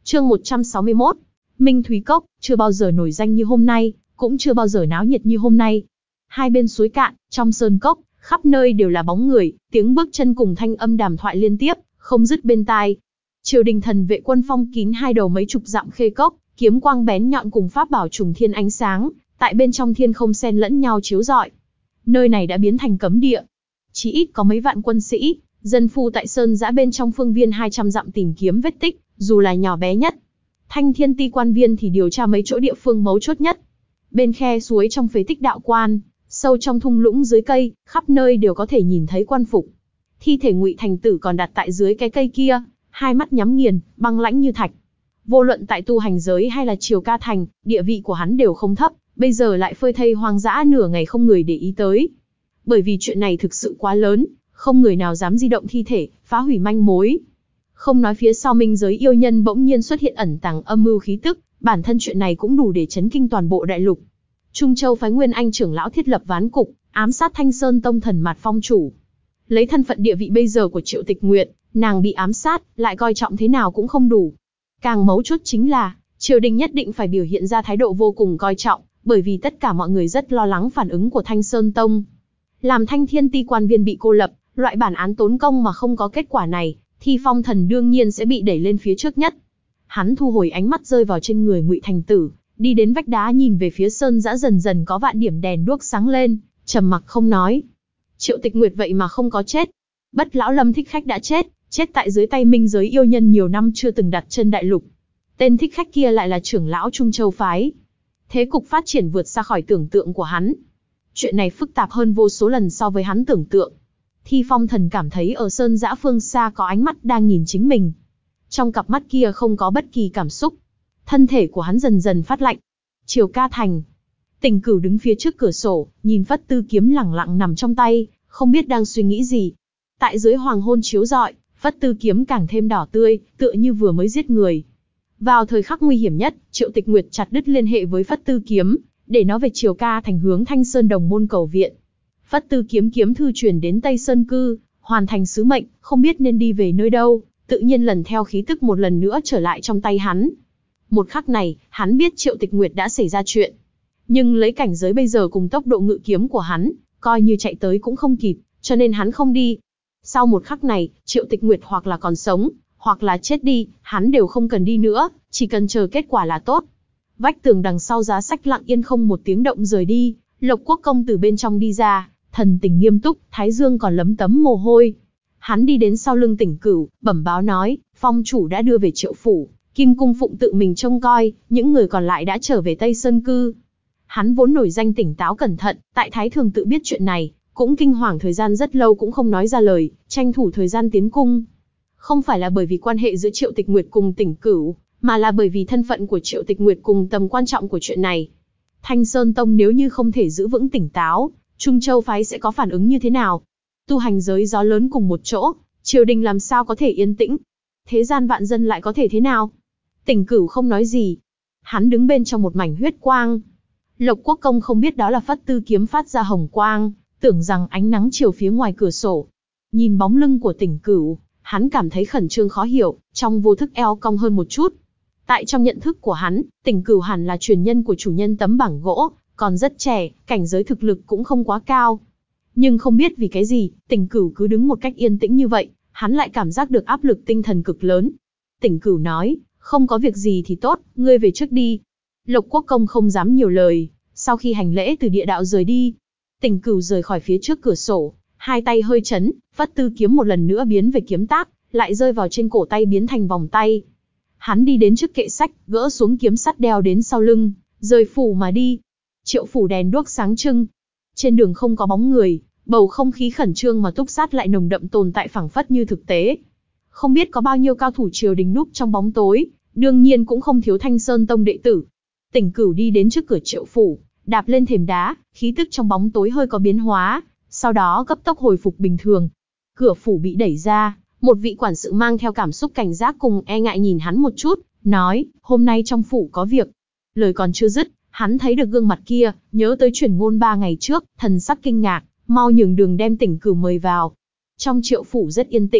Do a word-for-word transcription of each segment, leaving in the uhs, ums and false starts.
Chương một trăm sáu mươi mốt. Minh Thúy Cốc, chưa bao giờ nổi danh như hôm nay, cũng chưa bao giờ náo nhiệt như hôm nay. Hai bên suối cạn, trong sơn cốc, khắp nơi đều là bóng người, tiếng bước chân cùng thanh âm đàm thoại liên tiếp, không dứt bên tai. Triều đình thần vệ quân phong kín hai đầu mấy chục dặm khê cốc, kiếm quang bén nhọn cùng pháp bảo trùng thiên ánh sáng, tại bên trong thiên không xen lẫn nhau chiếu rọi. Nơi này đã biến thành cấm địa. Chỉ ít có mấy vạn quân sĩ, dân phu tại sơn giã bên trong phương viên hai trăm dặm tìm kiếm vết tích, dù là nhỏ bé nhất. Thanh Thiên Ti quan viên thì điều tra mấy chỗ địa phương mấu chốt nhất. Bên khe suối trong phế tích đạo quan, sâu trong thung lũng dưới cây, khắp nơi đều có thể nhìn thấy quan phục. Thi thể Ngụy Thành Tử còn đặt tại dưới cái cây kia, hai mắt nhắm nghiền, băng lãnh như thạch. Vô luận tại tu hành giới hay là Triều Ca Thành, địa vị của hắn đều không thấp, bây giờ lại phơi thây hoang dã nửa ngày không người để ý tới. Bởi vì chuyện này thực sự quá lớn, không người nào dám di động thi thể, phá hủy manh mối. Không nói phía sau minh giới yêu nhân bỗng nhiên xuất hiện ẩn tàng âm mưu khí tức, bản thân chuyện này cũng đủ để chấn kinh toàn bộ đại lục. Trung Châu phái Nguyên Anh trưởng lão thiết lập ván cục, ám sát Thanh Sơn Tông thần Mạt Phong chủ. Lấy thân phận địa vị bây giờ của Triệu Tịch Nguyệt, nàng bị ám sát, lại coi trọng thế nào cũng không đủ. Càng mấu chốt chính là, triều đình nhất định phải biểu hiện ra thái độ vô cùng coi trọng, bởi vì tất cả mọi người rất lo lắng phản ứng của Thanh Sơn Tông. Làm Thanh Thiên Ti quan viên bị cô lập, loại bản án tốn công mà không có kết quả này, thì Phong Thần đương nhiên sẽ bị đẩy lên phía trước nhất. Hắn thu hồi ánh mắt rơi vào trên người Ngụy Thành Tử, đi đến vách đá nhìn về phía sơn giã dần dần có vạn điểm đèn đuốc sáng lên, trầm mặc không nói. Triệu Tịch Nguyệt vậy mà không có chết. Bất lão Lâm thích khách đã chết, chết tại dưới tay minh giới yêu nhân nhiều năm chưa từng đặt chân đại lục. Tên thích khách kia lại là trưởng lão Trung Châu phái. Thế cục phát triển vượt xa khỏi tưởng tượng của hắn. Chuyện này phức tạp hơn vô số lần so với hắn tưởng tượng. Thi Phong Thần cảm thấy ở sơn giã phương xa có ánh mắt đang nhìn chính mình. Trong cặp mắt kia không có bất kỳ cảm xúc. Thân thể của hắn dần dần phát lạnh. Triều Ca Thành. Tình Cửu đứng phía trước cửa sổ, nhìn Phất Tư kiếm lẳng lặng nằm trong tay, không biết đang suy nghĩ gì. Tại dưới hoàng hôn chiếu rọi, Phất Tư kiếm càng thêm đỏ tươi, tựa như vừa mới giết người. Vào thời khắc nguy hiểm nhất, Triệu Tịch Nguyệt chặt đứt liên hệ với Phất Tư kiếm, để nó về Triều Ca Thành hướng Thanh Sơn Đồng môn cầu viện. Phất Tư kiếm kiếm thư truyền đến Tây Sơn Cư, hoàn thành sứ mệnh, không biết nên đi về nơi đâu, tự nhiên lần theo khí tức một lần nữa trở lại trong tay hắn. Một khắc này, hắn biết Triệu Tịch Nguyệt đã xảy ra chuyện. Nhưng lấy cảnh giới bây giờ cùng tốc độ ngự kiếm của hắn, coi như chạy tới cũng không kịp, cho nên hắn không đi. Sau một khắc này, Triệu Tịch Nguyệt hoặc là còn sống, hoặc là chết đi, hắn đều không cần đi nữa, chỉ cần chờ kết quả là tốt. Vách tường đằng sau giá sách lặng yên không một tiếng động rời đi, Lộc Quốc công từ bên trong đi ra, thần tình nghiêm túc, thái dương còn lấm tấm mồ hôi. Hắn đi đến sau lưng Tỉnh Cửu, bẩm báo nói, phong chủ đã đưa về Triệu phủ, Kim Cung Phụng tự mình trông coi, những người còn lại đã trở về Tây Sơn Cư. Hắn vốn nổi danh tỉnh táo cẩn thận, tại Thái Thường tự biết chuyện này, cũng kinh hoàng thời gian rất lâu cũng không nói ra lời, tranh thủ thời gian tiến cung. Không phải là bởi vì quan hệ giữa Triệu Tịch Nguyệt cùng Tỉnh Cửu, mà là bởi vì thân phận của Triệu Tịch Nguyệt cùng tầm quan trọng của chuyện này. Thanh Sơn Tông nếu như không thể giữ vững tỉnh táo, Trung Châu phái sẽ có phản ứng như thế nào? Tu hành giới gió lớn cùng một chỗ, triều đình làm sao có thể yên tĩnh? Thế gian vạn dân lại có thể thế nào? Tỉnh Cửu không nói gì. Hắn đứng bên trong một mảnh huyết quang. Lộc Quốc công không biết đó là Phất Tư kiếm phát ra hồng quang, tưởng rằng ánh nắng chiều phía ngoài cửa sổ. Nhìn bóng lưng của Tỉnh Cửu, hắn cảm thấy khẩn trương khó hiểu, trong vô thức eo cong hơn một chút. Tại trong nhận thức của hắn, Tỉnh Cửu hẳn là truyền nhân của chủ nhân tấm bảng gỗ, còn rất trẻ, cảnh giới thực lực cũng không quá cao. Nhưng không biết vì cái gì, Tỉnh Cửu cứ đứng một cách yên tĩnh như vậy, hắn lại cảm giác được áp lực tinh thần cực lớn. Tỉnh Cửu nói, không có việc gì thì tốt, ngươi về trước đi. Lộc Quốc công không dám nhiều lời, sau khi hành lễ từ địa đạo rời đi. Tỉnh Cửu rời khỏi phía trước cửa sổ, hai tay hơi chấn, Phất Tư kiếm một lần nữa biến về kiếm tác, lại rơi vào trên cổ tay biến thành vòng tay. Hắn đi đến trước kệ sách, gỡ xuống kiếm sắt đeo đến sau lưng, rời phủ mà đi. Triệu phủ đèn đuốc sáng trưng. Trên đường không có bóng người, bầu không khí khẩn trương mà túc sát lại nồng đậm tồn tại phảng phất như thực tế. Không biết có bao nhiêu cao thủ triều đình núp trong bóng tối, đương nhiên cũng không thiếu Thanh Sơn Tông đệ tử. Tỉnh Cửu đi đến trước cửa Triệu phủ, đạp lên thềm đá, khí tức trong bóng tối hơi có biến hóa, sau đó cấp tốc hồi phục bình thường. Cửa phủ bị đẩy ra, một vị quản sự mang theo cảm xúc cảnh giác cùng e ngại nhìn hắn một chút, nói, hôm nay trong phủ có việc. Lời còn chưa dứt, hắn thấy được gương mặt kia, nhớ tới truyền ngôn ba ngày trước, thần sắc kinh ngạc, mau nhường đường đem Tỉnh Cửu mời vào. Trong Triệu phủ rất yên tĩnh,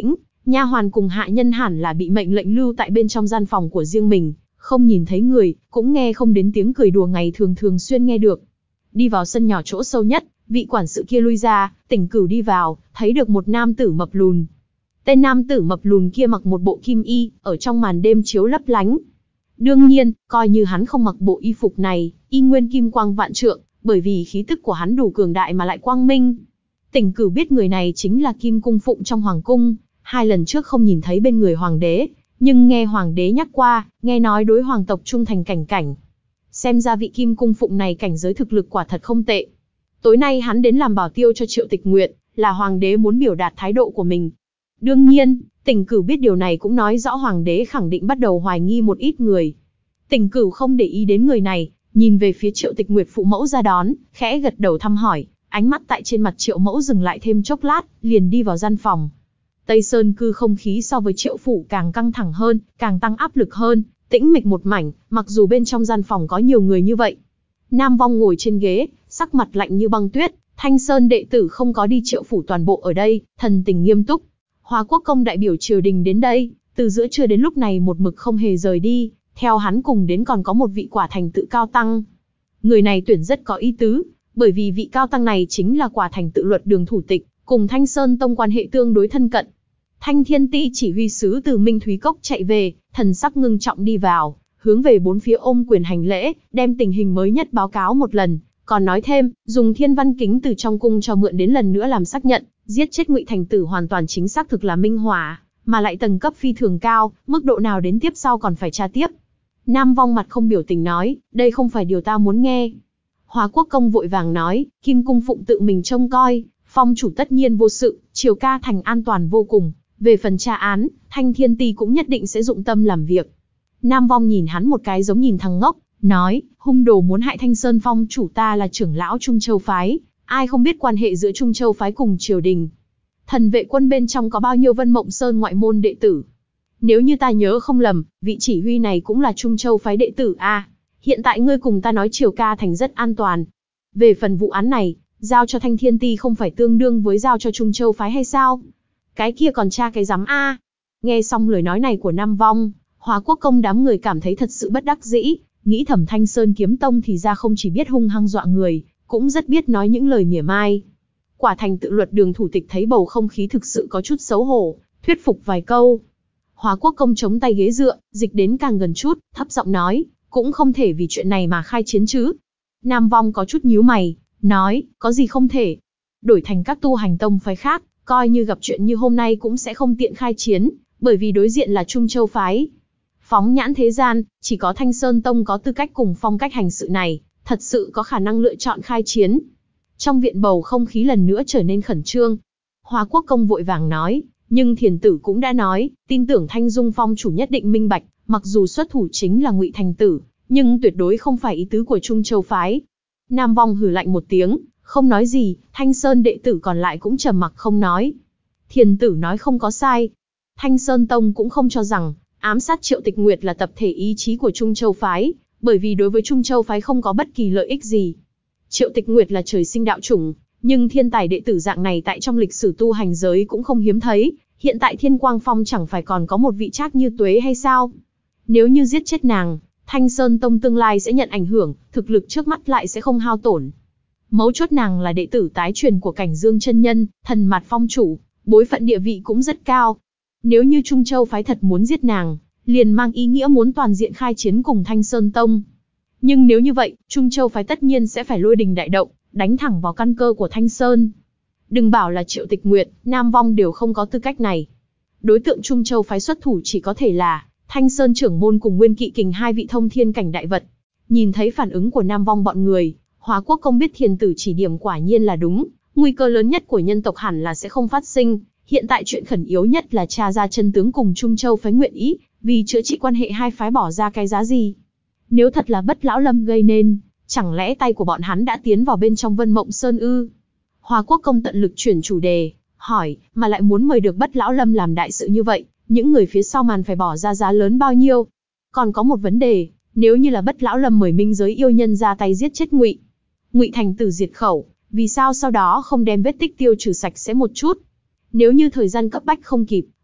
Nha hoàn cùng hạ nhân hẳn là bị mệnh lệnh lưu tại bên trong gian phòng của riêng mình, không nhìn thấy người, cũng nghe không đến tiếng cười đùa ngày thường thường xuyên nghe được. Đi vào sân nhỏ chỗ sâu nhất, vị quản sự kia lui ra, Tỉnh Cửu đi vào, thấy được một nam tử mập lùn. Tên nam tử mập lùn kia mặc một bộ kim y, ở trong màn đêm chiếu lấp lánh. Đương nhiên, coi như hắn không mặc bộ y phục này, y nguyên kim quang vạn trượng, bởi vì khí tức của hắn đủ cường đại mà lại quang minh. Tỉnh Cửu biết người này chính là Kim Cung Phụng trong hoàng cung, hai lần trước không nhìn thấy bên người hoàng đế, nhưng nghe hoàng đế nhắc qua, nghe nói đối hoàng tộc trung thành cảnh cảnh. Xem ra vị Kim Cung Phụng này cảnh giới thực lực quả thật không tệ. Tối nay hắn đến làm bảo tiêu cho Triệu Tịch Nguyệt, là hoàng đế muốn biểu đạt thái độ của mình. Đương nhiên, Tỉnh Cửu biết điều này cũng nói rõ hoàng đế khẳng định bắt đầu hoài nghi một ít người. Tỉnh Cửu không để ý đến người này, nhìn về phía Triệu Tịch Nguyệt phụ mẫu ra đón, khẽ gật đầu thăm hỏi, ánh mắt tại trên mặt Triệu mẫu dừng lại thêm chốc lát, liền đi vào gian phòng. Tây Sơn cư không khí so với Triệu phủ càng căng thẳng hơn, càng tăng áp lực hơn, tĩnh mịch một mảnh, mặc dù bên trong gian phòng có nhiều người như vậy. Nam Vong ngồi trên ghế, sắc mặt lạnh như băng tuyết, Thanh Sơn đệ tử không có đi Triệu phủ toàn bộ ở đây, thần tình nghiêm túc. Hoa Quốc công đại biểu triều đình đến đây, từ giữa trưa đến lúc này một mực không hề rời đi, theo hắn cùng đến còn có một vị quả thành tự cao tăng. Người này tuyển rất có ý tứ, bởi vì vị cao tăng này chính là quả thành tự luật đường thủ tịch, cùng Thanh Sơn tông quan hệ tương đối thân cận. Thanh Thiên Ti chỉ huy sứ từ Minh Thúy Cốc chạy về, thần sắc ngưng trọng đi vào, hướng về bốn phía ôm quyền hành lễ, đem tình hình mới nhất báo cáo một lần, còn nói thêm, dùng thiên văn kính từ trong cung cho mượn đến lần nữa làm xác nhận, giết chết Ngụy Thành Tử hoàn toàn chính xác thực là minh hỏa, mà lại tầng cấp phi thường cao, mức độ nào đến tiếp sau còn phải tra tiếp. Nam Vong mặt không biểu tình nói, đây không phải điều ta muốn nghe. Hoa Quốc công vội vàng nói, Kim Cung Phụng tự mình trông coi, phong chủ tất nhiên vô sự, Triều Ca thành an toàn vô cùng. Về phần tra án, Thanh Thiên Ti cũng nhất định sẽ dụng tâm làm việc. Nam Vong nhìn hắn một cái giống nhìn thằng ngốc, nói, hung đồ muốn hại Thanh Sơn phong chủ ta là trưởng lão Trung Châu phái, ai không biết quan hệ giữa Trung Châu phái cùng triều đình. Thần vệ quân bên trong có bao nhiêu Vân Mộng Sơn ngoại môn đệ tử? Nếu như ta nhớ không lầm, vị chỉ huy này cũng là Trung Châu phái đệ tử a. À, hiện tại ngươi cùng ta nói Triều Ca thành rất an toàn. Về phần vụ án này, giao cho Thanh Thiên Ti không phải tương đương với giao cho Trung Châu phái hay sao? Cái kia còn tra cái rắm a. À. Nghe xong lời nói này của Nam Vong, Hoa Quốc công đám người cảm thấy thật sự bất đắc dĩ, nghĩ thầm Thanh Sơn kiếm tông thì ra không chỉ biết hung hăng dọa người, cũng rất biết nói những lời mỉa mai. Quả thành tự luật đường thủ tịch thấy bầu không khí thực sự có chút xấu hổ, thuyết phục vài câu. Hoa Quốc công chống tay ghế dựa, dịch đến càng gần chút, thấp giọng nói, cũng không thể vì chuyện này mà khai chiến chứ. Nam Vong có chút nhíu mày, nói, có gì không thể. Đổi thành các tu hành tông phái khác, coi như gặp chuyện như hôm nay cũng sẽ không tiện khai chiến, bởi vì đối diện là Trung Châu phái. Phóng nhãn thế gian, chỉ có Thanh Sơn tông có tư cách cùng phong cách hành sự này, thật sự có khả năng lựa chọn khai chiến. Trong viện bầu không khí lần nữa trở nên khẩn trương. Hoa Quốc công vội vàng nói, nhưng Thiền tử cũng đã nói, tin tưởng Thanh Dung phong chủ nhất định minh bạch, mặc dù xuất thủ chính là Ngụy Thành Tử, nhưng tuyệt đối không phải ý tứ của Trung Châu phái. Nam Vong hừ lạnh một tiếng, không nói gì, Thanh Sơn đệ tử còn lại cũng trầm mặc không nói. Thiền tử nói không có sai. Thanh Sơn tông cũng không cho rằng ám sát Triệu Tịch Nguyệt là tập thể ý chí của Trung Châu phái, bởi vì đối với Trung Châu phái không có bất kỳ lợi ích gì. Triệu Tịch Nguyệt là trời sinh đạo chủng, nhưng thiên tài đệ tử dạng này tại trong lịch sử tu hành giới cũng không hiếm thấy, hiện tại Thiên Quang Phong chẳng phải còn có một vị Trác Như Tuế hay sao? Nếu như giết chết nàng, Thanh Sơn tông tương lai sẽ nhận ảnh hưởng, thực lực trước mắt lại sẽ không hao tổn. Mấu chốt nàng là đệ tử tái truyền của Cảnh Dương chân nhân, Thần Mạt phong chủ, bối phận địa vị cũng rất cao. Nếu như Trung Châu phái thật muốn giết nàng, liền mang ý nghĩa muốn toàn diện khai chiến cùng Thanh Sơn tông. Nhưng nếu như vậy, Trung Châu phái tất nhiên sẽ phải lôi đình đại động, đánh thẳng vào căn cơ của Thanh Sơn. Đừng bảo là Triệu Tịch Nguyệt, Nam Vong đều không có tư cách này. Đối tượng Trung Châu phái xuất thủ chỉ có thể là Thanh Sơn trưởng môn cùng Nguyên Kỵ Kình hai vị thông thiên cảnh đại vật. Nhìn thấy phản ứng của Nam Vong bọn người, Hoa Quốc công biết Thiền tử chỉ điểm quả nhiên là đúng, nguy cơ lớn nhất của nhân tộc hẳn là sẽ không phát sinh. Hiện tại chuyện khẩn yếu nhất là tra ra chân tướng cùng Trung Châu phái nguyện ý, vì chữa trị quan hệ hai phái bỏ ra cái giá gì. Nếu thật là Bất Lão Lâm gây nên, chẳng lẽ tay của bọn hắn đã tiến vào bên trong Vân Mộng Sơn ư? Hoa Quốc công tận lực chuyển chủ đề, hỏi, mà lại muốn mời được Bất Lão Lâm làm đại sự như vậy, những người phía sau màn phải bỏ ra giá lớn bao nhiêu? Còn có một vấn đề, nếu như là Bất Lão Lâm mời minh giới yêu nhân ra tay giết chết Ngụy Ngụy Thành Tử diệt khẩu, vì sao sau đó không đem vết tích tiêu trừ sạch sẽ một chút? Nếu như thời gian cấp bách không kịp,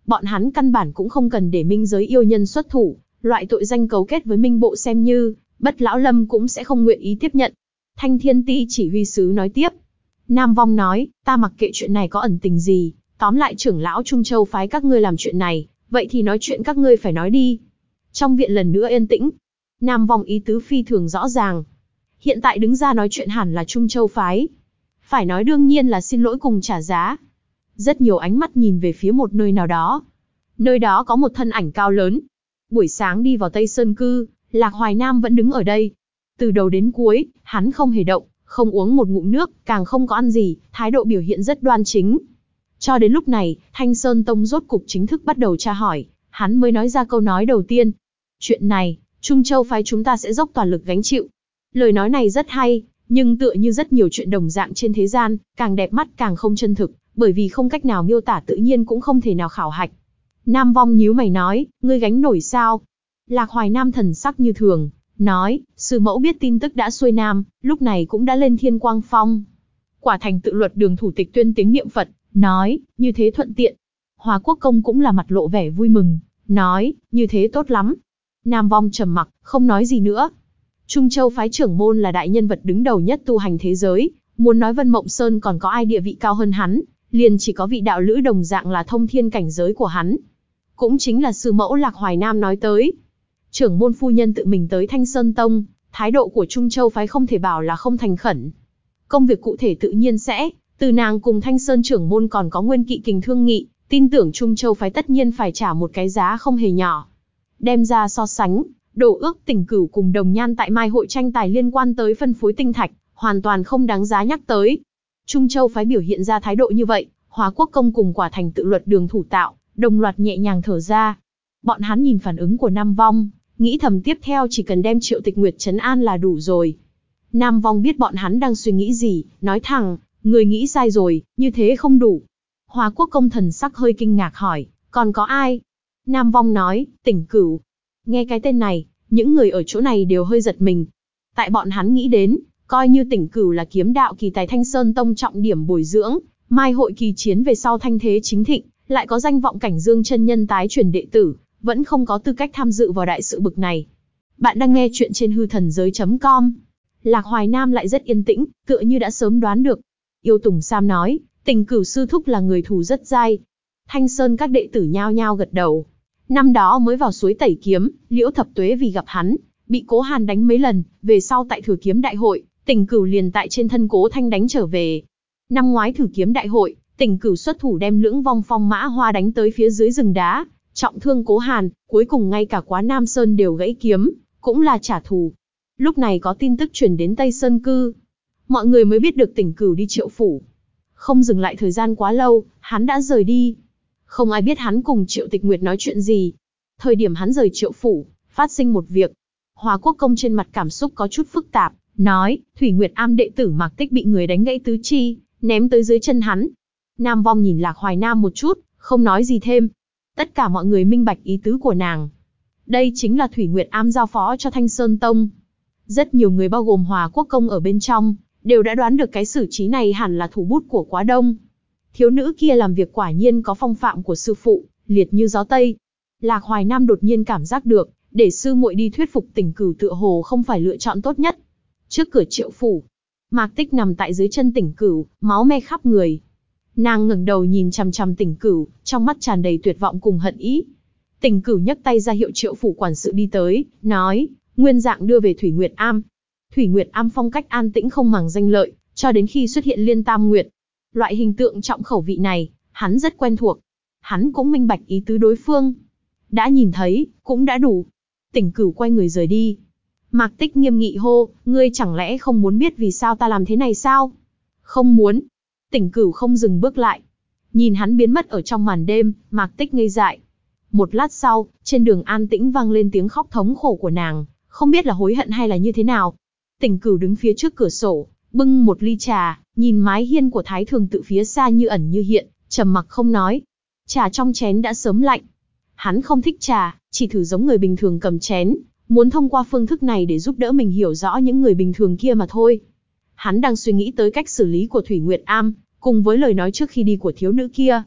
Bọn hắn căn bản cũng không cần để minh giới yêu nhân xuất thủ, loại tội danh cấu kết với minh bộ xem như, Bất Lão Lâm cũng sẽ không nguyện ý tiếp nhận. Thanh Thiên Ti chỉ huy sứ nói tiếp. Nam Vong nói, ta mặc kệ chuyện này có ẩn tình gì, tóm lại trưởng lão Trung Châu phái các ngươi làm chuyện này, vậy thì nói chuyện các ngươi phải nói đi. Trong viện lần nữa yên tĩnh. Nam Vong ý tứ phi thường rõ ràng. Hiện tại đứng ra nói chuyện hẳn là Trung Châu phái. Phải nói đương nhiên là xin lỗi cùng trả giá. Rất nhiều ánh mắt nhìn về phía một nơi nào đó. Nơi đó có một thân ảnh cao lớn. Buổi sáng đi vào Tây Sơn Cư, Lạc Hoài Nam vẫn đứng ở đây. Từ đầu đến cuối, hắn không hề động, không uống một ngụm nước, càng không có ăn gì, thái độ biểu hiện rất đoan chính. Cho đến lúc này, Thanh Sơn Tông rốt cục chính thức bắt đầu tra hỏi, hắn mới nói ra câu nói đầu tiên. Chuyện này, Trung Châu phái chúng ta sẽ dốc toàn lực gánh chịu. Lời nói này rất hay, nhưng tựa như rất nhiều chuyện đồng dạng trên thế gian, càng đẹp mắt càng không chân thực, bởi vì không cách nào miêu tả tự nhiên cũng không thể nào khảo hạch. Nam Vong nhíu mày nói, ngươi gánh nổi sao? Lạc Hoài Nam thần sắc như thường, nói, sư mẫu biết tin tức đã xuôi nam, lúc này cũng đã lên Thiên Quang Phong. Quả Thành Tự Luật Đường thủ tịch tuyên tiếng niệm Phật, nói, như thế thuận tiện. Hóa Quốc Công cũng là mặt lộ vẻ vui mừng, nói, như thế tốt lắm. Nam Vong trầm mặc, không nói gì nữa. Trung Châu phái trưởng môn là đại nhân vật đứng đầu nhất tu hành thế giới, muốn nói Vân Mộng Sơn còn có ai địa vị cao hơn hắn, liền chỉ có vị đạo lữ đồng dạng là thông thiên cảnh giới của hắn. Cũng chính là sư mẫu Lạc Hoài Nam nói tới. Trưởng môn phu nhân tự mình tới Thanh Sơn Tông, thái độ của Trung Châu phái không thể bảo là không thành khẩn. Công việc cụ thể tự nhiên sẽ, từ nàng cùng Thanh Sơn trưởng môn còn có Nguyên Kỵ Kình thương nghị, tin tưởng Trung Châu phái tất nhiên phải trả một cái giá không hề nhỏ. Đem ra so sánh, Đồ Ước Tỉnh Cửu cùng Đồng Nhan tại Mai hội tranh tài liên quan tới phân phối tinh thạch, hoàn toàn không đáng giá nhắc tới. Trung Châu phái biểu hiện ra thái độ như vậy, Hóa Quốc Công cùng Quả Thành Tự Luật Đường thủ tạo, đồng loạt nhẹ nhàng thở ra. Bọn hắn nhìn phản ứng của Nam Vong, nghĩ thầm tiếp theo chỉ cần đem Triệu Tịch Nguyệt trấn an là đủ rồi. Nam Vong biết bọn hắn đang suy nghĩ gì, nói thẳng, người nghĩ sai rồi, như thế không đủ. Hóa Quốc Công thần sắc hơi kinh ngạc hỏi, còn có ai? Nam Vong nói, Tỉnh Cửu. Nghe cái tên này, những người ở chỗ này đều hơi giật mình. Tại bọn hắn nghĩ đến, coi như Tỉnh Cửu là kiếm đạo kỳ tài Thanh Sơn Tông trọng điểm bồi dưỡng, Mai hội kỳ chiến về sau thanh thế chính thịnh, lại có danh vọng cảnh Dương chân nhân tái truyền đệ tử, vẫn không có tư cách tham dự vào đại sự bực này. Bạn đang nghe chuyện trên hư thần giới chấm com. Lạc Hoài Nam lại rất yên tĩnh, tựa như đã sớm đoán được. Yêu Tùng Sam nói, Tỉnh Cửu sư thúc là người thù rất dai. Thanh Sơn các đệ tử nhao nhao gật đầu. Năm đó mới vào suối Tẩy Kiếm, Liễu Thập Tuế vì gặp hắn, bị Cố Hàn đánh mấy lần, về sau tại Thử Kiếm Đại hội, Tỉnh Cửu liền tại trên thân Cố Thanh đánh trở về. Năm ngoái Thử Kiếm Đại hội, Tỉnh Cửu xuất thủ đem Lưỡng Vong Phong Mã Hoa đánh tới phía dưới rừng đá, trọng thương Cố Hàn, cuối cùng ngay cả Quá Nam Sơn đều gãy kiếm, cũng là trả thù. Lúc này có tin tức truyền đến Tây Sơn Cư, mọi người mới biết được Tỉnh Cửu đi Triệu phủ. Không dừng lại thời gian quá lâu, hắn đã rời đi. Không ai biết hắn cùng Triệu Tịch Nguyệt nói chuyện gì. Thời điểm hắn rời Triệu phủ, phát sinh một việc. Hóa Quốc Công trên mặt cảm xúc có chút phức tạp, nói, Thủy Nguyệt Am đệ tử Mạc Tích bị người đánh gãy tứ chi, ném tới dưới chân hắn. Nam Vong nhìn Lạc Hoài Nam một chút, không nói gì thêm. Tất cả mọi người minh bạch ý tứ của nàng. Đây chính là Thủy Nguyệt Am giao phó cho Thanh Sơn Tông. Rất nhiều người bao gồm Hóa Quốc Công ở bên trong, đều đã đoán được cái xử trí này hẳn là thủ bút của Quá Đông. Thiếu nữ kia làm việc quả nhiên có phong phạm của sư phụ, liệt như gió Tây. Lạc Hoài Nam đột nhiên cảm giác được, để sư muội đi thuyết phục Tỉnh Cửu tựa hồ không phải lựa chọn tốt nhất. Trước cửa Triệu phủ, Mạc Tích nằm tại dưới chân Tỉnh Cửu, máu me khắp người. Nàng ngẩng đầu nhìn chằm chằm Tỉnh Cửu, trong mắt tràn đầy tuyệt vọng cùng hận ý. Tỉnh Cửu nhấc tay ra hiệu Triệu phủ quản sự đi tới, nói, nguyên dạng đưa về Thủy Nguyệt Am. Thủy Nguyệt Am phong cách an tĩnh không màng danh lợi, cho đến khi xuất hiện Liên Tam Nguyệt. Loại hình tượng trọng khẩu vị này, hắn rất quen thuộc. Hắn cũng minh bạch ý tứ đối phương. Đã nhìn thấy, cũng đã đủ. Tỉnh Cửu quay người rời đi. Mạc Tích nghiêm nghị hô, ngươi chẳng lẽ không muốn biết vì sao ta làm thế này sao? Không muốn. Tỉnh Cửu không dừng bước lại. Nhìn hắn biến mất ở trong màn đêm, Mạc Tích ngây dại. Một lát sau, trên đường an tĩnh vang lên tiếng khóc thống khổ của nàng, không biết là hối hận hay là như thế nào. Tỉnh Cửu đứng phía trước cửa sổ, bưng một ly trà, nhìn mái hiên của Thái Thường tự phía xa như ẩn như hiện, trầm mặc không nói. Trà trong chén đã sớm lạnh. Hắn không thích trà, chỉ thử giống người bình thường cầm chén, muốn thông qua phương thức này để giúp đỡ mình hiểu rõ những người bình thường kia mà thôi. Hắn đang suy nghĩ tới cách xử lý của Thủy Nguyệt Am, cùng với lời nói trước khi đi của thiếu nữ kia.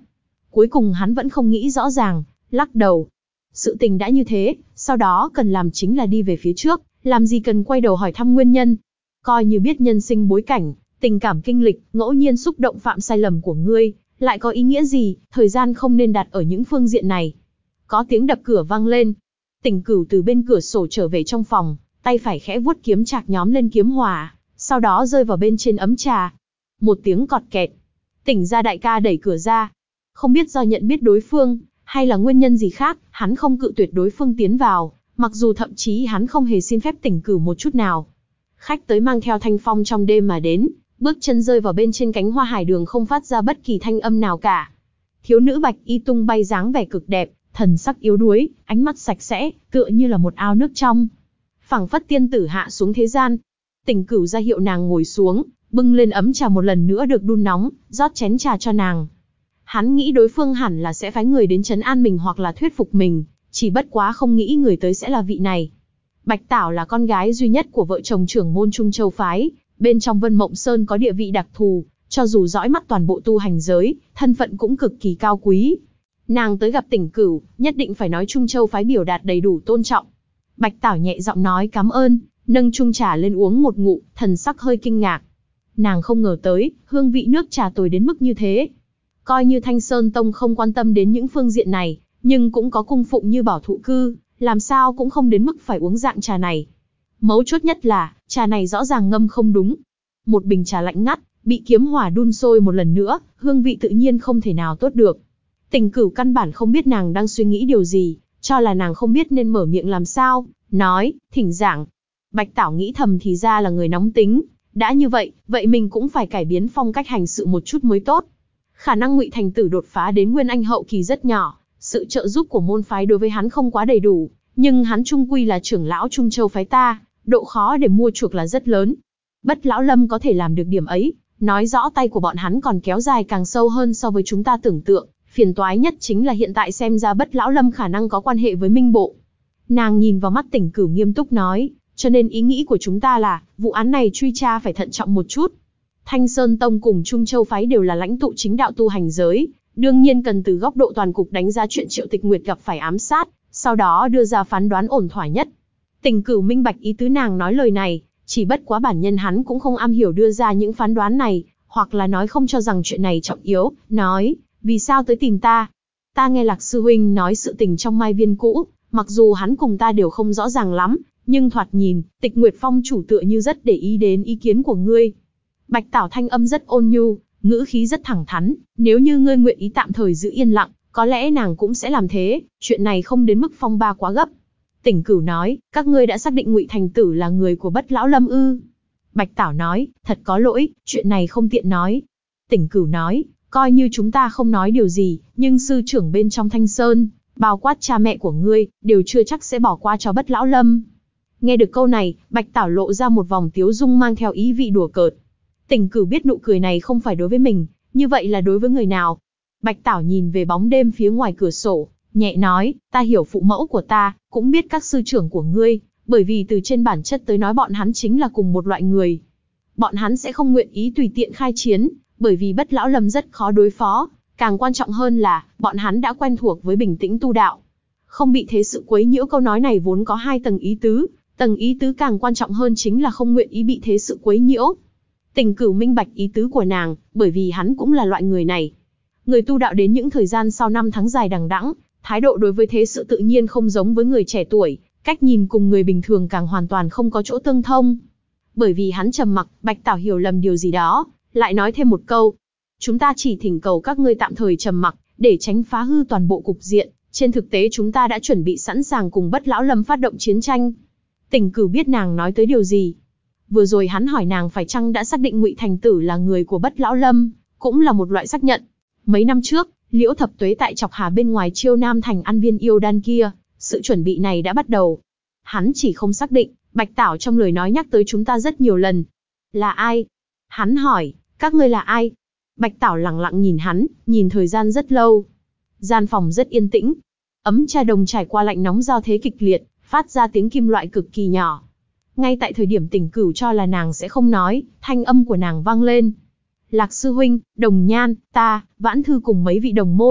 Cuối cùng hắn vẫn không nghĩ rõ ràng, lắc đầu. Sự tình đã như thế, sau đó cần làm chính là đi về phía trước, làm gì cần quay đầu hỏi thăm nguyên nhân. Coi như biết nhân sinh bối cảnh, tình cảm kinh lịch, ngẫu nhiên xúc động phạm sai lầm của ngươi, lại có ý nghĩa gì, thời gian không nên đặt ở những phương diện này. Có tiếng đập cửa vang lên. Tỉnh Cửu từ bên cửa sổ trở về trong phòng, tay phải khẽ vuốt kiếm chạc nhóm lên kiếm hỏa, sau đó rơi vào bên trên ấm trà. Một tiếng cọt kẹt. Tỉnh gia đại ca đẩy cửa ra. Không biết do nhận biết đối phương, hay là nguyên nhân gì khác, hắn không cự tuyệt đối phương tiến vào, mặc dù thậm chí hắn không hề xin phép Tỉnh Cửu một chút nào. Khách tới mang theo thanh phong trong đêm mà đến, bước chân rơi vào bên trên cánh hoa hải đường không phát ra bất kỳ thanh âm nào cả. Thiếu nữ bạch y tung bay dáng vẻ cực đẹp, thần sắc yếu đuối, ánh mắt sạch sẽ, tựa như là một ao nước trong. Phảng phất tiên tử hạ xuống thế gian. Tỉnh Cửu ra hiệu nàng ngồi xuống, bưng lên ấm trà một lần nữa được đun nóng, rót chén trà cho nàng. Hắn nghĩ đối phương hẳn là sẽ phái người đến trấn an mình hoặc là thuyết phục mình, chỉ bất quá không nghĩ người tới sẽ là vị này. Bạch Tảo là con gái duy nhất của vợ chồng trưởng môn Trung Châu phái, bên trong Vân Mộng Sơn có địa vị đặc thù, cho dù dõi mắt toàn bộ tu hành giới, thân phận cũng cực kỳ cao quý. Nàng tới gặp Tỉnh Cửu, nhất định phải nói Trung Châu phái biểu đạt đầy đủ tôn trọng. Bạch Tảo nhẹ giọng nói cảm ơn, nâng chung trà lên uống một ngụm, thần sắc hơi kinh ngạc. Nàng không ngờ tới, hương vị nước trà tồi đến mức như thế. Coi như Thanh Sơn Tông không quan tâm đến những phương diện này, nhưng cũng có cung phụng như Bảo Thụ Cư, làm sao cũng không đến mức phải uống dạng trà này. Mấu chốt nhất là, trà này rõ ràng ngâm không đúng. Một bình trà lạnh ngắt, bị kiếm hỏa đun sôi một lần nữa, hương vị tự nhiên không thể nào tốt được. Tỉnh Cửu căn bản không biết nàng đang suy nghĩ điều gì, cho là nàng không biết nên mở miệng làm sao, nói, thỉnh giảng. Bạch Tảo nghĩ thầm thì ra là người nóng tính, đã như vậy, vậy mình cũng phải cải biến phong cách hành sự một chút mới tốt. Khả năng Ngụy Thành Tử đột phá đến Nguyên Anh hậu kỳ rất nhỏ, sự trợ giúp của môn phái đối với hắn không quá đầy đủ, nhưng hắn chung quy là trưởng lão Trung Châu phái ta, độ khó để mua chuộc là rất lớn. Bất Lão Lâm có thể làm được điểm ấy, nói rõ tay của bọn hắn còn kéo dài càng sâu hơn so với chúng ta tưởng tượng, phiền toái nhất chính là hiện tại xem ra Bất Lão Lâm khả năng có quan hệ với Minh Bộ. Nàng nhìn vào mắt Tỉnh Cửu nghiêm túc nói, cho nên ý nghĩ của chúng ta là, vụ án này truy tra phải thận trọng một chút. Thanh Sơn Tông cùng Trung Châu phái đều là lãnh tụ chính đạo tu hành giới, đương nhiên cần từ góc độ toàn cục đánh giá chuyện Triệu Tịch Nguyệt gặp phải ám sát, sau đó đưa ra phán đoán ổn thỏa nhất. Tỉnh Cửu minh bạch ý tứ nàng nói lời này, chỉ bất quá bản nhân hắn cũng không am hiểu đưa ra những phán đoán này, hoặc là nói không cho rằng chuyện này trọng yếu, nói, vì sao tới tìm ta? Ta nghe Lạc sư huynh nói sự tình trong Mai Viên cũ, mặc dù hắn cùng ta đều không rõ ràng lắm, nhưng thoạt nhìn, Tịch Nguyệt Phong chủ tựa như rất để ý đến ý kiến của ngươi. Bạch Tảo thanh âm rất ôn nhu, ngữ khí rất thẳng thắn, nếu như ngươi nguyện ý tạm thời giữ yên lặng, có lẽ nàng cũng sẽ làm thế, chuyện này không đến mức phong ba quá gấp. Tỉnh Cửu nói, các ngươi đã xác định Ngụy Thành Tử là người của Bất Lão Lâm ư? Bạch Tảo nói, thật có lỗi, chuyện này không tiện nói. Tỉnh Cửu nói, coi như chúng ta không nói điều gì, nhưng sư trưởng bên trong Thanh Sơn, bao quát cha mẹ của ngươi, đều chưa chắc sẽ bỏ qua cho Bất Lão Lâm. Nghe được câu này, Bạch Tảo lộ ra một vòng tiếu dung mang theo ý vị đùa cợt. Tỉnh Cửu biết nụ cười này không phải đối với mình, như vậy là đối với người nào? Bạch Tảo nhìn về bóng đêm phía ngoài cửa sổ, nhẹ nói, ta hiểu phụ mẫu của ta, cũng biết các sư trưởng của ngươi, bởi vì từ trên bản chất tới nói bọn hắn chính là cùng một loại người. Bọn hắn sẽ không nguyện ý tùy tiện khai chiến, bởi vì Bất Lão Lâm rất khó đối phó, càng quan trọng hơn là, bọn hắn đã quen thuộc với bình tĩnh tu đạo. Không bị thế sự quấy nhiễu, câu nói này vốn có hai tầng ý tứ, tầng ý tứ càng quan trọng hơn chính là không nguyện ý bị thế sự quấy nhiễu. Tỉnh Cửu minh bạch ý tứ của nàng, bởi vì hắn cũng là loại người này. Người tu đạo đến những thời gian sau năm tháng dài đằng đẵng, thái độ đối với thế sự tự nhiên không giống với người trẻ tuổi, cách nhìn cùng người bình thường càng hoàn toàn không có chỗ tương thông. Bởi vì hắn trầm mặc, Bạch Tảo hiểu lầm điều gì đó, lại nói thêm một câu. Chúng ta chỉ thỉnh cầu các ngươi tạm thời trầm mặc, để tránh phá hư toàn bộ cục diện, trên thực tế chúng ta đã chuẩn bị sẵn sàng cùng Bất Lão Lâm phát động chiến tranh. Tỉnh Cửu biết nàng nói tới điều gì. Vừa rồi hắn hỏi nàng phải chăng đã xác định Ngụy Thành Tử là người của Bất Lão Lâm, cũng là một loại xác nhận. Mấy năm trước, Liễu Thập Tuế tại Chọc Hà bên ngoài Chiêu Nam thành ăn viên yêu đan kia, sự chuẩn bị này đã bắt đầu. Hắn chỉ không xác định, Bạch Tảo trong lời nói nhắc tới chúng ta rất nhiều lần. Là ai? Hắn hỏi, các ngươi là ai? Bạch Tảo lặng lặng nhìn hắn, nhìn thời gian rất lâu. Gian phòng rất yên tĩnh. Ấm trà đồng trải qua lạnh nóng giao thế kịch liệt, phát ra tiếng kim loại cực kỳ nhỏ. Ngay tại thời điểm Tỉnh Cửu cho là nàng sẽ không nói, thanh âm của nàng vang lên. Lạc sư huynh, Đồng Nhan, ta, Vãn Thư cùng mấy vị đồng môn,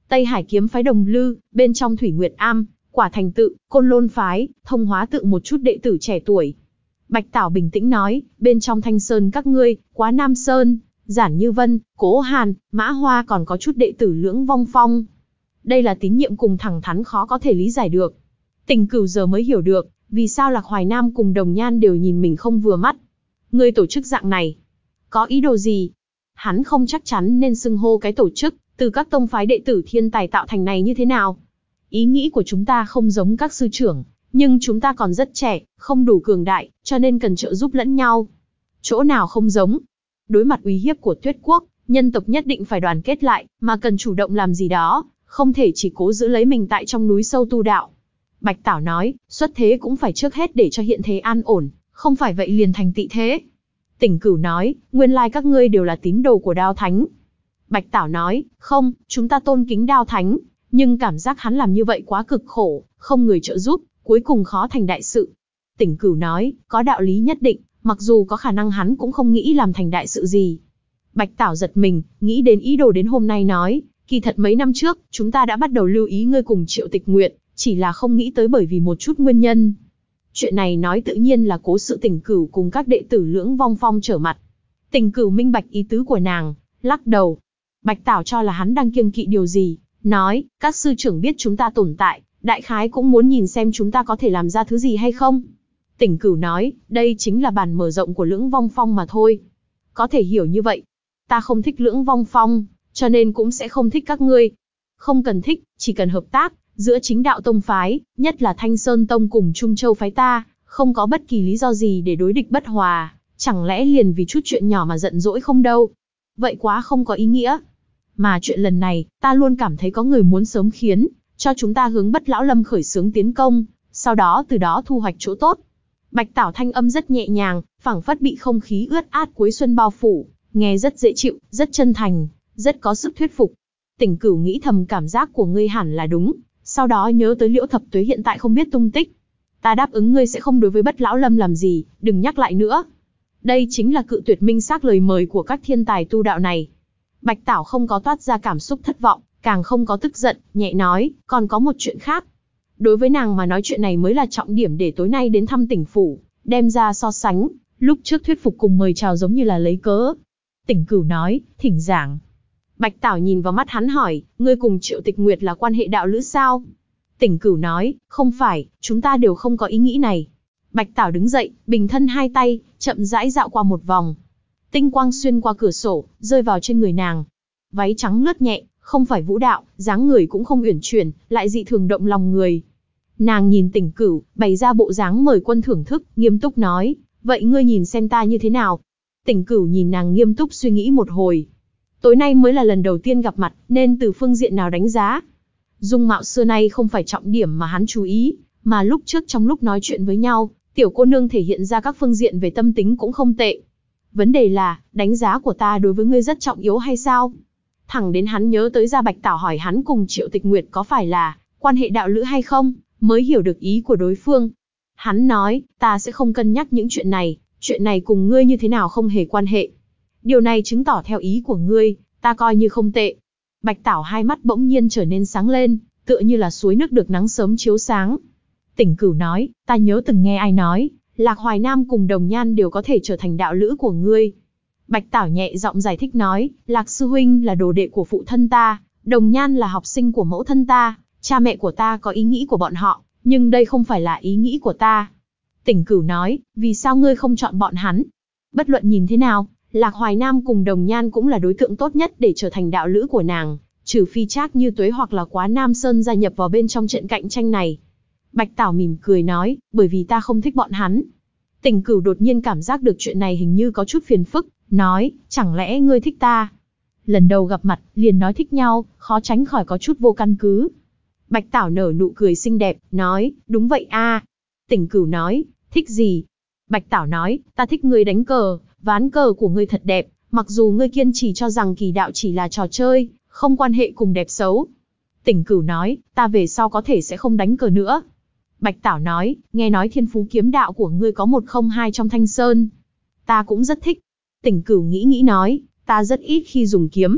Tây Hải kiếm phái Đồng Lư, bên trong Thủy Nguyệt Am, Quả Thành tự, Côn Lôn phái, Thông Hóa tự một chút đệ tử trẻ tuổi. Bạch Tảo bình tĩnh nói, bên trong Thanh Sơn các ngươi, Quá Nam Sơn, Giản Như Vân, Cố Hàn, Mã Hoa còn có chút đệ tử Lưỡng Vong Phong. Đây là tín nhiệm cùng thẳng thắn khó có thể lý giải được. Tình Cửu giờ mới hiểu được, vì sao Lạc Hoài Nam cùng Đồng Nhan đều nhìn mình không vừa mắt. Ngươi tổ chức dạng này, có ý đồ gì? Hắn không chắc chắn nên xưng hô cái tổ chức từ các tông phái đệ tử thiên tài tạo thành này như thế nào. Ý nghĩ của chúng ta không giống các sư trưởng, nhưng chúng ta còn rất trẻ, không đủ cường đại, cho nên cần trợ giúp lẫn nhau. Chỗ nào không giống? Đối mặt uy hiếp của Tuyết Quốc, nhân tộc nhất định phải đoàn kết lại, mà cần chủ động làm gì đó, không thể chỉ cố giữ lấy mình tại trong núi sâu tu đạo. Bạch Tảo nói, xuất thế cũng phải trước hết để cho hiện thế an ổn, không phải vậy liền thành tị thế. Tỉnh Cửu nói, nguyên lai các ngươi đều là tín đồ của Đao Thánh. Bạch Tảo nói, không, chúng ta tôn kính Đao Thánh, nhưng cảm giác hắn làm như vậy quá cực khổ, không người trợ giúp, cuối cùng khó thành đại sự. Tỉnh Cửu nói, có đạo lý nhất định, mặc dù có khả năng hắn cũng không nghĩ làm thành đại sự gì. Bạch Tảo giật mình, nghĩ đến ý đồ đến hôm nay nói, kỳ thật mấy năm trước, chúng ta đã bắt đầu lưu ý ngươi cùng Triệu Tịch Nguyệt, chỉ là không nghĩ tới bởi vì một chút nguyên nhân. Chuyện này nói tự nhiên là cố sự Tỉnh Cửu cùng các đệ tử Lưỡng Vong Phong trở mặt. Tỉnh Cửu minh bạch ý tứ của nàng, lắc đầu. Bạch Tảo cho là hắn đang kiêng kỵ điều gì, nói, các sư trưởng biết chúng ta tồn tại, đại khái cũng muốn nhìn xem chúng ta có thể làm ra thứ gì hay không. Tỉnh Cửu nói, đây chính là bản mở rộng của Lưỡng Vong Phong mà thôi. Có thể hiểu như vậy. Ta không thích Lưỡng Vong Phong, cho nên cũng sẽ không thích các ngươi. Không cần thích, chỉ cần hợp tác, giữa chính đạo tông phái, nhất là Thanh Sơn Tông cùng Trung Châu phái ta, không có bất kỳ lý do gì để đối địch bất hòa, chẳng lẽ liền vì chút chuyện nhỏ mà giận dỗi không đâu. Vậy quá không có ý nghĩa. Mà chuyện lần này, ta luôn cảm thấy có người muốn sớm khiến cho chúng ta hướng Bất Lão Lâm khởi xướng tiến công, sau đó từ đó thu hoạch chỗ tốt. Bạch Tảo thanh âm rất nhẹ nhàng, phảng phất bị không khí ướt át cuối xuân bao phủ, nghe rất dễ chịu, rất chân thành, rất có sức thuyết phục. Tỉnh Cửu nghĩ thầm cảm giác của ngươi hẳn là đúng, sau đó nhớ tới Liễu Thập Tuế hiện tại không biết tung tích. Ta đáp ứng ngươi sẽ không đối với Bất Lão Lâm làm gì, đừng nhắc lại nữa. Đây chính là cự tuyệt minh xác lời mời của các thiên tài tu đạo này. Bạch Tảo không có toát ra cảm xúc thất vọng, càng không có tức giận, nhẹ nói, còn có một chuyện khác. Đối với nàng mà nói chuyện này mới là trọng điểm để tối nay đến thăm Tỉnh phủ, đem ra so sánh, lúc trước thuyết phục cùng mời chào giống như là lấy cớ. Tỉnh Cửu nói, thỉnh giảng. Bạch Tảo nhìn vào mắt hắn hỏi, ngươi cùng Triệu Tịch Nguyệt là quan hệ đạo lữ sao? Tỉnh Cửu nói, không phải, chúng ta đều không có ý nghĩ này. Bạch Tảo đứng dậy, bình thân hai tay, chậm rãi dạo qua một vòng. Tinh quang xuyên qua cửa sổ, rơi vào trên người nàng. Váy trắng lướt nhẹ, không phải vũ đạo, dáng người cũng không uyển chuyển, lại dị thường động lòng người. Nàng nhìn Tỉnh Cửu, bày ra bộ dáng mời quân thưởng thức, nghiêm túc nói, vậy ngươi nhìn xem ta như thế nào? Tỉnh Cửu nhìn nàng nghiêm túc suy nghĩ một hồi. Tối nay mới là lần đầu tiên gặp mặt, nên từ phương diện nào đánh giá? Dung mạo xưa nay không phải trọng điểm mà hắn chú ý, mà lúc trước trong lúc nói chuyện với nhau, tiểu cô nương thể hiện ra các phương diện về tâm tính cũng không tệ. Vấn đề là, đánh giá của ta đối với ngươi rất trọng yếu hay sao? Thẳng đến hắn nhớ tới ra Bạch Tảo hỏi hắn cùng Triệu Tịch Nguyệt có phải là quan hệ đạo lữ hay không, mới hiểu được ý của đối phương. Hắn nói, ta sẽ không cân nhắc những chuyện này, chuyện này cùng ngươi như thế nào không hề quan hệ. Điều này chứng tỏ theo ý của ngươi, ta coi như không tệ. Bạch Tảo hai mắt bỗng nhiên trở nên sáng lên, tựa như là suối nước được nắng sớm chiếu sáng. Tỉnh Cửu nói, ta nhớ từng nghe ai nói, Lạc Hoài Nam cùng Đồng Nhan đều có thể trở thành đạo lữ của ngươi. Bạch Tảo nhẹ giọng giải thích nói, Lạc sư huynh là đồ đệ của phụ thân ta, Đồng Nhan là học sinh của mẫu thân ta, cha mẹ của ta có ý nghĩ của bọn họ, nhưng đây không phải là ý nghĩ của ta. Tỉnh Cửu nói, vì sao ngươi không chọn bọn hắn? Bất luận nhìn thế nào, Lạc Hoài Nam cùng Đồng Nhan cũng là đối tượng tốt nhất để trở thành đạo lữ của nàng, trừ phi Trác Như Tuế hoặc là Quá Nam Sơn gia nhập vào bên trong trận cạnh tranh này. Bạch Tảo mỉm cười nói, bởi vì ta không thích bọn hắn. Tỉnh Cửu đột nhiên cảm giác được chuyện này hình như có chút phiền phức, nói, chẳng lẽ ngươi thích ta? Lần đầu gặp mặt, liền nói thích nhau, khó tránh khỏi có chút vô căn cứ. Bạch Tảo nở nụ cười xinh đẹp, nói, đúng vậy a. Tỉnh Cửu nói, thích gì? Bạch Tảo nói, ta thích ngươi đánh cờ, ván cờ của ngươi thật đẹp, mặc dù ngươi kiên trì cho rằng kỳ đạo chỉ là trò chơi, không quan hệ cùng đẹp xấu. Tỉnh Cửu nói, ta về sau có thể sẽ không đánh cờ nữa. Bạch Tảo nói, nghe nói thiên phú kiếm đạo của ngươi có một không hai trong Thanh Sơn. Ta cũng rất thích. Tỉnh Cửu nghĩ nghĩ nói, ta rất ít khi dùng kiếm.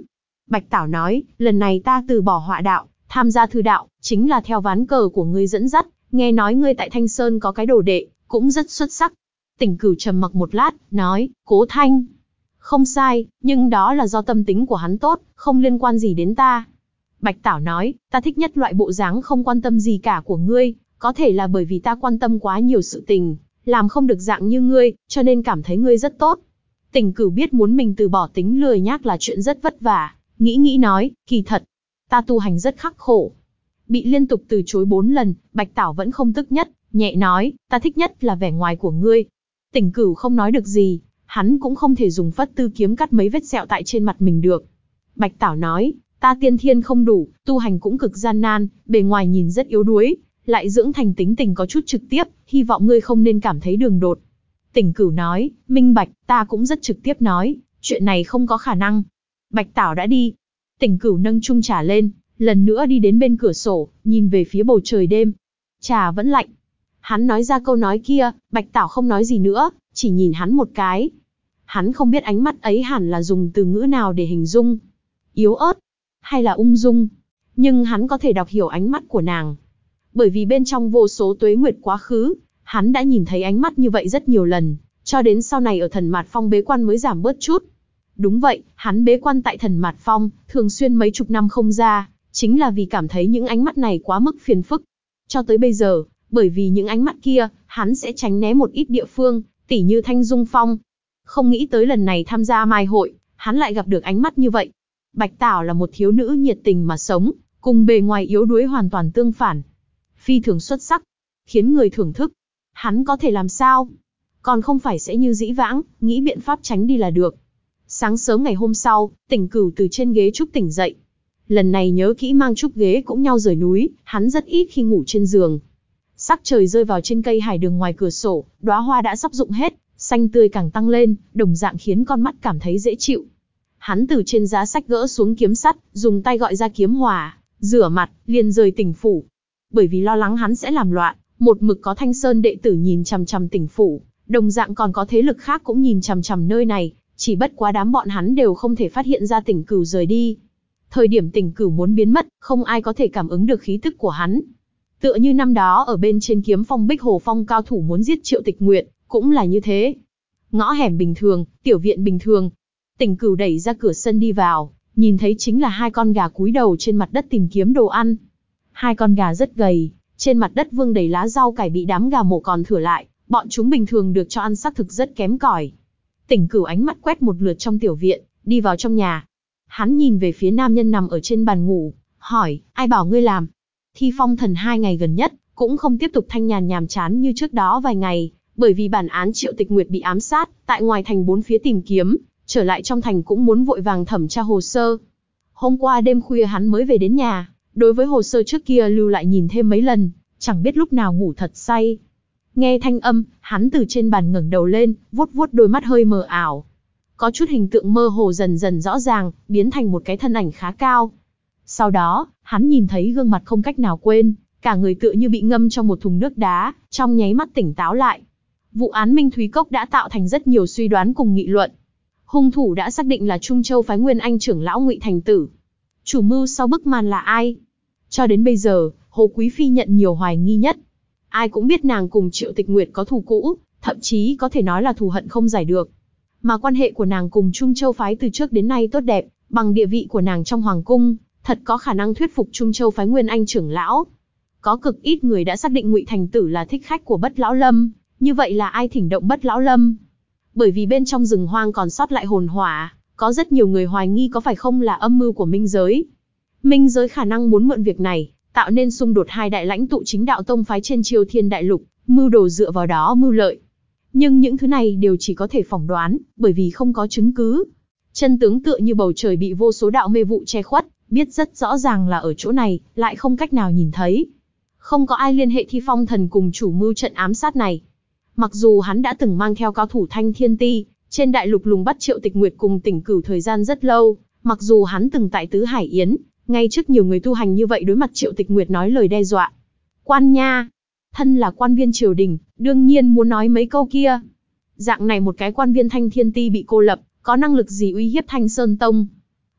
Bạch Tảo nói, lần này ta từ bỏ họa đạo, tham gia thư đạo, chính là theo ván cờ của ngươi dẫn dắt, nghe nói ngươi tại Thanh Sơn có cái đồ đệ, cũng rất xuất sắc. Tỉnh Cửu trầm mặc một lát, nói, Cố Thanh. Không sai, nhưng đó là do tâm tính của hắn tốt, không liên quan gì đến ta. Bạch Tảo nói, ta thích nhất loại bộ dáng không quan tâm gì cả của ngươi, có thể là bởi vì ta quan tâm quá nhiều sự tình, làm không được dạng như ngươi, cho nên cảm thấy ngươi rất tốt. Tỉnh Cửu biết muốn mình từ bỏ tính lười nhác là chuyện rất vất vả, nghĩ nghĩ nói, kỳ thật, ta tu hành rất khắc khổ. Bị liên tục từ chối bốn lần, Bạch Tảo vẫn không tức nhất, nhẹ nói, ta thích nhất là vẻ ngoài của ngươi. Tỉnh Cửu không nói được gì, hắn cũng không thể dùng phất tư kiếm cắt mấy vết sẹo tại trên mặt mình được. Bạch Tảo nói, ta tiên thiên không đủ, tu hành cũng cực gian nan, bề ngoài nhìn rất yếu đuối, lại dưỡng thành tính tình có chút trực tiếp, hy vọng ngươi không nên cảm thấy đường đột. Tỉnh Cửu nói, minh bạch, ta cũng rất trực tiếp nói, chuyện này không có khả năng. Bạch Tảo đã đi. Tỉnh Cửu nâng chung trà lên, lần nữa đi đến bên cửa sổ, nhìn về phía bầu trời đêm. Trà vẫn lạnh. Hắn nói ra câu nói kia, Bạch Tảo không nói gì nữa, chỉ nhìn hắn một cái. Hắn không biết ánh mắt ấy hẳn là dùng từ ngữ nào để hình dung. Yếu ớt, hay là ung dung. Nhưng hắn có thể đọc hiểu ánh mắt của nàng. Bởi vì bên trong vô số tuế nguyệt quá khứ, hắn đã nhìn thấy ánh mắt như vậy rất nhiều lần, cho đến sau này ở Thần Mạt Phong bế quan mới giảm bớt chút. Đúng vậy, hắn bế quan tại Thần Mạt Phong, thường xuyên mấy chục năm không ra, chính là vì cảm thấy những ánh mắt này quá mức phiền phức. Cho tới bây giờ, bởi vì những ánh mắt kia, hắn sẽ tránh né một ít địa phương, tỉ như Thanh Dung Phong. Không nghĩ tới lần này tham gia mai hội, hắn lại gặp được ánh mắt như vậy. Bạch Tảo là một thiếu nữ nhiệt tình mà sống, cùng bề ngoài yếu đuối hoàn toàn tương phản. Phi thường xuất sắc, khiến người thưởng thức. Hắn có thể làm sao? Còn không phải sẽ như dĩ vãng, nghĩ biện pháp tránh đi là được. Sáng sớm ngày hôm sau, Tỉnh Cửu từ trên ghế trúc tỉnh dậy. Lần này nhớ kỹ mang trúc ghế cũng nhau rời núi, hắn rất ít khi ngủ trên giường. Sắc trời rơi vào trên cây hải đường ngoài cửa sổ, đóa hoa đã sắp rụng hết, xanh tươi càng tăng lên, đồng dạng khiến con mắt cảm thấy dễ chịu. Hắn từ trên giá sách gỡ xuống kiếm sắt, dùng tay gọi ra kiếm hỏa, rửa mặt, liền rời Tỉnh phủ. Bởi vì lo lắng hắn sẽ làm loạn, một mực có Thanh Sơn đệ tử nhìn chằm chằm Tỉnh phủ, đồng dạng còn có thế lực khác cũng nhìn chằm chằm nơi này, chỉ bất quá đám bọn hắn đều không thể phát hiện ra Tỉnh Cửu rời đi. Thời điểm Tỉnh Cửu muốn biến mất, không ai có thể cảm ứng được khí tức của hắn. Tựa như năm đó ở bên trên Kiếm Phong Bích Hồ Phong cao thủ muốn giết Triệu Tịch Nguyệt, cũng là như thế. Ngõ hẻm bình thường, tiểu viện bình thường. Tỉnh Cửu đẩy ra cửa sân đi vào, nhìn thấy chính là hai con gà cúi đầu trên mặt đất tìm kiếm đồ ăn. Hai con gà rất gầy, trên mặt đất vương đầy lá rau cải bị đám gà mổ còn thừa lại, bọn chúng bình thường được cho ăn xác thực rất kém cỏi. Tỉnh Cửu ánh mắt quét một lượt trong tiểu viện, đi vào trong nhà. Hắn nhìn về phía nam nhân nằm ở trên bàn ngủ, hỏi, ai bảo ngươi làm? Thi Phong Thần hai ngày gần nhất, cũng không tiếp tục thanh nhàn nhàm chán như trước đó vài ngày, bởi vì bản án Triệu Tịch Nguyệt bị ám sát, tại ngoài thành bốn phía tìm kiếm, trở lại trong thành cũng muốn vội vàng thẩm tra hồ sơ. Hôm qua đêm khuya hắn mới về đến nhà, đối với hồ sơ trước kia lưu lại nhìn thêm mấy lần, chẳng biết lúc nào ngủ thật say. Nghe thanh âm, hắn từ trên bàn ngẩng đầu lên, vuốt vuốt đôi mắt hơi mờ ảo. Có chút hình tượng mơ hồ dần dần rõ ràng, biến thành một cái thân ảnh khá cao. Sau đó, hắn nhìn thấy gương mặt không cách nào quên, cả người tựa như bị ngâm trong một thùng nước đá, trong nháy mắt tỉnh táo lại. Vụ án Minh Thúy Cốc đã tạo thành rất nhiều suy đoán cùng nghị luận. Hung thủ đã xác định là Trung Châu phái Nguyên Anh trưởng lão Ngụy Thành Tử. Chủ mưu sau bức màn là ai? Cho đến bây giờ, Hồ Quý Phi nhận nhiều hoài nghi nhất. Ai cũng biết nàng cùng Triệu Tịch Nguyệt có thù cũ, thậm chí có thể nói là thù hận không giải được. Mà quan hệ của nàng cùng Trung Châu phái từ trước đến nay tốt đẹp, bằng địa vị của nàng trong hoàng cung, thật có khả năng thuyết phục Trung Châu phái Nguyên Anh trưởng lão. Có cực ít người đã xác định Ngụy Thành Tử là thích khách của Bất Lão Lâm, như vậy là ai thỉnh động Bất Lão Lâm? Bởi vì bên trong rừng hoang còn sót lại hồn hỏa, có rất nhiều người hoài nghi có phải không là âm mưu của Minh Giới. Minh Giới khả năng muốn mượn việc này, tạo nên xung đột hai đại lãnh tụ chính đạo tông phái trên Chiêu Thiên Đại Lục, mưu đồ dựa vào đó mưu lợi. Nhưng những thứ này đều chỉ có thể phỏng đoán, bởi vì không có chứng cứ. Chân tướng tựa như bầu trời bị vô số đạo mê vụ che khuất, biết rất rõ ràng là ở chỗ này, lại không cách nào nhìn thấy. Không có ai liên hệ Thi Phong Thần cùng chủ mưu trận ám sát này. Mặc dù hắn đã từng mang theo cao thủ Thanh Thiên Ti, trên đại lục lùng bắt Triệu Tịch Nguyệt cùng Tỉnh Cửu thời gian rất lâu, mặc dù hắn từng tại Tứ Hải Yến, ngay trước nhiều người tu hành như vậy đối mặt Triệu Tịch Nguyệt nói lời đe dọa. Quan nha! Thân là quan viên triều đình, đương nhiên muốn nói mấy câu kia. Dạng này một cái quan viên Thanh Thiên Ti bị cô lập, có năng lực gì uy hiếp Thanh Sơn Tông?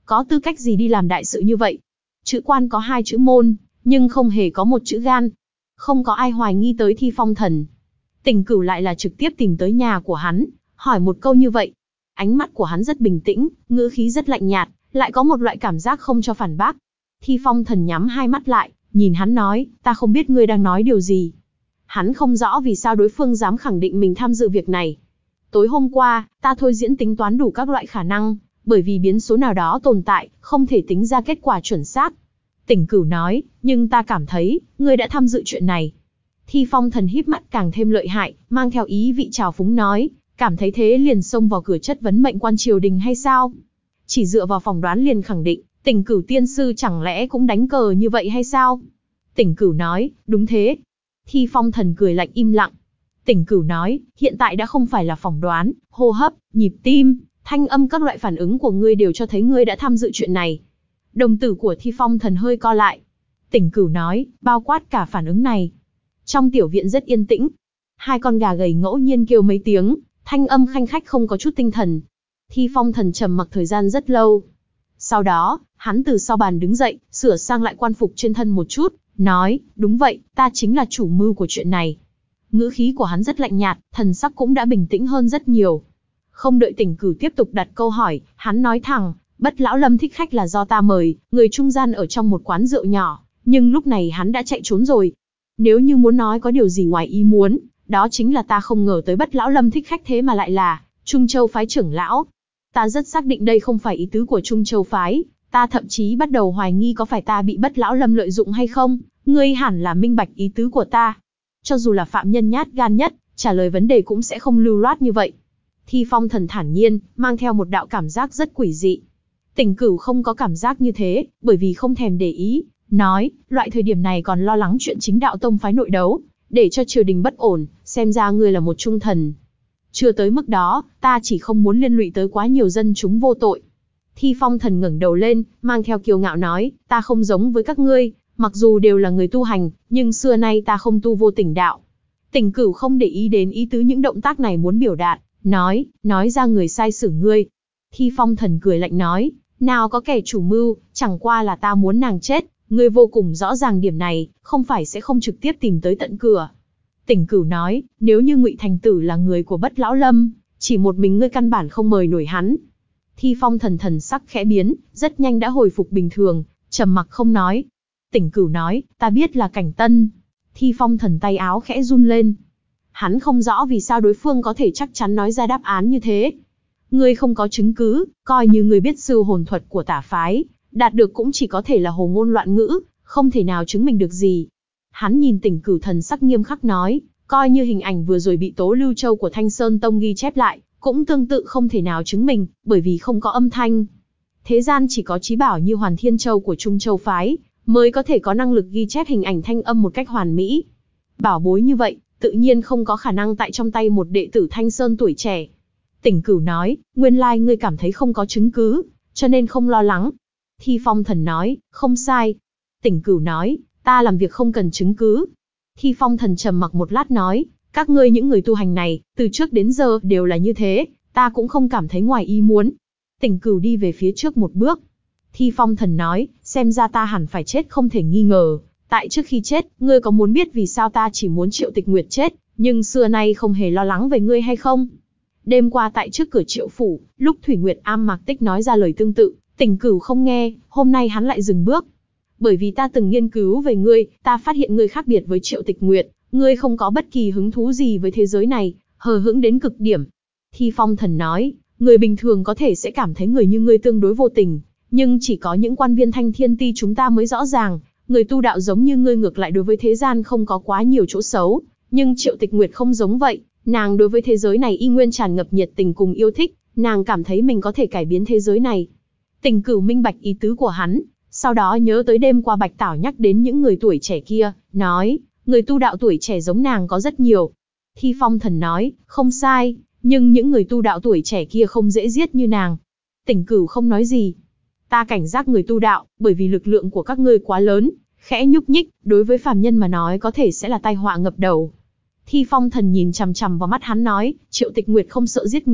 có tư cách gì đi làm đại sự như vậy? Chữ quan có hai chữ môn, nhưng không hề có một chữ gan. Không có ai hoài nghi tới Thi Phong Thần. Tỉnh Cửu lại là trực tiếp tìm tới nhà của hắn, hỏi một câu như vậy. Ánh mắt của hắn rất bình tĩnh, ngữ khí rất lạnh nhạt, lại có một loại cảm giác không cho phản bác. Thi Phong Thần nhắm hai mắt lại, nhìn hắn nói, ta không biết ngươi đang nói điều gì. Hắn không rõ vì sao đối phương dám khẳng định mình tham dự việc này. Tối hôm qua, ta thôi diễn tính toán đủ các loại khả năng, bởi vì biến số nào đó tồn tại, không thể tính ra kết quả chuẩn xác. Tỉnh Cửu nói, nhưng ta cảm thấy, ngươi đã tham dự chuyện này. Thi Phong Thần híp mắt càng thêm lợi hại, mang theo ý vị trào phúng nói, cảm thấy thế liền xông vào cửa chất vấn mệnh quan triều đình hay sao? Chỉ dựa vào phỏng đoán liền khẳng định, Tỉnh Cửu tiên sư chẳng lẽ cũng đánh cờ như vậy hay sao? Tỉnh Cửu nói, đúng thế. Thi Phong Thần cười lạnh im lặng. Tỉnh Cửu nói, hiện tại đã không phải là phỏng đoán, hô hấp, nhịp tim, thanh âm các loại phản ứng của ngươi đều cho thấy ngươi đã tham dự chuyện này. Đồng tử của Thi Phong Thần hơi co lại. Tỉnh Cửu nói, bao quát cả phản ứng này. Trong tiểu viện rất yên tĩnh. Hai con gà gầy ngẫu nhiên kêu mấy tiếng, thanh âm khanh khách không có chút tinh thần. Thi Phong Thần trầm mặc thời gian rất lâu. Sau đó, hắn từ sau bàn đứng dậy, sửa sang lại quan phục trên thân một chút, nói, đúng vậy, ta chính là chủ mưu của chuyện này. Ngữ khí của hắn rất lạnh nhạt, thần sắc cũng đã bình tĩnh hơn rất nhiều. Không đợi Tỉnh Cửu tiếp tục đặt câu hỏi, hắn nói thẳng, Bất Lão Lâm thích khách là do ta mời, người trung gian ở trong một quán rượu nhỏ, nhưng lúc này hắn đã chạy trốn rồi. Nếu như muốn nói có điều gì ngoài ý muốn, đó chính là ta không ngờ tới Bất Lão Lâm thích khách thế mà lại là Trung Châu phái trưởng lão. Ta rất xác định đây không phải ý tứ của Trung Châu phái, ta thậm chí bắt đầu hoài nghi có phải ta bị Bất Lão Lâm lợi dụng hay không, ngươi hẳn là minh bạch ý tứ của ta. Cho dù là phạm nhân nhát gan nhất, trả lời vấn đề cũng sẽ không lưu loát như vậy. Thi Phong Thần thản nhiên, mang theo một đạo cảm giác rất quỷ dị. Tỉnh Cửu không có cảm giác như thế, bởi vì không thèm để ý, nói, loại thời điểm này còn lo lắng chuyện chính đạo tông phái nội đấu, để cho triều đình bất ổn, xem ra ngươi là một trung thần. Chưa tới mức đó, ta chỉ không muốn liên lụy tới quá nhiều dân chúng vô tội. Thi Phong Thần ngẩng đầu lên, mang theo kiêu ngạo nói, ta không giống với các ngươi, mặc dù đều là người tu hành, nhưng xưa nay ta không tu vô tình đạo. Tỉnh Cửu không để ý đến ý tứ những động tác này muốn biểu đạt, nói, nói ra người sai xử ngươi. Thi Phong Thần cười lạnh nói, nào có kẻ chủ mưu, chẳng qua là ta muốn nàng chết, ngươi vô cùng rõ ràng điểm này, không phải sẽ không trực tiếp tìm tới tận cửa. Tỉnh Cửu nói, nếu như Ngụy Thành Tử là người của Bất Lão Lâm, chỉ một mình ngươi căn bản không mời nổi hắn. Thi Phong Thần thần sắc khẽ biến, rất nhanh đã hồi phục bình thường, trầm mặc không nói. Tỉnh Cửu nói, ta biết là Cảnh Tân. Thi Phong Thần tay áo khẽ run lên. Hắn không rõ vì sao đối phương có thể chắc chắn nói ra đáp án như thế. Ngươi không có chứng cứ, coi như ngươi biết sư hồn thuật của tả phái, đạt được cũng chỉ có thể là hồ ngôn loạn ngữ, không thể nào chứng minh được gì. Hắn nhìn Tỉnh Cửu thần sắc nghiêm khắc nói, coi như hình ảnh vừa rồi bị Tố Lưu Châu của Thanh Sơn Tông ghi chép lại, cũng tương tự không thể nào chứng minh, bởi vì không có âm thanh. Thế gian chỉ có chí bảo như Hoàn Thiên Châu của Trung Châu phái, mới có thể có năng lực ghi chép hình ảnh thanh âm một cách hoàn mỹ. Bảo bối như vậy, tự nhiên không có khả năng tại trong tay một đệ tử Thanh Sơn tuổi trẻ. Tỉnh Cửu nói, nguyên lai ngươi cảm thấy không có chứng cứ, cho nên không lo lắng. Thi Phong Thần nói, không sai. Tỉnh Cửu nói, ta làm việc không cần chứng cứ. Thi Phong Thần trầm mặc một lát nói, các ngươi những người tu hành này, từ trước đến giờ đều là như thế, ta cũng không cảm thấy ngoài ý muốn. Tỉnh Cửu đi về phía trước một bước. Thi Phong Thần nói, xem ra ta hẳn phải chết không thể nghi ngờ. Tại trước khi chết, ngươi có muốn biết vì sao ta chỉ muốn Triệu Tịch Nguyệt chết, nhưng xưa nay không hề lo lắng về ngươi hay không? Đêm qua tại trước cửa Triệu phủ, lúc Thủy Nguyệt Am Mạc Tích nói ra lời tương tự, Tỉnh Cửu không nghe, hôm nay hắn lại dừng bước. Bởi vì ta từng nghiên cứu về ngươi, ta phát hiện ngươi khác biệt với Triệu Tịch Nguyệt, ngươi không có bất kỳ hứng thú gì với thế giới này, hờ hững đến cực điểm. Thi Phong Thần nói, người bình thường có thể sẽ cảm thấy người như ngươi tương đối vô tình, nhưng chỉ có những quan viên Thanh Thiên Ti chúng ta mới rõ ràng, người tu đạo giống như ngươi ngược lại đối với thế gian không có quá nhiều chỗ xấu, nhưng Triệu Tịch Nguyệt không giống vậy, nàng đối với thế giới này y nguyên tràn ngập nhiệt tình cùng yêu thích, nàng cảm thấy mình có thể cải biến thế giới này. Tỉnh Cửu minh bạch ý tứ của hắn, sau đó nhớ tới đêm qua Bạch Tảo nhắc đến những người tuổi trẻ kia, nói, người tu đạo tuổi trẻ giống nàng có rất nhiều. Thi Phong Thần nói, không sai, nhưng những người tu đạo tuổi trẻ kia không dễ giết như nàng. Tỉnh Cửu không nói gì. Ta cảnh giác người tu đạo, bởi vì lực lượng của các ngươi quá lớn, khẽ nhúc nhích, đối với phàm nhân mà nói có thể sẽ là tai họa ngập đầu. Thi Phong Thần nhìn chằm chằm vào mắt hắn nói, Triệu Tịch Nguyệt không sợ giết người,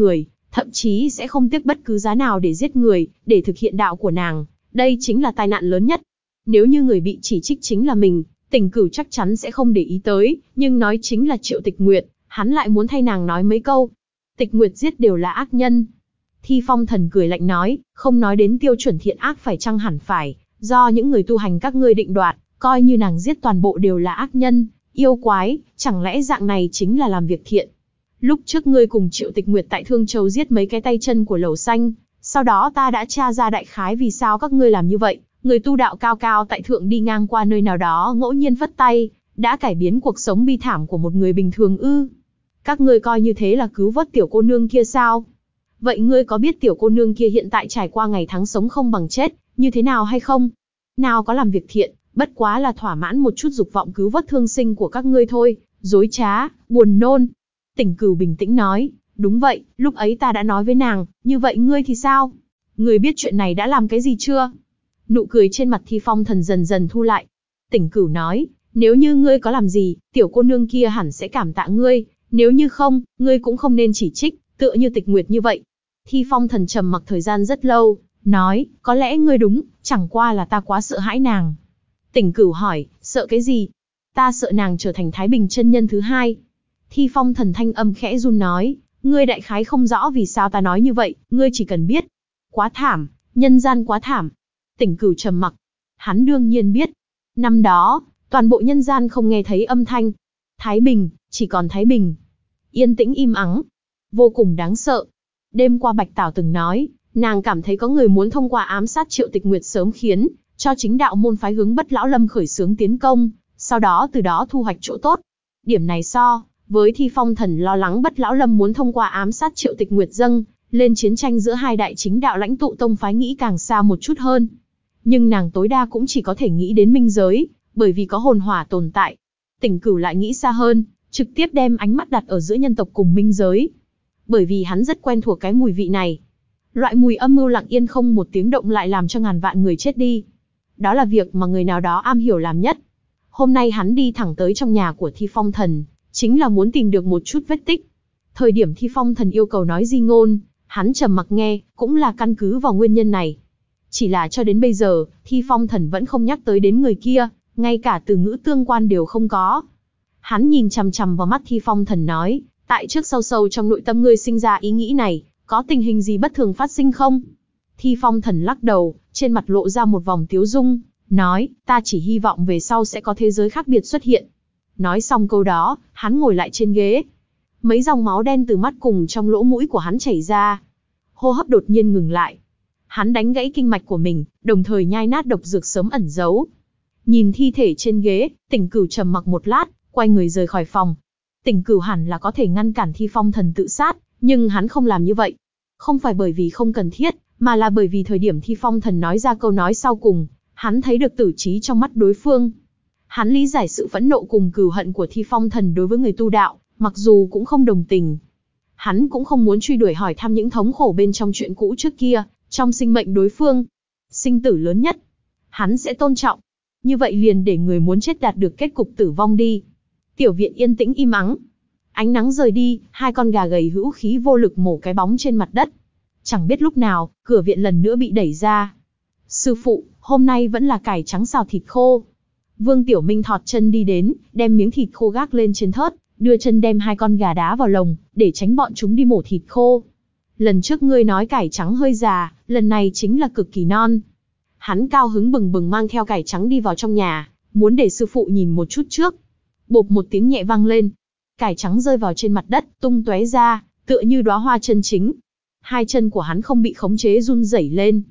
thậm chí sẽ không tiếc bất cứ giá nào để giết người, để thực hiện đạo của nàng. Đây chính là tai nạn lớn nhất. Nếu như người bị chỉ trích chính là mình, Tỉnh Cửu chắc chắn sẽ không để ý tới, nhưng nói chính là Triệu Tịch Nguyệt, hắn lại muốn thay nàng nói mấy câu. Tịch Nguyệt giết đều là ác nhân. Thi Phong Thần cười lạnh nói, không nói đến tiêu chuẩn thiện ác phải chăng hẳn phải, do những người tu hành các ngươi định đoạt, coi như nàng giết toàn bộ đều là ác nhân, yêu quái, chẳng lẽ dạng này chính là làm việc thiện. Lúc trước ngươi cùng Triệu Tịch Nguyệt tại Thương Châu giết mấy cái tay chân của Lầu Xanh, sau đó ta đã tra ra đại khái vì sao các ngươi làm như vậy, người tu đạo cao cao tại thượng đi ngang qua nơi nào đó ngẫu nhiên phất tay, đã cải biến cuộc sống bi thảm của một người bình thường ư? Các ngươi coi như thế là cứu vớt tiểu cô nương kia sao? Vậy ngươi có biết tiểu cô nương kia hiện tại trải qua ngày tháng sống không bằng chết, như thế nào hay không? Nào có làm việc thiện, bất quá là thỏa mãn một chút dục vọng cứu vớt thương sinh của các ngươi thôi, dối trá, buồn nôn. Tỉnh Cửu bình tĩnh nói, đúng vậy, lúc ấy ta đã nói với nàng, như vậy ngươi thì sao? Ngươi biết chuyện này đã làm cái gì chưa? Nụ cười trên mặt Thi Phong Thần dần dần thu lại. Tỉnh Cửu nói, nếu như ngươi có làm gì, tiểu cô nương kia hẳn sẽ cảm tạ ngươi, nếu như không, ngươi cũng không nên chỉ trích, tựa như Tịch Nguyệt như vậy. Thi Phong Thần trầm mặc thời gian rất lâu, nói, có lẽ ngươi đúng, chẳng qua là ta quá sợ hãi nàng. Tỉnh Cửu hỏi, sợ cái gì? Ta sợ nàng trở thành Thái Bình chân nhân thứ hai. Thi Phong Thần thanh âm khẽ run nói, ngươi đại khái không rõ vì sao ta nói như vậy, ngươi chỉ cần biết. Quá thảm, nhân gian quá thảm. Tỉnh Cửu trầm mặc. Hắn đương nhiên biết. Năm đó, toàn bộ nhân gian không nghe thấy âm thanh. Thái Bình, chỉ còn Thái Bình. Yên tĩnh im ắng. Vô cùng đáng sợ. Đêm qua Bạch Tảo từng nói, nàng cảm thấy có người muốn thông qua ám sát Triệu Tịch Nguyệt sớm khiến cho chính đạo môn phái hướng Bất Lão Lâm khởi xướng tiến công, sau đó từ đó thu hoạch chỗ tốt. Điểm này so với Thi Phong Thần lo lắng Bất Lão Lâm muốn thông qua ám sát Triệu Tịch Nguyệt dâng lên chiến tranh giữa hai đại chính đạo lãnh tụ tông phái nghĩ càng xa một chút hơn. Nhưng nàng tối đa cũng chỉ có thể nghĩ đến minh giới, bởi vì có hồn hỏa tồn tại. Tỉnh Cửu lại nghĩ xa hơn, trực tiếp đem ánh mắt đặt ở giữa nhân tộc cùng minh giới. Bởi vì hắn rất quen thuộc cái mùi vị này. Loại mùi âm mưu lặng yên không một tiếng động lại làm cho ngàn vạn người chết đi. Đó là việc mà người nào đó am hiểu làm nhất. Hôm nay hắn đi thẳng tới trong nhà của Thi Phong Thần, chính là muốn tìm được một chút vết tích. Thời điểm Thi Phong Thần yêu cầu nói di ngôn, hắn trầm mặc nghe, cũng là căn cứ vào nguyên nhân này. Chỉ là cho đến bây giờ, Thi Phong Thần vẫn không nhắc tới đến người kia, ngay cả từ ngữ tương quan đều không có. Hắn nhìn chằm chằm vào mắt Thi Phong Thần nói, tại trước sâu sâu trong nội tâm ngươi sinh ra ý nghĩ này, có tình hình gì bất thường phát sinh không? Thi Phong Thần lắc đầu, trên mặt lộ ra một vòng tiếu dung, nói, ta chỉ hy vọng về sau sẽ có thế giới khác biệt xuất hiện. Nói xong câu đó, hắn ngồi lại trên ghế. Mấy dòng máu đen từ mắt cùng trong lỗ mũi của hắn chảy ra. Hô hấp đột nhiên ngừng lại. Hắn đánh gãy kinh mạch của mình, đồng thời nhai nát độc dược sớm ẩn giấu. Nhìn thi thể trên ghế, Tỉnh Cửu trầm mặc một lát, quay người rời khỏi phòng. Tỉnh Cửu hẳn là có thể ngăn cản Thi Phong Thần tự sát, nhưng hắn không làm như vậy. Không phải bởi vì không cần thiết, mà là bởi vì thời điểm Thi Phong Thần nói ra câu nói sau cùng, hắn thấy được tử trí trong mắt đối phương. Hắn lý giải sự phẫn nộ cùng cừu hận của Thi Phong Thần đối với người tu đạo, mặc dù cũng không đồng tình. Hắn cũng không muốn truy đuổi hỏi thăm những thống khổ bên trong chuyện cũ trước kia, trong sinh mệnh đối phương. Sinh tử lớn nhất, hắn sẽ tôn trọng. Như vậy liền để người muốn chết đạt được kết cục tử vong đi. Tiểu viện yên tĩnh im ắng. Ánh nắng rời đi, hai con gà gầy hữu khí vô lực mổ cái bóng trên mặt đất. Chẳng biết lúc nào, cửa viện lần nữa bị đẩy ra. Sư phụ, hôm nay vẫn là cải trắng xào thịt khô. Vương Tiểu Minh thọt chân đi đến, đem miếng thịt khô gác lên trên thớt, đưa chân đem hai con gà đá vào lồng, để tránh bọn chúng đi mổ thịt khô. Lần trước ngươi nói cải trắng hơi già, lần này chính là cực kỳ non. Hắn cao hứng bừng bừng mang theo cải trắng đi vào trong nhà, muốn để sư phụ nhìn một chút trước. Bộp một tiếng nhẹ vang lên. Cải trắng rơi vào trên mặt đất, tung tóe ra, tựa như đóa hoa chân chính. Hai chân của hắn không bị khống chế run rẩy lên.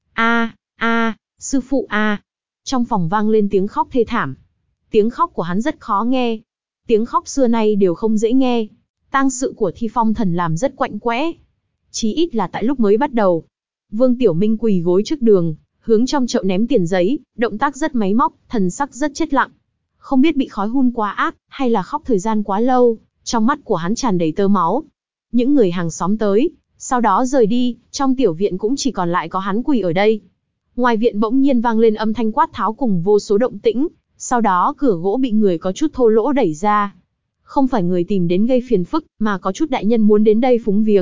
A, a, sư phụ a. Trong phòng vang lên tiếng khóc thê thảm. Tiếng khóc của hắn rất khó nghe. Tiếng khóc xưa nay đều không dễ nghe. Tang sự của Thi Phong Thần làm rất quạnh quẽ. Chí ít là tại lúc mới bắt đầu. Vương Tiểu Minh quỳ gối trước đường, hướng trong chậu ném tiền giấy, động tác rất máy móc, thần sắc rất chết lặng. Không biết bị khói hun quá ác, hay là khóc thời gian quá lâu, trong mắt của hắn tràn đầy tơ máu. Những người hàng xóm tới, sau đó rời đi, trong tiểu viện cũng chỉ còn lại có hắn quỳ ở đây. Ngoài viện bỗng nhiên vang lên âm thanh quát tháo cùng vô số động tĩnh, sau đó cửa gỗ bị người có chút thô lỗ đẩy ra. Không phải người tìm đến gây phiền phức, mà có chút đại nhân muốn đến đây phúng viếng,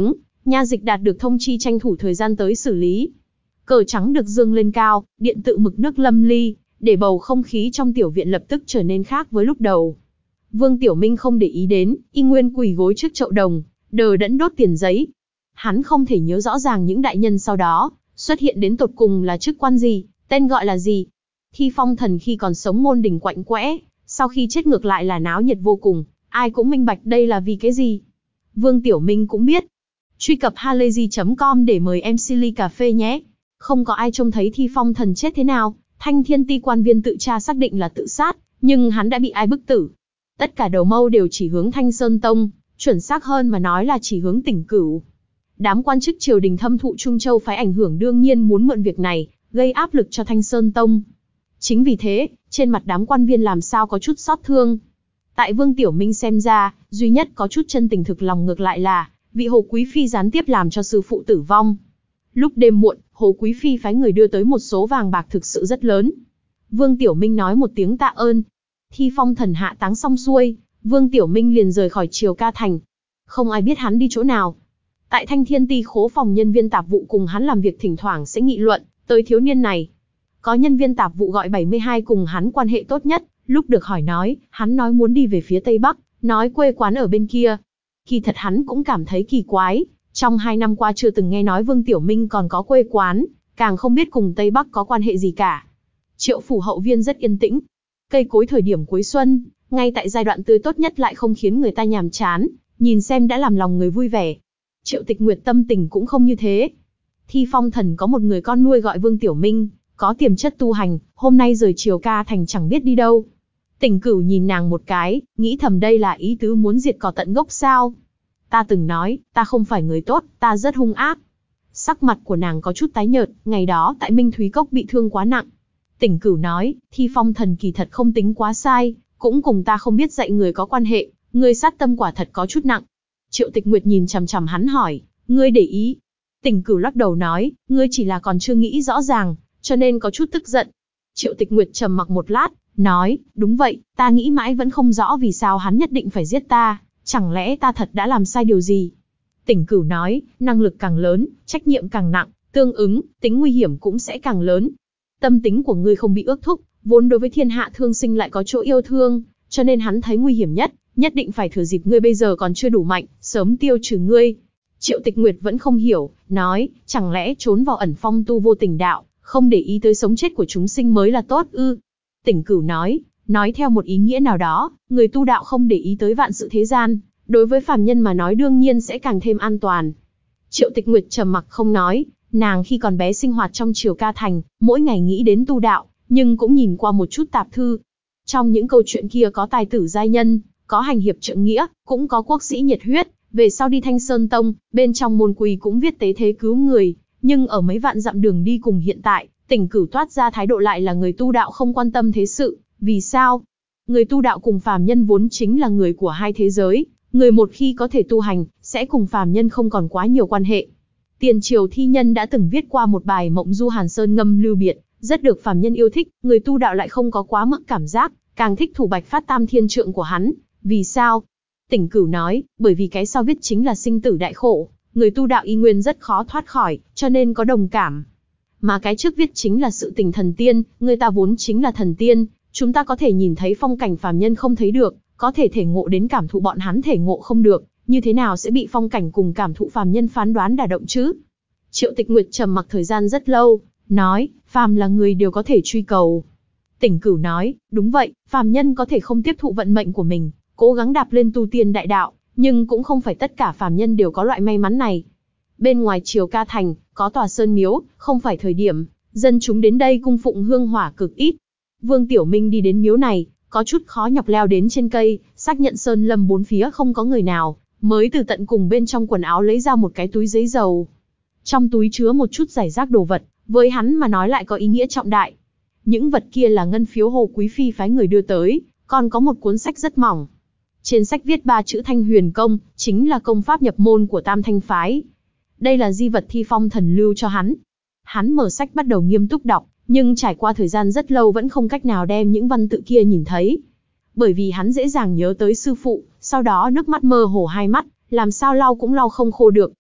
Nha dịch đạt được thông chi tranh thủ thời gian tới xử lý. Cờ trắng được dương lên cao, điện tự mực nước lâm ly, để bầu không khí trong tiểu viện lập tức trở nên khác với lúc đầu. Vương Tiểu Minh không để ý đến, y nguyên quỳ gối trước chậu đồng, đờ đẫn đốt tiền giấy. Hắn không thể nhớ rõ ràng những đại nhân sau đó xuất hiện đến tột cùng là chức quan gì, tên gọi là gì. Thi Phong Thần khi còn sống ngôn đình quạnh quẽ, sau khi chết ngược lại là náo nhiệt vô cùng, ai cũng minh bạch đây là vì cái gì. Vương Tiểu Minh cũng biết. Truy cập halayzi chấm com để mời em xê ly cà phê nhé. Không có ai trông thấy Thi Phong Thần chết thế nào, Thanh Thiên Ti quan viên tự tra xác định là tự sát, nhưng hắn đã bị ai bức tử. Tất cả đầu mâu đều chỉ hướng Thanh Sơn Tông, chuẩn xác hơn mà nói là chỉ hướng Tỉnh Cửu. Đám quan chức triều đình thâm thụ Trung Châu phái ảnh hưởng đương nhiên muốn mượn việc này, gây áp lực cho Thanh Sơn Tông. Chính vì thế, trên mặt đám quan viên làm sao có chút xót thương. Tại Vương Tiểu Minh xem ra, duy nhất có chút chân tình thực lòng ngược lại là, vị Hồ Quý Phi gián tiếp làm cho sư phụ tử vong. Lúc đêm muộn, Hồ Quý Phi phái người đưa tới một số vàng bạc thực sự rất lớn. Vương Tiểu Minh nói một tiếng tạ ơn. Thi Phong Thần hạ táng xong xuôi, Vương Tiểu Minh liền rời khỏi Triều Ca Thành. Không ai biết hắn đi chỗ nào. Tại Thanh Thiên Ti khố phòng nhân viên tạp vụ cùng hắn làm việc thỉnh thoảng sẽ nghị luận tới thiếu niên này. Có nhân viên tạp vụ gọi bảy mươi hai cùng hắn quan hệ tốt nhất, lúc được hỏi nói, hắn nói muốn đi về phía Tây Bắc, nói quê quán ở bên kia. Kỳ thật hắn cũng cảm thấy kỳ quái, trong hai năm qua chưa từng nghe nói Vương Tiểu Minh còn có quê quán, càng không biết cùng Tây Bắc có quan hệ gì cả. Triệu phủ hậu viên rất yên tĩnh. Cây cối thời điểm cuối xuân, ngay tại giai đoạn tươi tốt nhất lại không khiến người ta nhàm chán, nhìn xem đã làm lòng người vui vẻ. Triệu Tịch Nguyệt tâm tình cũng không như thế. Thi Phong Thần có một người con nuôi gọi Vương Tiểu Minh, có tiềm chất tu hành, hôm nay rời Triều Ca Thành chẳng biết đi đâu. Tỉnh Cửu nhìn nàng một cái, nghĩ thầm đây là ý tứ muốn diệt cỏ tận gốc sao. Ta từng nói, ta không phải người tốt, ta rất hung ác. Sắc mặt của nàng có chút tái nhợt, ngày đó tại Minh Thúy Cốc bị thương quá nặng. Tỉnh Cửu nói, Thi Phong Thần kỳ thật không tính quá sai, cũng cùng ta không biết dạy người có quan hệ, ngươi sát tâm quả thật có chút nặng. Triệu Tịch Nguyệt nhìn chằm chằm hắn hỏi, ngươi để ý. Tỉnh Cửu lắc đầu nói, ngươi chỉ là còn chưa nghĩ rõ ràng, cho nên có chút tức giận. Triệu Tịch Nguyệt trầm mặc một lát, nói, đúng vậy, ta nghĩ mãi vẫn không rõ vì sao hắn nhất định phải giết ta, chẳng lẽ ta thật đã làm sai điều gì. Tỉnh Cửu nói, năng lực càng lớn, trách nhiệm càng nặng, tương ứng, tính nguy hiểm cũng sẽ càng lớn. Tâm tính của ngươi không bị ước thúc, vốn đối với thiên hạ thương sinh lại có chỗ yêu thương, cho nên hắn thấy nguy hiểm nhất, nhất định phải thừa dịp ngươi bây giờ còn chưa đủ mạnh, sớm tiêu trừ ngươi. Triệu Tịch Nguyệt vẫn không hiểu, nói, chẳng lẽ trốn vào ẩn phong tu vô tình đạo, không để ý tới sống chết của chúng sinh mới là tốt ư? Tỉnh Cửu nói, nói theo một ý nghĩa nào đó, người tu đạo không để ý tới vạn sự thế gian, đối với phàm nhân mà nói đương nhiên sẽ càng thêm an toàn. Triệu Tịch Nguyệt trầm mặc không nói, nàng khi còn bé sinh hoạt trong Triều Ca Thành, mỗi ngày nghĩ đến tu đạo, nhưng cũng nhìn qua một chút tạp thư. Trong những câu chuyện kia có tài tử giai nhân, có hành hiệp trượng nghĩa, cũng có quốc sĩ nhiệt huyết, về sau đi Thanh Sơn Tông, bên trong môn quy cũng viết tế thế cứu người, nhưng ở mấy vạn dặm đường đi cùng hiện tại, Tỉnh Cửu toát ra thái độ lại là người tu đạo không quan tâm thế sự, vì sao? Người tu đạo cùng phàm nhân vốn chính là người của hai thế giới, người một khi có thể tu hành, sẽ cùng phàm nhân không còn quá nhiều quan hệ. Tiền triều thi nhân đã từng viết qua một bài Mộng Du Hàn Sơn ngâm lưu biệt, rất được phàm nhân yêu thích, người tu đạo lại không có quá mức cảm giác, càng thích thủ bạch phát tam thiên trượng của hắn. Vì sao? Tỉnh Cửu nói, bởi vì cái sau viết chính là sinh tử đại khổ, người tu đạo y nguyên rất khó thoát khỏi, cho nên có đồng cảm. Mà cái trước viết chính là sự tình thần tiên, người ta vốn chính là thần tiên, chúng ta có thể nhìn thấy phong cảnh phàm nhân không thấy được, có thể thể ngộ đến cảm thụ bọn hắn thể ngộ không được, như thế nào sẽ bị phong cảnh cùng cảm thụ phàm nhân phán đoán đả động chứ? Triệu Tịch Nguyệt trầm mặc thời gian rất lâu, nói, phàm là người đều có thể truy cầu. Tỉnh Cửu nói, đúng vậy, phàm nhân có thể không tiếp thụ vận mệnh của mình, cố gắng đạp lên tu tiên đại đạo, nhưng cũng không phải tất cả phàm nhân đều có loại may mắn này. Bên ngoài Triều Ca Thành, có tòa sơn miếu, không phải thời điểm, dân chúng đến đây cung phụng hương hỏa cực ít. Vương Tiểu Minh đi đến miếu này, có chút khó nhọc leo đến trên cây, xác nhận sơn lâm bốn phía không có người nào, mới từ tận cùng bên trong quần áo lấy ra một cái túi giấy dầu. Trong túi chứa một chút rải rác đồ vật, với hắn mà nói lại có ý nghĩa trọng đại. Những vật kia là ngân phiếu Hồ Quý Phi phái người đưa tới, còn có một cuốn sách rất mỏng. Trên sách viết ba chữ Thanh Huyền Công, chính là công pháp nhập môn của Tam Thanh phái. Đây là di vật Thi Phong Thần lưu cho hắn. Hắn mở sách bắt đầu nghiêm túc đọc, nhưng trải qua thời gian rất lâu vẫn không cách nào đem những văn tự kia nhìn thấy. Bởi vì hắn dễ dàng nhớ tới sư phụ, sau đó nước mắt mơ hồ hai mắt, làm sao lau cũng lau không khô được.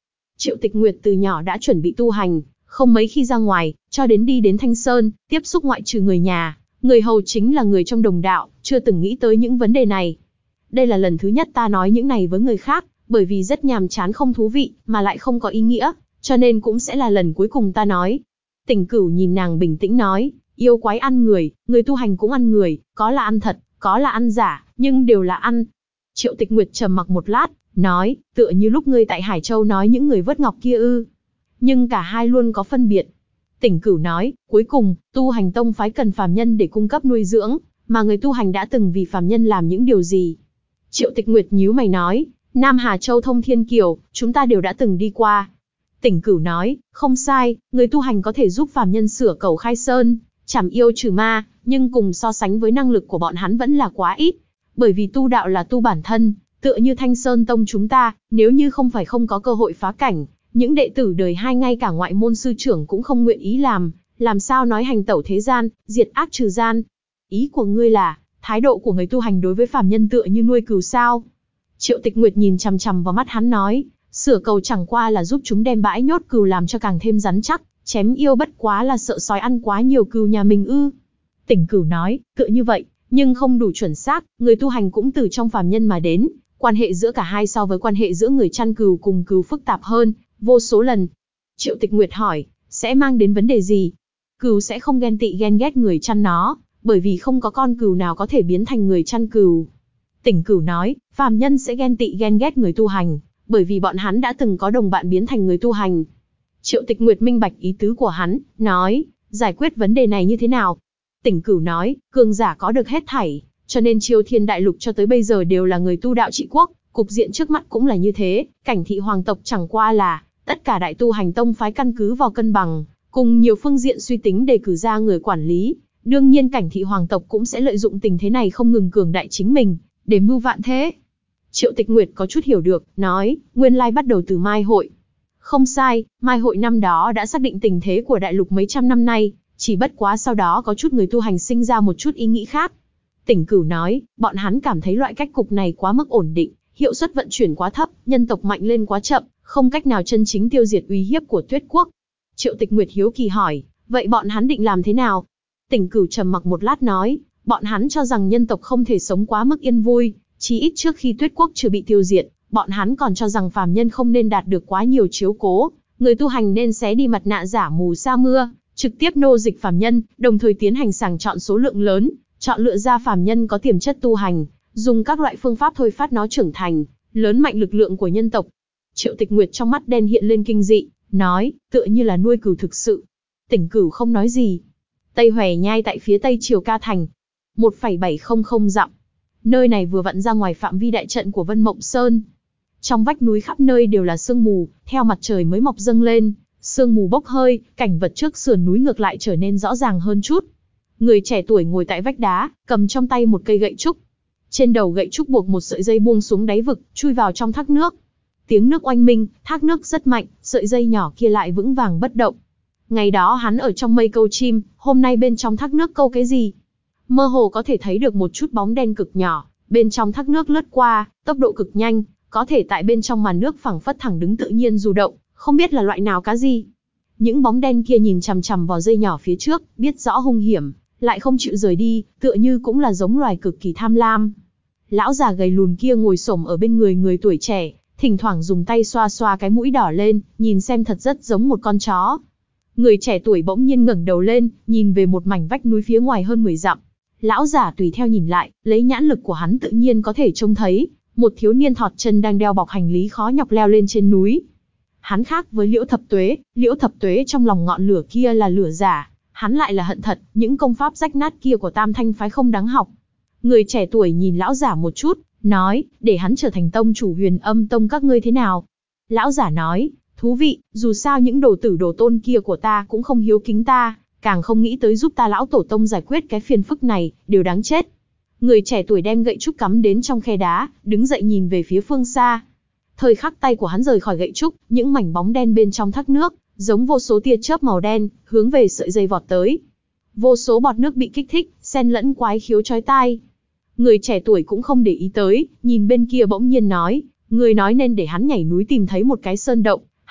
Triệu Tịch Nguyệt từ nhỏ đã chuẩn bị tu hành, không mấy khi ra ngoài, cho đến đi đến Thanh Sơn, tiếp xúc ngoại trừ người nhà, người hầu chính là người trong đồng đạo, chưa từng nghĩ tới những vấn đề này. Đây là lần thứ nhất ta nói những này với người khác, bởi vì rất nhàm chán không thú vị, mà lại không có ý nghĩa, cho nên cũng sẽ là lần cuối cùng ta nói. Tỉnh Cửu nhìn nàng bình tĩnh nói, yêu quái ăn người, người tu hành cũng ăn người, có là ăn thật, có là ăn giả, nhưng đều là ăn. Triệu Tịch Nguyệt trầm mặc một lát, nói, tựa như lúc ngươi tại Hải Châu nói những người vớt ngọc kia ư. Nhưng cả hai luôn có phân biệt. Tỉnh Cửu nói, cuối cùng, tu hành tông phái cần phàm nhân để cung cấp nuôi dưỡng, mà người tu hành đã từng vì phàm nhân làm những điều gì? Triệu Tịch Nguyệt nhíu mày nói, Nam Hà Châu Thông Thiên Kiều, chúng ta đều đã từng đi qua. Tỉnh Cửu nói, không sai, người tu hành có thể giúp phàm nhân sửa cầu khai sơn, trảm yêu trừ ma, nhưng cùng so sánh với năng lực của bọn hắn vẫn là quá ít. Bởi vì tu đạo là tu bản thân, tựa như Thanh Sơn Tông chúng ta, nếu như không phải không có cơ hội phá cảnh, những đệ tử đời hai ngay cả ngoại môn sư trưởng cũng không nguyện ý làm, làm sao nói hành tẩu thế gian, diệt ác trừ gian. Ý của ngươi là, thái độ của người tu hành đối với phàm nhân tựa như nuôi cừu sao? Triệu Tịch Nguyệt nhìn chằm chằm vào mắt hắn nói, sửa cầu chẳng qua là giúp chúng đem bãi nhốt cừu làm cho càng thêm rắn chắc, chém yêu bất quá là sợ sói ăn quá nhiều cừu nhà mình ư? Tỉnh Cửu nói, tựa như vậy, nhưng không đủ chuẩn xác, người tu hành cũng từ trong phàm nhân mà đến, quan hệ giữa cả hai so với quan hệ giữa người chăn cừu cùng cừu phức tạp hơn, vô số lần. Triệu Tịch Nguyệt hỏi, sẽ mang đến vấn đề gì? Cừu sẽ không ghen tị ghen ghét người chăn nó, bởi vì không có con cừu nào có thể biến thành người chăn cừu. Tỉnh Cửu nói, phàm nhân sẽ ghen tị ghen ghét người tu hành, bởi vì bọn hắn đã từng có đồng bạn biến thành người tu hành. Triệu Tịch Nguyệt minh bạch ý tứ của hắn, nói, giải quyết vấn đề này như thế nào? Tỉnh Cửu nói, cường giả có được hết thảy, cho nên Chiêu Thiên Đại Lục cho tới bây giờ đều là người tu đạo trị quốc, cục diện trước mắt cũng là như thế, cảnh thị hoàng tộc chẳng qua là, tất cả đại tu hành tông phái căn cứ vào cân bằng, cùng nhiều phương diện suy tính để cử ra người quản lý, đương nhiên cảnh thị hoàng tộc cũng sẽ lợi dụng tình thế này không ngừng cường đại chính mình, để mưu vạn thế. Triệu Tịch Nguyệt có chút hiểu được, nói, nguyên lai bắt đầu từ Mai Hội. Không sai, Mai Hội năm đó đã xác định tình thế của đại lục mấy trăm năm nay, chỉ bất quá sau đó có chút người tu hành sinh ra một chút ý nghĩ khác. Tỉnh Cửu nói, bọn hắn cảm thấy loại cách cục này quá mức ổn định, hiệu suất vận chuyển quá thấp, nhân tộc mạnh lên quá chậm, không cách nào chân chính tiêu diệt uy hiếp của Tuyết Quốc. Triệu Tịch Nguyệt hiếu kỳ hỏi, vậy bọn hắn định làm thế nào? Tỉnh Cửu trầm mặc một lát nói, bọn hắn cho rằng nhân tộc không thể sống quá mức yên vui, chí ít trước khi Tuyết Quốc chưa bị tiêu diệt, bọn hắn còn cho rằng phàm nhân không nên đạt được quá nhiều chiếu cố, người tu hành nên xé đi mặt nạ giả mù sa mưa, trực tiếp nô dịch phàm nhân, đồng thời tiến hành sàng chọn số lượng lớn, chọn lựa ra phàm nhân có tiềm chất tu hành, dùng các loại phương pháp thôi phát nó trưởng thành, lớn mạnh lực lượng của nhân tộc. Triệu Tịch Nguyệt trong mắt đen hiện lên kinh dị, nói, tựa như là nuôi cừu thực sự. Tỉnh Cửu không nói gì. Tây Hòe Nhai tại phía tây Triều Ca Thành, một phẩy bảy không không dặm. Nơi này vừa vặn ra ngoài phạm vi đại trận của Vân Mộng Sơn. Trong vách núi khắp nơi đều là sương mù, theo mặt trời mới mọc dâng lên, sương mù bốc hơi, cảnh vật trước sườn núi ngược lại trở nên rõ ràng hơn chút. Người trẻ tuổi ngồi tại vách đá, cầm trong tay một cây gậy trúc. Trên đầu gậy trúc buộc một sợi dây buông xuống đáy vực, chui vào trong thác nước. Tiếng nước oanh minh, thác nước rất mạnh, sợi dây nhỏ kia lại vững vàng bất động. Ngày đó hắn ở trong mây câu chim, hôm nay bên trong thác nước câu cái gì? Mơ hồ có thể thấy được một chút bóng đen cực nhỏ, bên trong thác nước lướt qua, tốc độ cực nhanh, có thể tại bên trong màn nước phẳng phất thẳng đứng tự nhiên du động, không biết là loại nào cá gì. Những bóng đen kia nhìn chằm chằm vào dây nhỏ phía trước, biết rõ hung hiểm, lại không chịu rời đi, tựa như cũng là giống loài cực kỳ tham lam. Lão già gầy lùn kia ngồi xổm ở bên người người tuổi trẻ, thỉnh thoảng dùng tay xoa xoa cái mũi đỏ lên, nhìn xem thật rất giống một con chó. Người trẻ tuổi bỗng nhiên ngẩng đầu lên, nhìn về một mảnh vách núi phía ngoài hơn mười dặm. Lão giả tùy theo nhìn lại, lấy nhãn lực của hắn tự nhiên có thể trông thấy, một thiếu niên thọt chân đang đeo bọc hành lý khó nhọc leo lên trên núi. Hắn khác với Liễu Thập Tuế, Liễu Thập Tuế trong lòng ngọn lửa kia là lửa giả, hắn lại là hận thật, những công pháp rách nát kia của Tam Thanh phái không đáng học. Người trẻ tuổi nhìn lão giả một chút, nói, để hắn trở thành tông chủ Huyền Âm Tông các ngươi thế nào? Lão giả nói, thú vị, dù sao những đồ tử đồ tôn kia của ta cũng không hiếu kính ta, càng không nghĩ tới giúp ta lão tổ tông giải quyết cái phiền phức này, đều đáng chết. Người trẻ tuổi đem gậy trúc cắm đến trong khe đá, đứng dậy nhìn về phía phương xa. Thời khắc tay của hắn rời khỏi gậy trúc, những mảnh bóng đen bên trong thác nước, giống vô số tia chớp màu đen, hướng về sợi dây vọt tới. Vô số bọt nước bị kích thích, xen lẫn quái khiếu chói tai. Người trẻ tuổi cũng không để ý tới, nhìn bên kia bỗng nhiên nói, người nói nên để hắn nhảy núi tìm thấy một cái sơn động,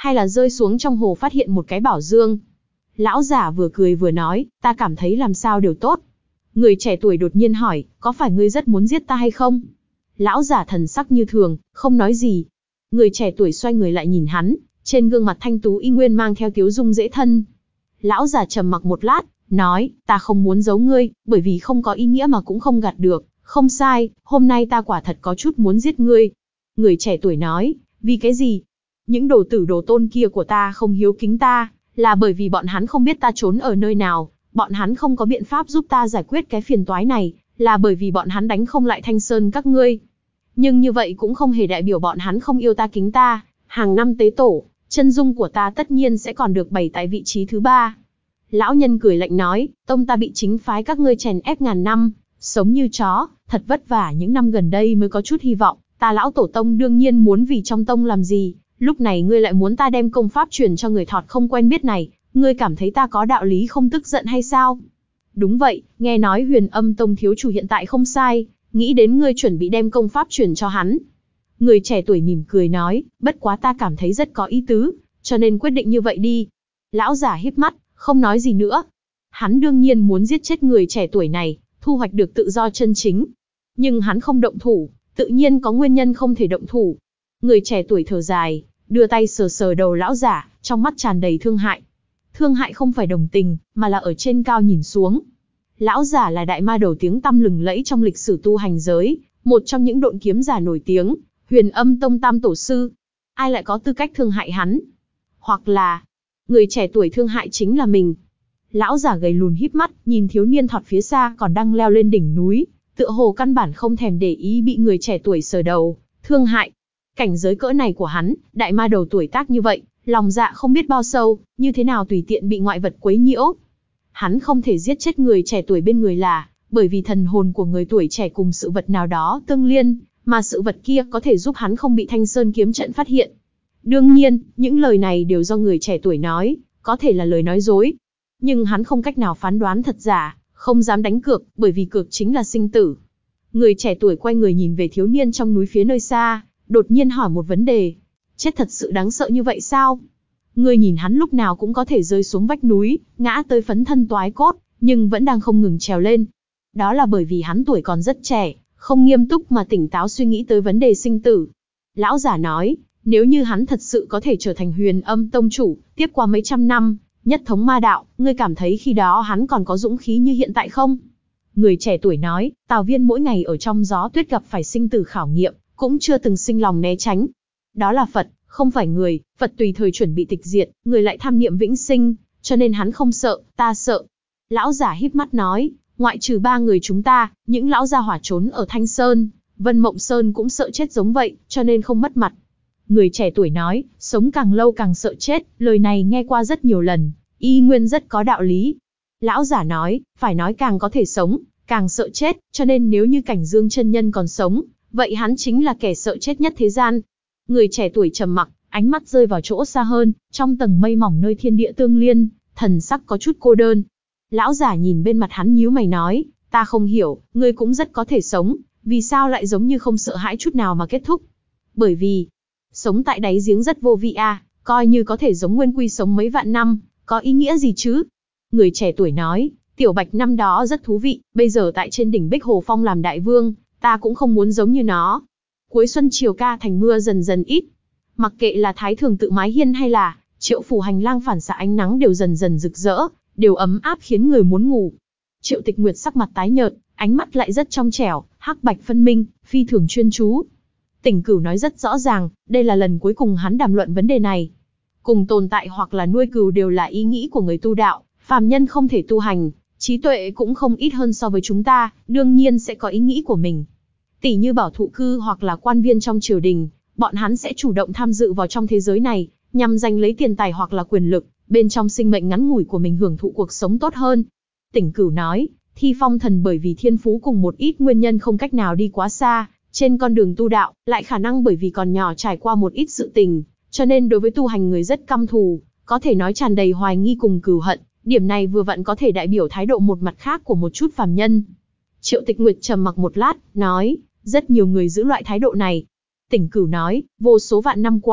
hay là rơi xuống trong hồ phát hiện một cái bảo dương? Lão giả vừa cười vừa nói, ta cảm thấy làm sao đều tốt. Người trẻ tuổi đột nhiên hỏi, có phải ngươi rất muốn giết ta hay không? Lão giả thần sắc như thường, không nói gì. Người trẻ tuổi xoay người lại nhìn hắn, trên gương mặt thanh tú y nguyên mang theo tiếu dung dễ thân. Lão giả trầm mặc một lát, nói, ta không muốn giấu ngươi, bởi vì không có ý nghĩa mà cũng không gạt được. Không sai, hôm nay ta quả thật có chút muốn giết ngươi. Người trẻ tuổi nói, vì cái gì? Những đồ tử đồ tôn kia của ta không hiếu kính ta, là bởi vì bọn hắn không biết ta trốn ở nơi nào, bọn hắn không có biện pháp giúp ta giải quyết cái phiền toái này, là bởi vì bọn hắn đánh không lại Thanh Sơn các ngươi. Nhưng như vậy cũng không hề đại biểu bọn hắn không yêu ta kính ta, hàng năm tế tổ, chân dung của ta tất nhiên sẽ còn được bày tại vị trí thứ ba. Lão nhân cười lạnh nói, tông ta bị chính phái các ngươi chèn ép ngàn năm, sống như chó, thật vất vả những năm gần đây mới có chút hy vọng, ta lão tổ tông đương nhiên muốn vì trong tông làm gì, lúc này ngươi lại muốn ta đem công pháp truyền cho người thọt không quen biết này, ngươi cảm thấy ta có đạo lý không tức giận hay sao? Đúng vậy, nghe nói Huyền Âm Tông thiếu chủ hiện tại không sai, nghĩ đến ngươi chuẩn bị đem công pháp truyền cho hắn. Người trẻ tuổi mỉm cười nói, bất quá ta cảm thấy rất có ý tứ, cho nên quyết định như vậy đi. Lão giả híp mắt, không nói gì nữa. Hắn đương nhiên muốn giết chết người trẻ tuổi này, thu hoạch được tự do chân chính. Nhưng hắn không động thủ, tự nhiên có nguyên nhân không thể động thủ. Người trẻ tuổi thở dài, đưa tay sờ sờ đầu lão giả, trong mắt tràn đầy thương hại. Thương hại không phải đồng tình, mà là ở trên cao nhìn xuống. Lão giả là đại ma đầu tiếng tăm lừng lẫy trong lịch sử tu hành giới, một trong những độn kiếm giả nổi tiếng, Huyền Âm Tông tam tổ sư. Ai lại có tư cách thương hại hắn? Hoặc là, người trẻ tuổi thương hại chính là mình. Lão giả gầy lùn híp mắt, nhìn thiếu niên thọt phía xa còn đang leo lên đỉnh núi, tựa hồ căn bản không thèm để ý bị người trẻ tuổi sờ đầu, thương hại. Cảnh giới cỡ này của hắn, đại ma đầu tuổi tác như vậy, lòng dạ không biết bao sâu, như thế nào tùy tiện bị ngoại vật quấy nhiễu. Hắn không thể giết chết người trẻ tuổi bên người là, bởi vì thần hồn của người tuổi trẻ cùng sự vật nào đó tương liên, mà sự vật kia có thể giúp hắn không bị Thanh Sơn kiếm trận phát hiện. Đương nhiên, những lời này đều do người trẻ tuổi nói, có thể là lời nói dối. Nhưng hắn không cách nào phán đoán thật giả, không dám đánh cược, bởi vì cược chính là sinh tử. Người trẻ tuổi quay người nhìn về thiếu niên trong núi phía nơi xa, đột nhiên hỏi một vấn đề. Chết thật sự đáng sợ như vậy sao? Người nhìn hắn lúc nào cũng có thể rơi xuống vách núi, ngã tới phấn thân toái cốt, nhưng vẫn đang không ngừng trèo lên. Đó là bởi vì hắn tuổi còn rất trẻ, không nghiêm túc mà tỉnh táo suy nghĩ tới vấn đề sinh tử. Lão giả nói, nếu như hắn thật sự có thể trở thành Huyền Âm Tông chủ, tiếp qua mấy trăm năm, nhất thống ma đạo, ngươi cảm thấy khi đó hắn còn có dũng khí như hiện tại không? Người trẻ tuổi nói, Tào Viên mỗi ngày ở trong gió tuyết gặp phải sinh tử khảo nghiệm, cũng chưa từng sinh lòng né tránh. Đó là Phật, không phải người, Phật tùy thời chuẩn bị tịch diệt, người lại tham niệm vĩnh sinh, cho nên hắn không sợ, ta sợ. Lão giả híp mắt nói, ngoại trừ ba người chúng ta, những lão gia hỏa trốn ở Thanh Sơn, Vân Mộng Sơn cũng sợ chết giống vậy, cho nên không mất mặt. Người trẻ tuổi nói, sống càng lâu càng sợ chết, lời này nghe qua rất nhiều lần, y nguyên rất có đạo lý. Lão giả nói, phải nói càng có thể sống, càng sợ chết, cho nên nếu như Cảnh Dương chân nhân còn sống, vậy hắn chính là kẻ sợ chết nhất thế gian. Người trẻ tuổi trầm mặc, ánh mắt rơi vào chỗ xa hơn, trong tầng mây mỏng nơi thiên địa tương liên, thần sắc có chút cô đơn. Lão giả nhìn bên mặt hắn nhíu mày nói, ta không hiểu, ngươi cũng rất có thể sống, vì sao lại giống như không sợ hãi chút nào mà kết thúc? Bởi vì, sống tại đáy giếng rất vô vị à, coi như có thể giống Nguyên Quy sống mấy vạn năm, có ý nghĩa gì chứ? Người trẻ tuổi nói, Tiểu Bạch năm đó rất thú vị, bây giờ tại trên đỉnh Bích Hồ Phong làm đại vương, ta cũng không muốn giống như nó. Cuối xuân chiều ca thành mưa dần dần ít. Mặc kệ là Thái Thường tự mái hiên hay là Triệu Phủ hành lang phản xạ ánh nắng đều dần dần rực rỡ, đều ấm áp khiến người muốn ngủ. Triệu Tịch Nguyệt sắc mặt tái nhợt, ánh mắt lại rất trong trẻo, hắc bạch phân minh, phi thường chuyên chú. Tỉnh Cửu nói rất rõ ràng, đây là lần cuối cùng hắn đàm luận vấn đề này. Cùng tồn tại hoặc là nuôi cừu đều là ý nghĩ của người tu đạo, phàm nhân không thể tu hành, trí tuệ cũng không ít hơn so với chúng ta, đương nhiên sẽ có ý nghĩ của mình. Tỷ như bảo thụ cư hoặc là quan viên trong triều đình, bọn hắn sẽ chủ động tham dự vào trong thế giới này, nhằm giành lấy tiền tài hoặc là quyền lực, bên trong sinh mệnh ngắn ngủi của mình hưởng thụ cuộc sống tốt hơn. Tỉnh Cửu nói, Thi Phong Thần bởi vì thiên phú cùng một ít nguyên nhân không cách nào đi quá xa, trên con đường tu đạo, lại khả năng bởi vì còn nhỏ trải qua một ít sự tình, cho nên đối với tu hành người rất căm thù, có thể nói tràn đầy hoài nghi cùng cừu hận, điểm này vừa vặn có thể đại biểu thái độ một mặt khác của một chút phàm nhân. Triệu Tịch Nguyệt trầm mặc một lát, nói, rất nhiều người giữ loại thái độ này. Tỉnh Cửu nói, vô số vạn năm qua,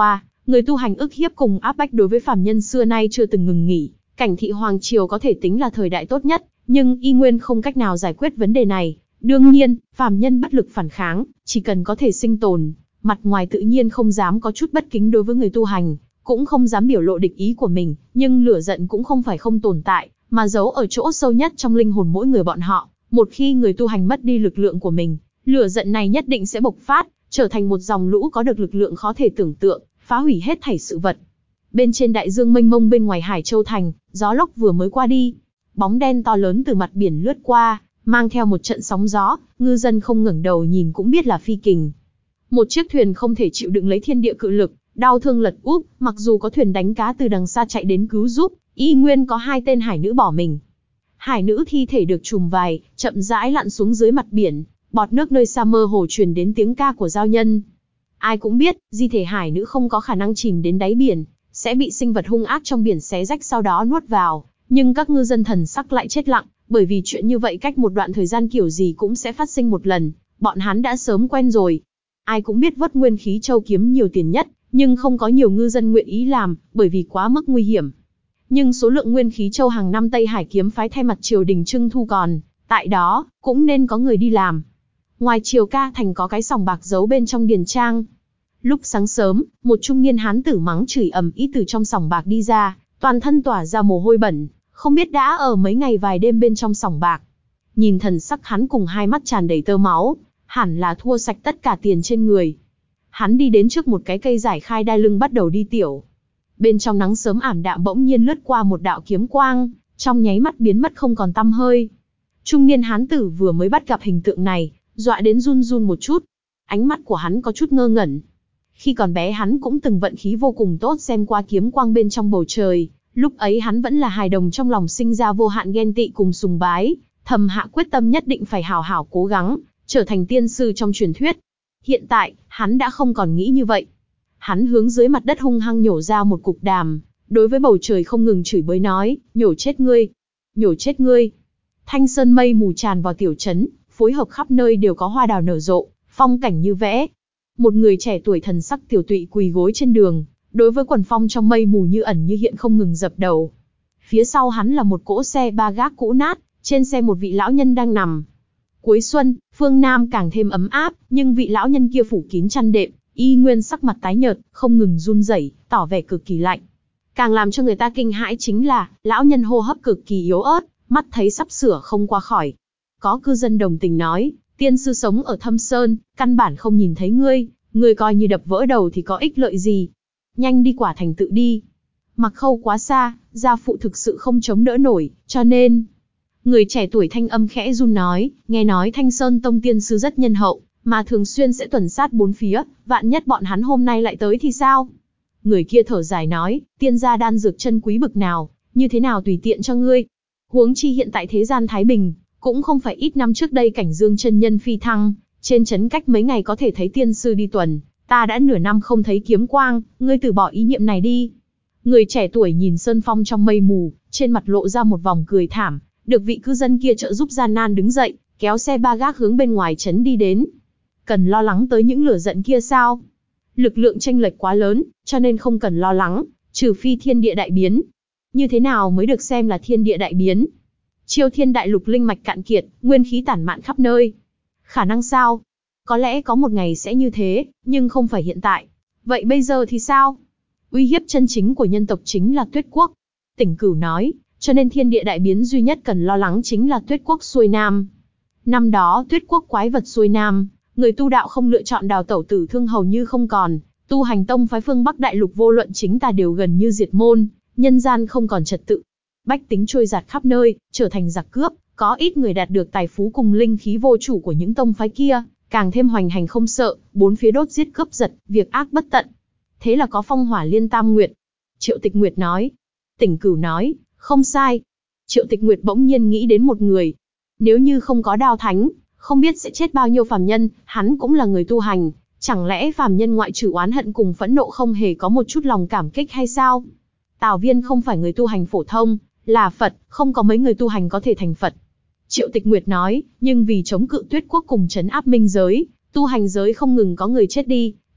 Người tu hành ức hiếp cùng áp bách đối với phàm nhân xưa nay chưa từng ngừng nghỉ. Cảnh thị hoàng triều có thể tính là thời đại tốt nhất, nhưng y nguyên không cách nào giải quyết vấn đề này. Đương nhiên, phàm nhân bất lực phản kháng, chỉ cần có thể sinh tồn, mặt ngoài tự nhiên không dám có chút bất kính đối với người tu hành, cũng không dám biểu lộ địch ý của mình, nhưng lửa giận cũng không phải không tồn tại, mà giấu ở chỗ sâu nhất trong linh hồn mỗi người bọn họ. Một khi người tu hành mất đi lực lượng của mình, lửa giận này nhất định sẽ bộc phát, trở thành một dòng lũ có được lực lượng khó thể tưởng tượng, phá hủy hết thảy sự vật. Bên trên đại dương mênh mông bên ngoài Hải Châu thành, gió lốc vừa mới qua đi, bóng đen to lớn từ mặt biển lướt qua, mang theo một trận sóng gió, ngư dân không ngẩng đầu nhìn cũng biết là phi kình. Một chiếc thuyền không thể chịu đựng lấy thiên địa cự lực, đau thương lật úp, mặc dù có thuyền đánh cá từ đằng xa chạy đến cứu giúp, y nguyên có hai tên hải nữ bỏ mình. Hải nữ thi thể được trùm vài, chậm rãi lặn xuống dưới mặt biển, bọt nước nơi xa mơ hồ truyền đến tiếng ca của giao nhân. Ai cũng biết, di thể hải nữ không có khả năng chìm đến đáy biển, sẽ bị sinh vật hung ác trong biển xé rách sau đó nuốt vào, nhưng các ngư dân thần sắc lại chết lặng, bởi vì chuyện như vậy cách một đoạn thời gian kiểu gì cũng sẽ phát sinh một lần, bọn hắn đã sớm quen rồi. Ai cũng biết vớt nguyên khí châu kiếm nhiều tiền nhất, nhưng không có nhiều ngư dân nguyện ý làm, bởi vì quá mức nguy hiểm. Nhưng số lượng nguyên khí châu hàng năm Tây Hải kiếm phái thay mặt triều đình trưng thu còn, tại đó, cũng nên có người đi làm. Ngoài triều ca thành có cái sòng bạc giấu bên trong điền trang. Lúc sáng sớm, một trung niên hán tử mắng chửi ầm ĩ từ trong sòng bạc đi ra, toàn thân tỏa ra mồ hôi bẩn, không biết đã ở mấy ngày vài đêm bên trong sòng bạc. Nhìn thần sắc hắn cùng hai mắt tràn đầy tơ máu, hẳn là thua sạch tất cả tiền trên người. Hắn đi đến trước một cái cây giải khai đai lưng bắt đầu đi tiểu. Bên trong nắng sớm ảm đạm bỗng nhiên lướt qua một đạo kiếm quang, trong nháy mắt biến mất không còn tăm hơi. Trung niên hán tử vừa mới bắt gặp hình tượng này, dọa đến run run một chút. Ánh mắt của hắn có chút ngơ ngẩn. Khi còn bé hắn cũng từng vận khí vô cùng tốt xem qua kiếm quang bên trong bầu trời, lúc ấy hắn vẫn là hài đồng trong lòng sinh ra vô hạn ghen tị cùng sùng bái, thầm hạ quyết tâm nhất định phải hào hảo cố gắng, trở thành tiên sư trong truyền thuyết. Hiện tại, hắn đã không còn nghĩ như vậy. Hắn hướng dưới mặt đất hung hăng nhổ ra một cục đàm, đối với bầu trời không ngừng chửi bới nói, nhổ chết ngươi, nhổ chết ngươi. Thanh sơn mây mù tràn vào tiểu trấn, phối hợp khắp nơi đều có hoa đào nở rộ, phong cảnh như vẽ. Một người trẻ tuổi thần sắc tiểu tụy quỳ gối trên đường, đối với quần phong trong mây mù như ẩn như hiện không ngừng dập đầu. Phía sau hắn là một cỗ xe ba gác cũ nát, trên xe một vị lão nhân đang nằm. Cuối xuân, phương Nam càng thêm ấm áp, nhưng vị lão nhân kia phủ kín chăn đệm, y nguyên sắc mặt tái nhợt, không ngừng run rẩy, tỏ vẻ cực kỳ lạnh. Càng làm cho người ta kinh hãi chính là, lão nhân hô hấp cực kỳ yếu ớt, mắt thấy sắp sửa không qua khỏi. Có cư dân đồng tình nói, tiên sư sống ở thâm sơn, căn bản không nhìn thấy ngươi, ngươi coi như đập vỡ đầu thì có ích lợi gì. Nhanh đi quả thành tự đi. Mặc Khâu quá xa, gia phụ thực sự không chống đỡ nổi, cho nên... Người trẻ tuổi thanh âm khẽ run nói, nghe nói Thanh Sơn Tông tiên sư rất nhân hậu, mà thường xuyên sẽ tuần sát bốn phía, vạn nhất bọn hắn hôm nay lại tới thì sao? Người kia thở dài nói, tiên gia đan dược chân quý bực nào, như thế nào tùy tiện cho ngươi. Huống chi hiện tại thế gian thái bình, cũng không phải ít năm trước đây cảnh dương chân nhân phi thăng, trên trấn cách mấy ngày có thể thấy tiên sư đi tuần, ta đã nửa năm không thấy kiếm quang, ngươi từ bỏ ý niệm này đi. Người trẻ tuổi nhìn sơn phong trong mây mù, trên mặt lộ ra một vòng cười thảm, được vị cư dân kia trợ giúp gian nan đứng dậy, kéo xe ba gác hướng bên ngoài trấn đi đến. Cần lo lắng tới những lửa giận kia sao? Lực lượng chênh lệch quá lớn, cho nên không cần lo lắng, trừ phi thiên địa đại biến. Như thế nào mới được xem là thiên địa đại biến? Chiêu thiên đại lục linh mạch cạn kiệt, nguyên khí tản mạn khắp nơi. Khả năng sao? Có lẽ có một ngày sẽ như thế, nhưng không phải hiện tại. Vậy bây giờ thì sao? Uy hiếp chân chính của nhân tộc chính là Tuyết Quốc. Tỉnh Cửu nói, cho nên thiên địa đại biến duy nhất cần lo lắng chính là Tuyết Quốc xuôi nam. Năm đó Tuyết Quốc quái vật xuôi nam, người tu đạo không lựa chọn đào tẩu tử thương hầu như không còn, tu hành tông phái phương Bắc đại lục vô luận chính tà đều gần như diệt môn, nhân gian không còn trật tự. Bách tính trôi giạt khắp nơi, trở thành giặc cướp, có ít người đạt được tài phú cùng linh khí vô chủ của những tông phái kia, càng thêm hoành hành không sợ, bốn phía đốt giết cướp giật, việc ác bất tận. Thế là có phong hỏa liên tam nguyệt. Triệu Tịch Nguyệt nói. Tỉnh Cửu nói, không sai. Triệu Tịch Nguyệt bỗng nhiên nghĩ đến một người. Nếu như không có đao thánh, không biết sẽ chết bao nhiêu phàm nhân, hắn cũng là người tu hành. Chẳng lẽ phàm nhân ngoại trừ oán hận cùng phẫn nộ không hề có một chút lòng cảm kích hay sao? Tào Viên không phải người tu hành phổ thông, là Phật, không có mấy người tu hành có thể thành Phật. Triệu Tịch Nguyệt nói, nhưng vì chống cự Tuyết Quốc cùng trấn áp minh giới, tu hành giới không ngừng có người chết đi,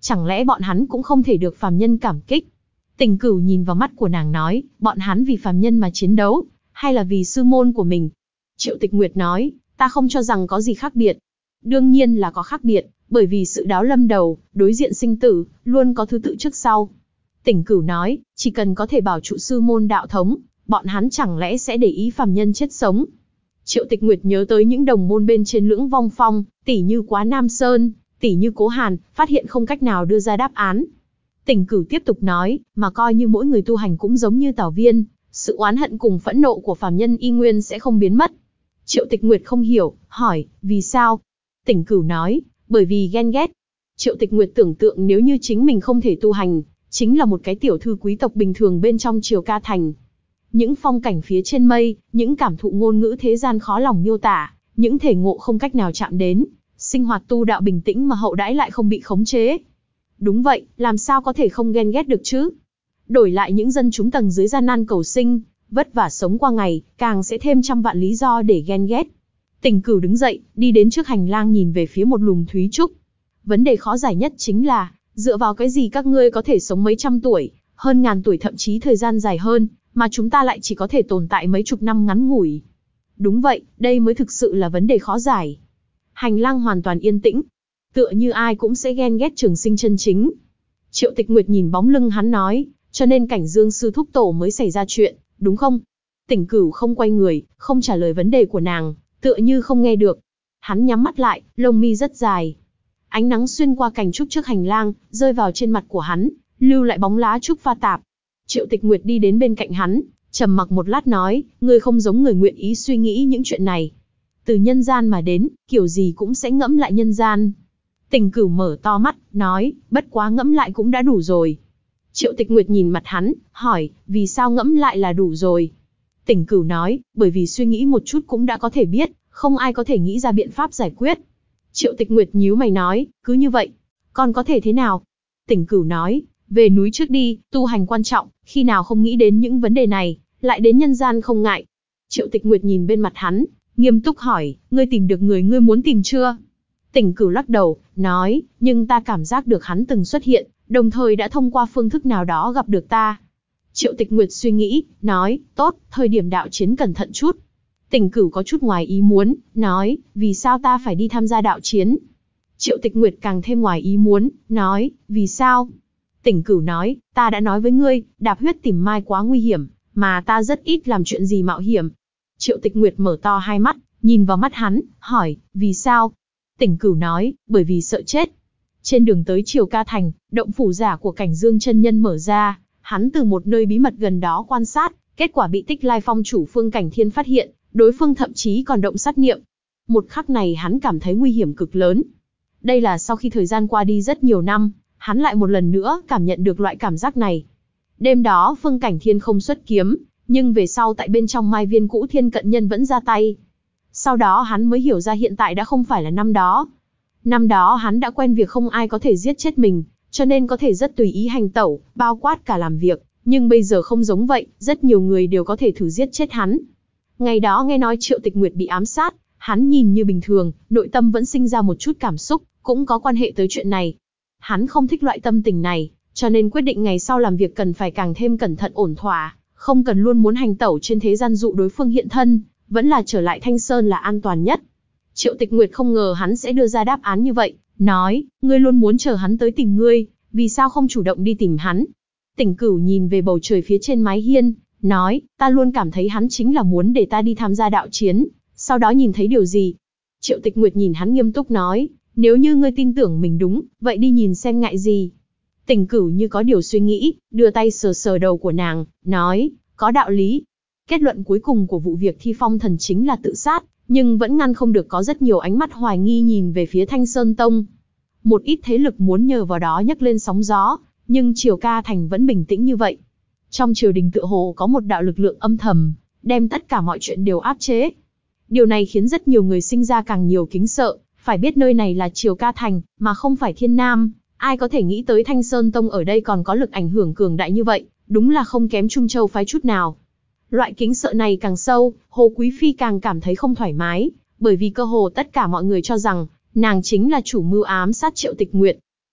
Chẳng lẽ bọn hắn cũng không thể được phàm nhân cảm kích? Tỉnh Cửu nhìn vào mắt của nàng nói, bọn hắn vì phàm nhân mà chiến đấu, hay là vì sư môn của mình? Triệu Tịch Nguyệt nói, ta không cho rằng có gì khác biệt. Đương nhiên là có khác biệt, bởi vì sự đáo lâm đầu, đối diện sinh tử, luôn có thứ tự trước sau. Tỉnh Cửu nói, chỉ cần có thể bảo trụ sư môn đạo thống, bọn hắn chẳng lẽ sẽ để ý phàm nhân chết sống? Triệu Tịch Nguyệt nhớ tới những đồng môn bên trên Lưỡng Vong Phong, tỷ như Quá Nam Sơn, tỷ như Cố Hàn, phát hiện không cách nào đưa ra đáp án. Tỉnh Cửu tiếp tục nói, mà coi như mỗi người tu hành cũng giống như Tào Viên, sự oán hận cùng phẫn nộ của phàm nhân y nguyên sẽ không biến mất. Triệu Tịch Nguyệt không hiểu, hỏi, vì sao? Tỉnh Cửu nói, bởi vì ghen ghét. Triệu Tịch Nguyệt tưởng tượng nếu như chính mình không thể tu hành, chính là một cái tiểu thư quý tộc bình thường bên trong Triều Ca Thành. Những phong cảnh phía trên mây, những cảm thụ ngôn ngữ thế gian khó lòng miêu tả, những thể ngộ không cách nào chạm đến, sinh hoạt tu đạo bình tĩnh mà hậu đãi lại không bị khống chế. Đúng vậy, làm sao có thể không ghen ghét được chứ? Đổi lại những dân chúng tầng dưới gian nan cầu sinh, vất vả sống qua ngày, càng sẽ thêm trăm vạn lý do để ghen ghét. Tỉnh Cửu đứng dậy, đi đến trước hành lang nhìn về phía một lùm thúy trúc. Vấn đề khó giải nhất chính là, dựa vào cái gì các ngươi có thể sống mấy trăm tuổi, hơn ngàn tuổi thậm chí thời gian dài hơn, mà chúng ta lại chỉ có thể tồn tại mấy chục năm ngắn ngủi. Đúng vậy, đây mới thực sự là vấn đề khó giải. Hành lang hoàn toàn yên tĩnh, tựa như ai cũng sẽ ghen ghét trường sinh chân chính. Triệu Tịch Nguyệt nhìn bóng lưng hắn nói, cho nên Cảnh Dương sư thúc tổ mới xảy ra chuyện, đúng không? Tỉnh Cửu không quay người, không trả lời vấn đề của nàng, tựa như không nghe được. Hắn nhắm mắt lại, lông mi rất dài. Ánh nắng xuyên qua cành trúc trước hành lang, rơi vào trên mặt của hắn, lưu lại bóng lá trúc pha tạp. Triệu Tịch Nguyệt đi đến bên cạnh hắn, trầm mặc một lát nói, ngươi không giống người nguyện ý suy nghĩ những chuyện này. Từ nhân gian mà đến, kiểu gì cũng sẽ ngẫm lại nhân gian. Tỉnh Cửu mở to mắt, nói, bất quá ngẫm lại cũng đã đủ rồi. Triệu Tịch Nguyệt nhìn mặt hắn, hỏi, vì sao ngẫm lại là đủ rồi? Tỉnh Cửu nói, bởi vì suy nghĩ một chút cũng đã có thể biết, không ai có thể nghĩ ra biện pháp giải quyết. Triệu Tịch Nguyệt nhíu mày nói, cứ như vậy, còn có thể thế nào? Tỉnh Cửu nói, về núi trước đi, tu hành quan trọng, khi nào không nghĩ đến những vấn đề này, lại đến nhân gian không ngại. Triệu Tịch Nguyệt nhìn bên mặt hắn, nghiêm túc hỏi, ngươi tìm được người ngươi muốn tìm chưa? Tỉnh Cửu lắc đầu, nói, nhưng ta cảm giác được hắn từng xuất hiện, đồng thời đã thông qua phương thức nào đó gặp được ta. Triệu Tịch Nguyệt suy nghĩ, nói, tốt, thời điểm đạo chiến cẩn thận chút. Tỉnh Cửu có chút ngoài ý muốn, nói, vì sao ta phải đi tham gia đạo chiến? Triệu Tịch Nguyệt càng thêm ngoài ý muốn, nói, vì sao? Tỉnh Cửu nói, ta đã nói với ngươi, đạp huyết tìm mai quá nguy hiểm, mà ta rất ít làm chuyện gì mạo hiểm. Triệu Tịch Nguyệt mở to hai mắt, nhìn vào mắt hắn, hỏi, vì sao? Tỉnh Cửu nói, bởi vì sợ chết. Trên đường tới Triều Ca Thành, động phủ giả của Cảnh Dương chân nhân mở ra, hắn từ một nơi bí mật gần đó quan sát, kết quả bị Tích Lai Phong chủ Phương Cảnh Thiên phát hiện, đối phương thậm chí còn động sát niệm. Một khắc này hắn cảm thấy nguy hiểm cực lớn. Đây là sau khi thời gian qua đi rất nhiều năm, hắn lại một lần nữa cảm nhận được loại cảm giác này. Đêm đó Phương Cảnh Thiên không xuất kiếm, nhưng về sau tại bên trong Mai Viên cũ Thiên Cận Nhân vẫn ra tay. Sau đó hắn mới hiểu ra hiện tại đã không phải là năm đó. Năm đó hắn đã quen việc không ai có thể giết chết mình, cho nên có thể rất tùy ý hành tẩu, bao quát cả làm việc. Nhưng bây giờ không giống vậy, rất nhiều người đều có thể thử giết chết hắn. Ngày đó nghe nói Triệu Tịch Nguyệt bị ám sát, hắn nhìn như bình thường, nội tâm vẫn sinh ra một chút cảm xúc, cũng có quan hệ tới chuyện này. Hắn không thích loại tâm tình này, cho nên quyết định ngày sau làm việc cần phải càng thêm cẩn thận ổn thỏa, không cần luôn muốn hành tẩu trên thế gian dụ đối phương hiện thân, vẫn là trở lại Thanh Sơn là an toàn nhất. Triệu Tịch Nguyệt không ngờ hắn sẽ đưa ra đáp án như vậy, nói, ngươi luôn muốn chờ hắn tới tìm ngươi, vì sao không chủ động đi tìm hắn? Tỉnh Cửu nhìn về bầu trời phía trên mái hiên, nói, ta luôn cảm thấy hắn chính là muốn để ta đi tham gia đạo chiến, sau đó nhìn thấy điều gì? Triệu Tịch Nguyệt nhìn hắn nghiêm túc nói, nếu như ngươi tin tưởng mình đúng, vậy đi nhìn xem ngại gì? Tỉnh Cửu như có điều suy nghĩ, đưa tay sờ sờ đầu của nàng, nói, có đạo lý. Kết luận cuối cùng của vụ việc Thi Phong Thần chính là tự sát, nhưng vẫn ngăn không được có rất nhiều ánh mắt hoài nghi nhìn về phía Thanh Sơn Tông. Một ít thế lực muốn nhờ vào đó nhấc lên sóng gió, nhưng Triều Ca Thành vẫn bình tĩnh như vậy. Trong triều đình tựa hồ có một đạo lực lượng âm thầm, đem tất cả mọi chuyện đều áp chế. Điều này khiến rất nhiều người sinh ra càng nhiều kính sợ, phải biết nơi này là Triều Ca Thành, mà không phải Thiên Nam. Ai có thể nghĩ tới Thanh Sơn Tông ở đây còn có lực ảnh hưởng cường đại như vậy, đúng là không kém Trung Châu phái chút nào. Loại kính sợ này càng sâu, Hồ Quý Phi càng cảm thấy không thoải mái, bởi vì cơ hồ tất cả mọi người cho rằng, nàng chính là chủ mưu ám sát Triệu Tịch Nguyệt.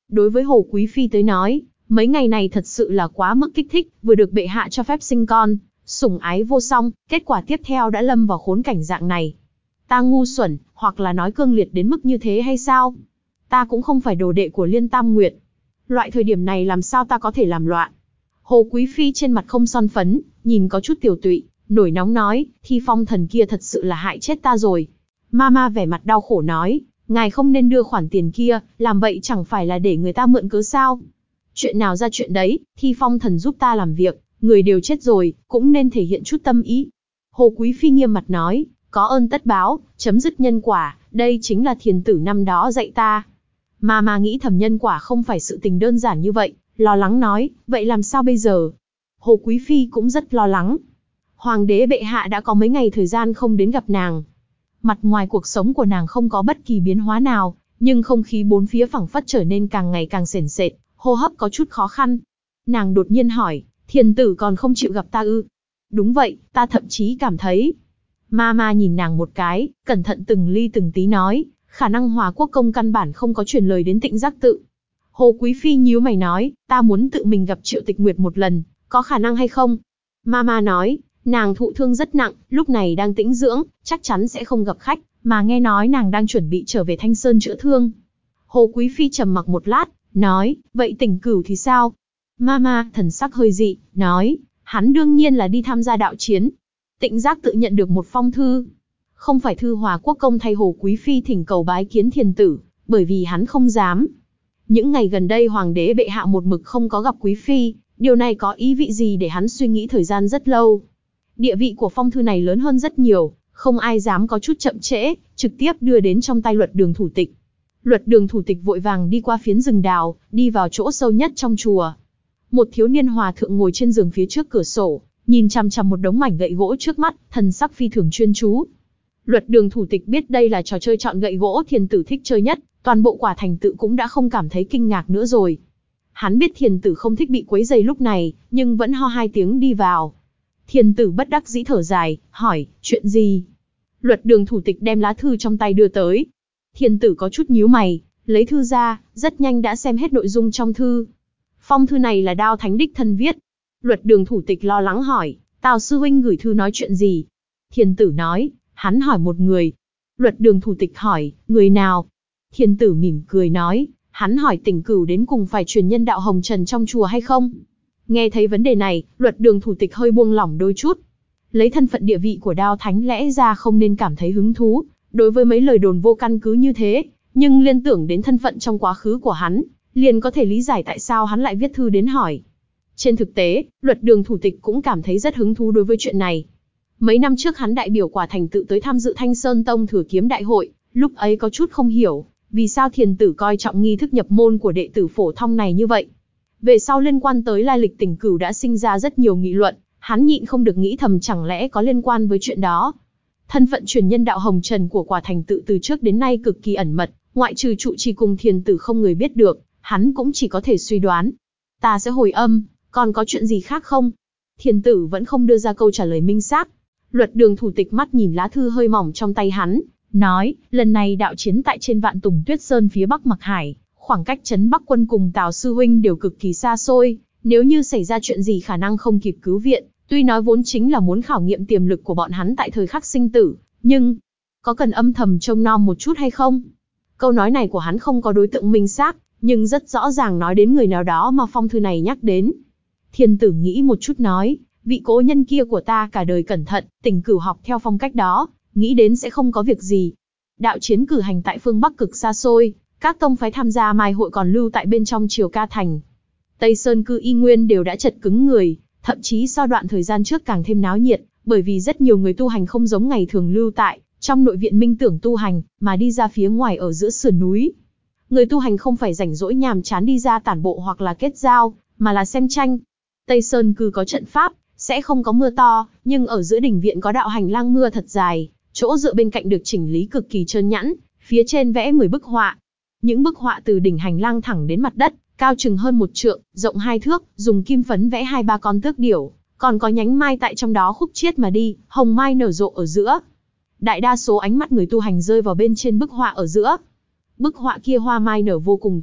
Đối với Hồ Quý Phi tới nói, mấy ngày này thật sự là quá mức kích thích, vừa được bệ hạ cho phép sinh con, sủng ái vô song, kết quả tiếp theo đã lâm vào khốn cảnh dạng này. Ta ngu xuẩn, hoặc là nói cương liệt đến mức như thế hay sao? Ta cũng không phải đồ đệ của Liên Tam Nguyệt. Loại thời điểm này làm sao ta có thể làm loạn? Hồ Quý Phi trên mặt không son phấn, nhìn có chút tiểu tụy, nổi nóng nói, Thi Phong thần kia thật sự là hại chết ta rồi. Mama vẻ mặt đau khổ nói, ngài không nên đưa khoản tiền kia, làm vậy chẳng phải là để người ta mượn cớ sao? Chuyện nào ra chuyện đấy, Thi Phong thần giúp ta làm việc, người đều chết rồi, cũng nên thể hiện chút tâm ý. Hồ Quý Phi nghiêm mặt nói, có ơn tất báo, chấm dứt nhân quả, đây chính là thiền tử năm đó dạy ta. Mama nghĩ thầm nhân quả không phải sự tình đơn giản như vậy, lo lắng nói, vậy làm sao bây giờ? Hồ Quý Phi cũng rất lo lắng. Hoàng đế bệ hạ đã có mấy ngày thời gian không đến gặp nàng. Mặt ngoài cuộc sống của nàng không có bất kỳ biến hóa nào, nhưng không khí bốn phía phảng phất trở nên càng ngày càng sền sệt, hô hấp có chút khó khăn. Nàng đột nhiên hỏi, thiền tử còn không chịu gặp ta ư? Đúng vậy, ta thậm chí cảm thấy. Mama nhìn nàng một cái, cẩn thận từng ly từng tí nói, khả năng Hòa Quốc công căn bản không có truyền lời đến Tịnh Giác Tự. Hồ Quý Phi nhíu mày nói, ta muốn tự mình gặp Triệu Tịch Nguyệt một lần, có khả năng hay không? Mama nói, nàng thụ thương rất nặng, lúc này đang tĩnh dưỡng, chắc chắn sẽ không gặp khách, mà nghe nói nàng đang chuẩn bị trở về Thanh Sơn chữa thương. Hồ Quý Phi trầm mặc một lát, nói, vậy Tỉnh Cửu thì sao? Mama, thần sắc hơi dị, nói, hắn đương nhiên là đi tham gia đạo chiến. Tịnh Giác Tự nhận được một phong thư. Không phải thư Hòa Quốc công thay Hồ Quý Phi thỉnh cầu bái kiến thiền tử, bởi vì hắn không dám. Những ngày gần đây Hoàng đế bệ hạ một mực không có gặp Quý Phi, điều này có ý vị gì để hắn suy nghĩ thời gian rất lâu. Địa vị của phong thư này lớn hơn rất nhiều, không ai dám có chút chậm trễ, trực tiếp đưa đến trong tay Luật Đường thủ tịch. Luật Đường thủ tịch vội vàng đi qua phiến rừng đào, đi vào chỗ sâu nhất trong chùa. Một thiếu niên hòa thượng ngồi trên giường phía trước cửa sổ, nhìn chằm chằm một đống mảnh gậy gỗ trước mắt, thần sắc phi thường chuyên chú. Luật Đường thủ tịch biết đây là trò chơi chọn gậy gỗ thiền tử thích chơi nhất, toàn bộ Quả Thành Tự cũng đã không cảm thấy kinh ngạc nữa rồi. Hắn biết thiền tử không thích bị quấy rầy lúc này, nhưng vẫn ho hai tiếng đi vào. Thiền tử bất đắc dĩ thở dài, hỏi, chuyện gì? Luật Đường thủ tịch đem lá thư trong tay đưa tới. Thiền tử có chút nhíu mày, lấy thư ra, rất nhanh đã xem hết nội dung trong thư. Phong thư này là Đao Thánh đích thân viết. Luật Đường thủ tịch lo lắng hỏi, Tào sư huynh gửi thư nói chuyện gì? Thiền tử nói, hắn hỏi một người. Luật Đường thủ tịch hỏi, người nào? Thiền tử mỉm cười nói, hắn hỏi Tỉnh Cửu đến cùng phải truyền nhân đạo hồng trần trong chùa hay không? Nghe thấy vấn đề này, Luật Đường thủ tịch hơi buông lỏng đôi chút. Lấy thân phận địa vị của Đao Thánh lẽ ra không nên cảm thấy hứng thú đối với mấy lời đồn vô căn cứ như thế, nhưng liên tưởng đến thân phận trong quá khứ của hắn, liền có thể lý giải tại sao hắn lại viết thư đến hỏi. Trên thực tế, Luật Đường thủ tịch cũng cảm thấy rất hứng thú đối với chuyện này. Mấy năm trước hắn đại biểu Quả Thành Tự tới tham dự Thanh Sơn Tông Thừa Kiếm Đại hội, lúc ấy có chút không hiểu, vì sao thiền tử coi trọng nghi thức nhập môn của đệ tử phổ thông này như vậy. Về sau liên quan tới lai lịch Tỉnh Cửu đã sinh ra rất nhiều nghị luận, hắn nhịn không được nghĩ thầm chẳng lẽ có liên quan với chuyện đó. Thân phận truyền nhân đạo hồng trần của Quả Thành Tự từ trước đến nay cực kỳ ẩn mật, ngoại trừ trụ trì cùng thiền tử không người biết được, hắn cũng chỉ có thể suy đoán. Ta sẽ hồi âm, còn có chuyện gì khác không? Thiền tử vẫn không đưa ra câu trả lời minh xác. Luật Đường thủ tịch mắt nhìn lá thư hơi mỏng trong tay hắn, nói, lần này đạo chiến tại trên Vạn Tùng Tuyết Sơn phía bắc Mặc Hải, khoảng cách trấn Bắc Quân cùng Tào sư huynh đều cực kỳ xa xôi, nếu như xảy ra chuyện gì khả năng không kịp cứu viện, tuy nói vốn chính là muốn khảo nghiệm tiềm lực của bọn hắn tại thời khắc sinh tử, nhưng có cần âm thầm trông nom một chút hay không? Câu nói này của hắn không có đối tượng minh xác, nhưng rất rõ ràng nói đến người nào đó mà phong thư này nhắc đến. Thiền tử nghĩ một chút nói, vị cố nhân kia của ta cả đời cẩn thận, Tỉnh Cửu học theo phong cách đó, nghĩ đến sẽ không có việc gì. Đạo chiến cử hành tại phương Bắc cực xa xôi, các tông phái tham gia mai hội còn lưu tại bên trong Triều Ca Thành. Tây Sơn cư y nguyên đều đã chật cứng người, thậm chí so đoạn thời gian trước càng thêm náo nhiệt, bởi vì rất nhiều người tu hành không giống ngày thường lưu tại trong nội viện minh tưởng tu hành, mà đi ra phía ngoài ở giữa sườn núi. Người tu hành không phải rảnh rỗi nhàm chán đi ra tản bộ hoặc là kết giao, mà là xem tranh. Tây Sơn cư có trận pháp, sẽ không có mưa to, nhưng ở giữa đình viện có đạo hành lang mưa thật dài, chỗ dựa bên cạnh được chỉnh lý cực kỳ trơn nhẵn, phía trên vẽ mười bức họa. Những bức họa từ đỉnh hành lang thẳng đến mặt đất, cao chừng hơn một trượng, rộng hai thước, dùng kim phấn vẽ hai ba con tước điểu, còn có nhánh mai tại trong đó khúc chiết mà đi, hồng mai nở rộ ở giữa. Đại đa số ánh mắt người tu hành rơi vào bên trên bức họa ở giữa. Bức họa kia hoa mai nở vô cùng tốt,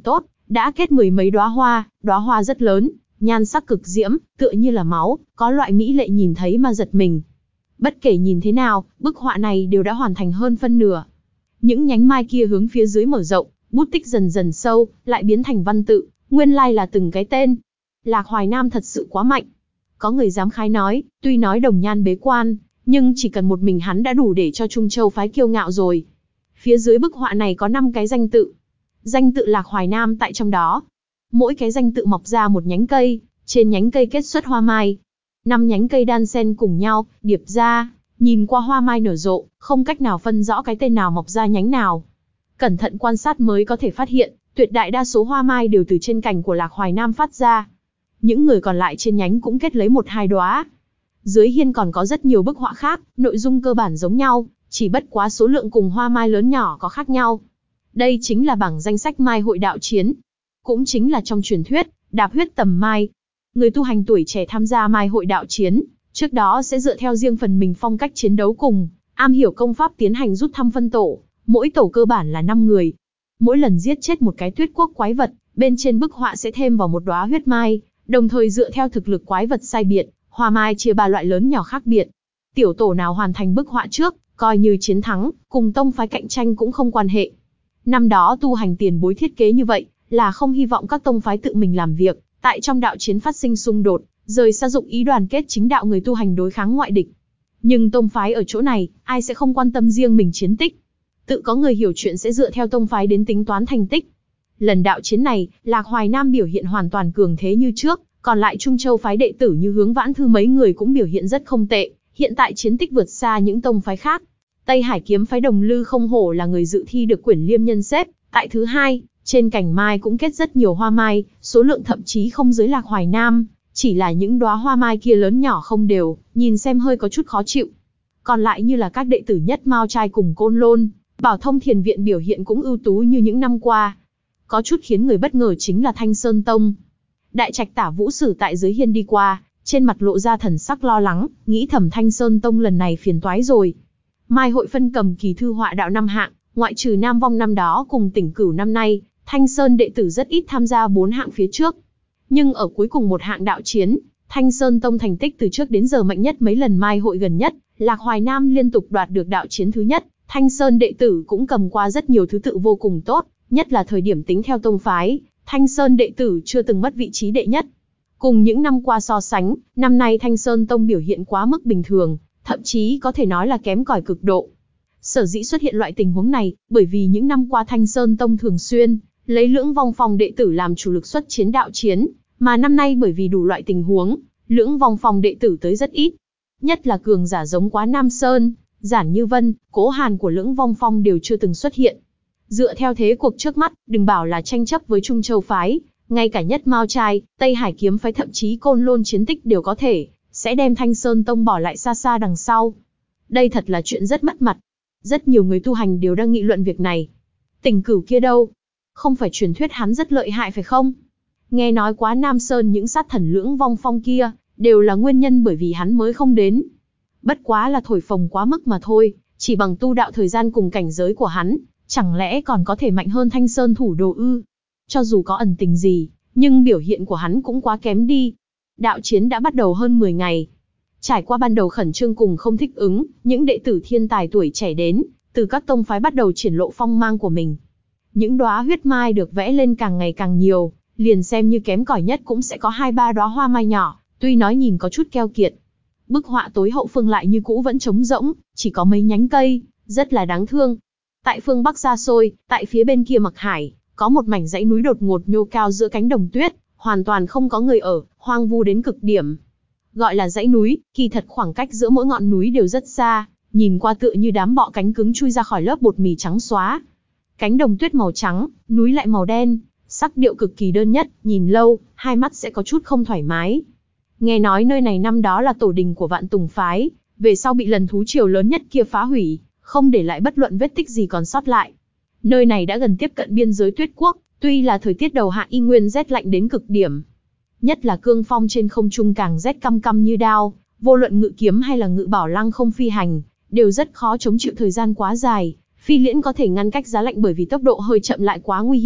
đã kết mười mấy đóa hoa, đóa hoa rất lớn, nhan sắc cực diễm, tựa như là máu, có loại mỹ lệ nhìn thấy mà giật mình. Bất kể nhìn thế nào, bức họa này đều đã hoàn thành hơn phân nửa. Những nhánh mai kia hướng phía dưới mở rộng, bút tích dần dần sâu, lại biến thành văn tự, nguyên lai là từng cái tên. Lạc Hoài Nam thật sự quá mạnh. Có người dám khái nói, tuy nói Đồng Nhan bế quan, nhưng chỉ cần một mình hắn đã đủ để cho Trung Châu phái kiêu ngạo rồi. Phía dưới bức họa này có năm cái danh tự. Danh tự Lạc Hoài Nam tại trong đó. Mỗi cái danh tự mọc ra một nhánh cây, trên nhánh cây kết xuất hoa mai. Năm nhánh cây đan xen cùng nhau, điệp ra, nhìn qua hoa mai nở rộ, không cách nào phân rõ cái tên nào mọc ra nhánh nào. Cẩn thận quan sát mới có thể phát hiện, tuyệt đại đa số hoa mai đều từ trên cành của Lạc Hoài Nam phát ra. Những người còn lại trên nhánh cũng kết lấy một hai đóa. Dưới hiên còn có rất nhiều bức họa khác, nội dung cơ bản giống nhau, chỉ bất quá số lượng cùng hoa mai lớn nhỏ có khác nhau. Đây chính là bảng danh sách mai hội đạo chiến. Cũng chính là trong truyền thuyết, đạp huyết tầm mai. Người tu hành tuổi trẻ tham gia mai hội đạo chiến, trước đó sẽ dựa theo riêng phần mình phong cách chiến đấu cùng, am hiểu công pháp tiến hành rút thăm phân tổ, mỗi tổ cơ bản là năm người. Mỗi lần giết chết một cái tuyết quốc quái vật, bên trên bức họa sẽ thêm vào một đóa huyết mai, đồng thời dựa theo thực lực quái vật sai biệt, hoa mai chia ba loại lớn nhỏ khác biệt. Tiểu tổ nào hoàn thành bức họa trước, coi như chiến thắng, cùng tông phái cạnh tranh cũng không quan hệ. Năm đó tu hành tiền bối thiết kế như vậy, là không hy vọng các tông phái tự mình làm việc, tại trong đạo chiến phát sinh xung đột, rời xa dụng ý đoàn kết chính đạo người tu hành đối kháng ngoại địch. Nhưng tông phái ở chỗ này, ai sẽ không quan tâm riêng mình chiến tích. Tự có người hiểu chuyện sẽ dựa theo tông phái đến tính toán thành tích. Lần đạo chiến này, Lạc Hoài Nam biểu hiện hoàn toàn cường thế như trước, còn lại Trung Châu phái đệ tử như Hướng Vãn Thư mấy người cũng biểu hiện rất không tệ, hiện tại chiến tích vượt xa những tông phái khác. Tây Hải kiếm phái Đồng Lư không hổ là người dự thi được Quyển Liêm Nhân xếp tại thứ hai, trên cành mai cũng kết rất nhiều hoa mai, số lượng thậm chí không dưới Lạc Hoài Nam, chỉ là những đóa hoa mai kia lớn nhỏ không đều, nhìn xem hơi có chút khó chịu. Còn lại như là các đệ tử Nhất Mao trai cùng Côn Lôn, Bảo Thông Thiền viện biểu hiện cũng ưu tú như những năm qua. Có chút khiến người bất ngờ chính là Thanh Sơn Tông. Đại trạch Tả Vũ Sử tại dưới hiên đi qua, trên mặt lộ ra thần sắc lo lắng, nghĩ thầm Thanh Sơn Tông lần này phiền toái rồi. Mai hội phân cầm kỳ thư họa đạo năm hạng, ngoại trừ Nam Vong năm đó cùng Tỉnh Cửu năm nay, Thanh Sơn đệ tử rất ít tham gia bốn hạng phía trước. Nhưng ở cuối cùng một hạng đạo chiến, Thanh Sơn Tông thành tích từ trước đến giờ mạnh nhất mấy lần mai hội gần nhất, Lạc Hoài Nam liên tục đoạt được đạo chiến thứ nhất, Thanh Sơn đệ tử cũng cầm qua rất nhiều thứ tự vô cùng tốt, nhất là thời điểm tính theo tông phái, Thanh Sơn đệ tử chưa từng mất vị trí đệ nhất. Cùng những năm qua so sánh, năm nay Thanh Sơn Tông biểu hiện quá mức bình thường, thậm chí có thể nói là kém cỏi cực độ. Sở dĩ xuất hiện loại tình huống này, bởi vì những năm qua Thanh Sơn Tông thường xuyên lấy Lưỡng Vong Phong đệ tử làm chủ lực xuất chiến đạo chiến, mà năm nay bởi vì đủ loại tình huống, Lưỡng Vong Phong đệ tử tới rất ít. Nhất là cường giả giống Quá Nam Sơn, Giản Như Vân, Cố Hàn của Lưỡng Vong Phong đều chưa từng xuất hiện. Dựa theo thế cuộc trước mắt, đừng bảo là tranh chấp với Trung Châu phái, ngay cả Nhất Mao trai, Tây Hải kiếm phái thậm chí Côn Lôn chiến tích đều có thể sẽ đem Thanh Sơn Tông bỏ lại xa xa đằng sau. Đây thật là chuyện rất mất mặt. Rất nhiều người tu hành đều đang nghị luận việc này. Tỉnh Cửu kia đâu? Không phải truyền thuyết hắn rất lợi hại phải không? Nghe nói Quá Nam Sơn những sát thần Lưỡng Vong Phong kia, đều là nguyên nhân bởi vì hắn mới không đến. Bất quá là thổi phồng quá mức mà thôi, chỉ bằng tu đạo thời gian cùng cảnh giới của hắn, chẳng lẽ còn có thể mạnh hơn Thanh Sơn thủ đồ ư? Cho dù có ẩn tình gì, nhưng biểu hiện của hắn cũng quá kém đi. Đạo chiến đã bắt đầu hơn mười ngày. Trải qua ban đầu khẩn trương cùng không thích ứng, những đệ tử thiên tài tuổi trẻ đến, từ các tông phái bắt đầu triển lộ phong mang của mình. Những đóa huyết mai được vẽ lên càng ngày càng nhiều, liền xem như kém cỏi nhất cũng sẽ có hai ba đóa hoa mai nhỏ, tuy nói nhìn có chút keo kiệt. Bức họa tối hậu phương lại như cũ vẫn trống rỗng, chỉ có mấy nhánh cây, rất là đáng thương. Tại phương Bắc xa xôi, tại phía bên kia Mặc Hải, có một mảnh dãy núi đột ngột nhô cao giữa cánh đồng tuyết, hoàn toàn không có người ở, hoang vu đến cực điểm. Gọi là dãy núi, kỳ thật khoảng cách giữa mỗi ngọn núi đều rất xa, nhìn qua tựa như đám bọ cánh cứng chui ra khỏi lớp bột mì trắng xóa. Cánh đồng tuyết màu trắng, núi lại màu đen, sắc điệu cực kỳ đơn nhất, nhìn lâu, hai mắt sẽ có chút không thoải mái. Nghe nói nơi này năm đó là tổ đình của Vạn Tùng phái, về sau bị lần thú triều lớn nhất kia phá hủy, không để lại bất luận vết tích gì còn sót lại. Nơi này đã gần tiếp cận biên giới Tuyết Quốc, tuy là thời tiết đầu hạ y nguyên rét lạnh đến cực điểm. Nhất là cương phong trên không trung càng rét căm căm như đao, vô luận ngự kiếm hay là ngự bảo lăng không phi hành, đều rất khó chống chịu thời gian quá dài. Phi liễn có thể ngăn cách giá lạnh bởi vì tốc độ hơi chậm lại quá nguy hiểm,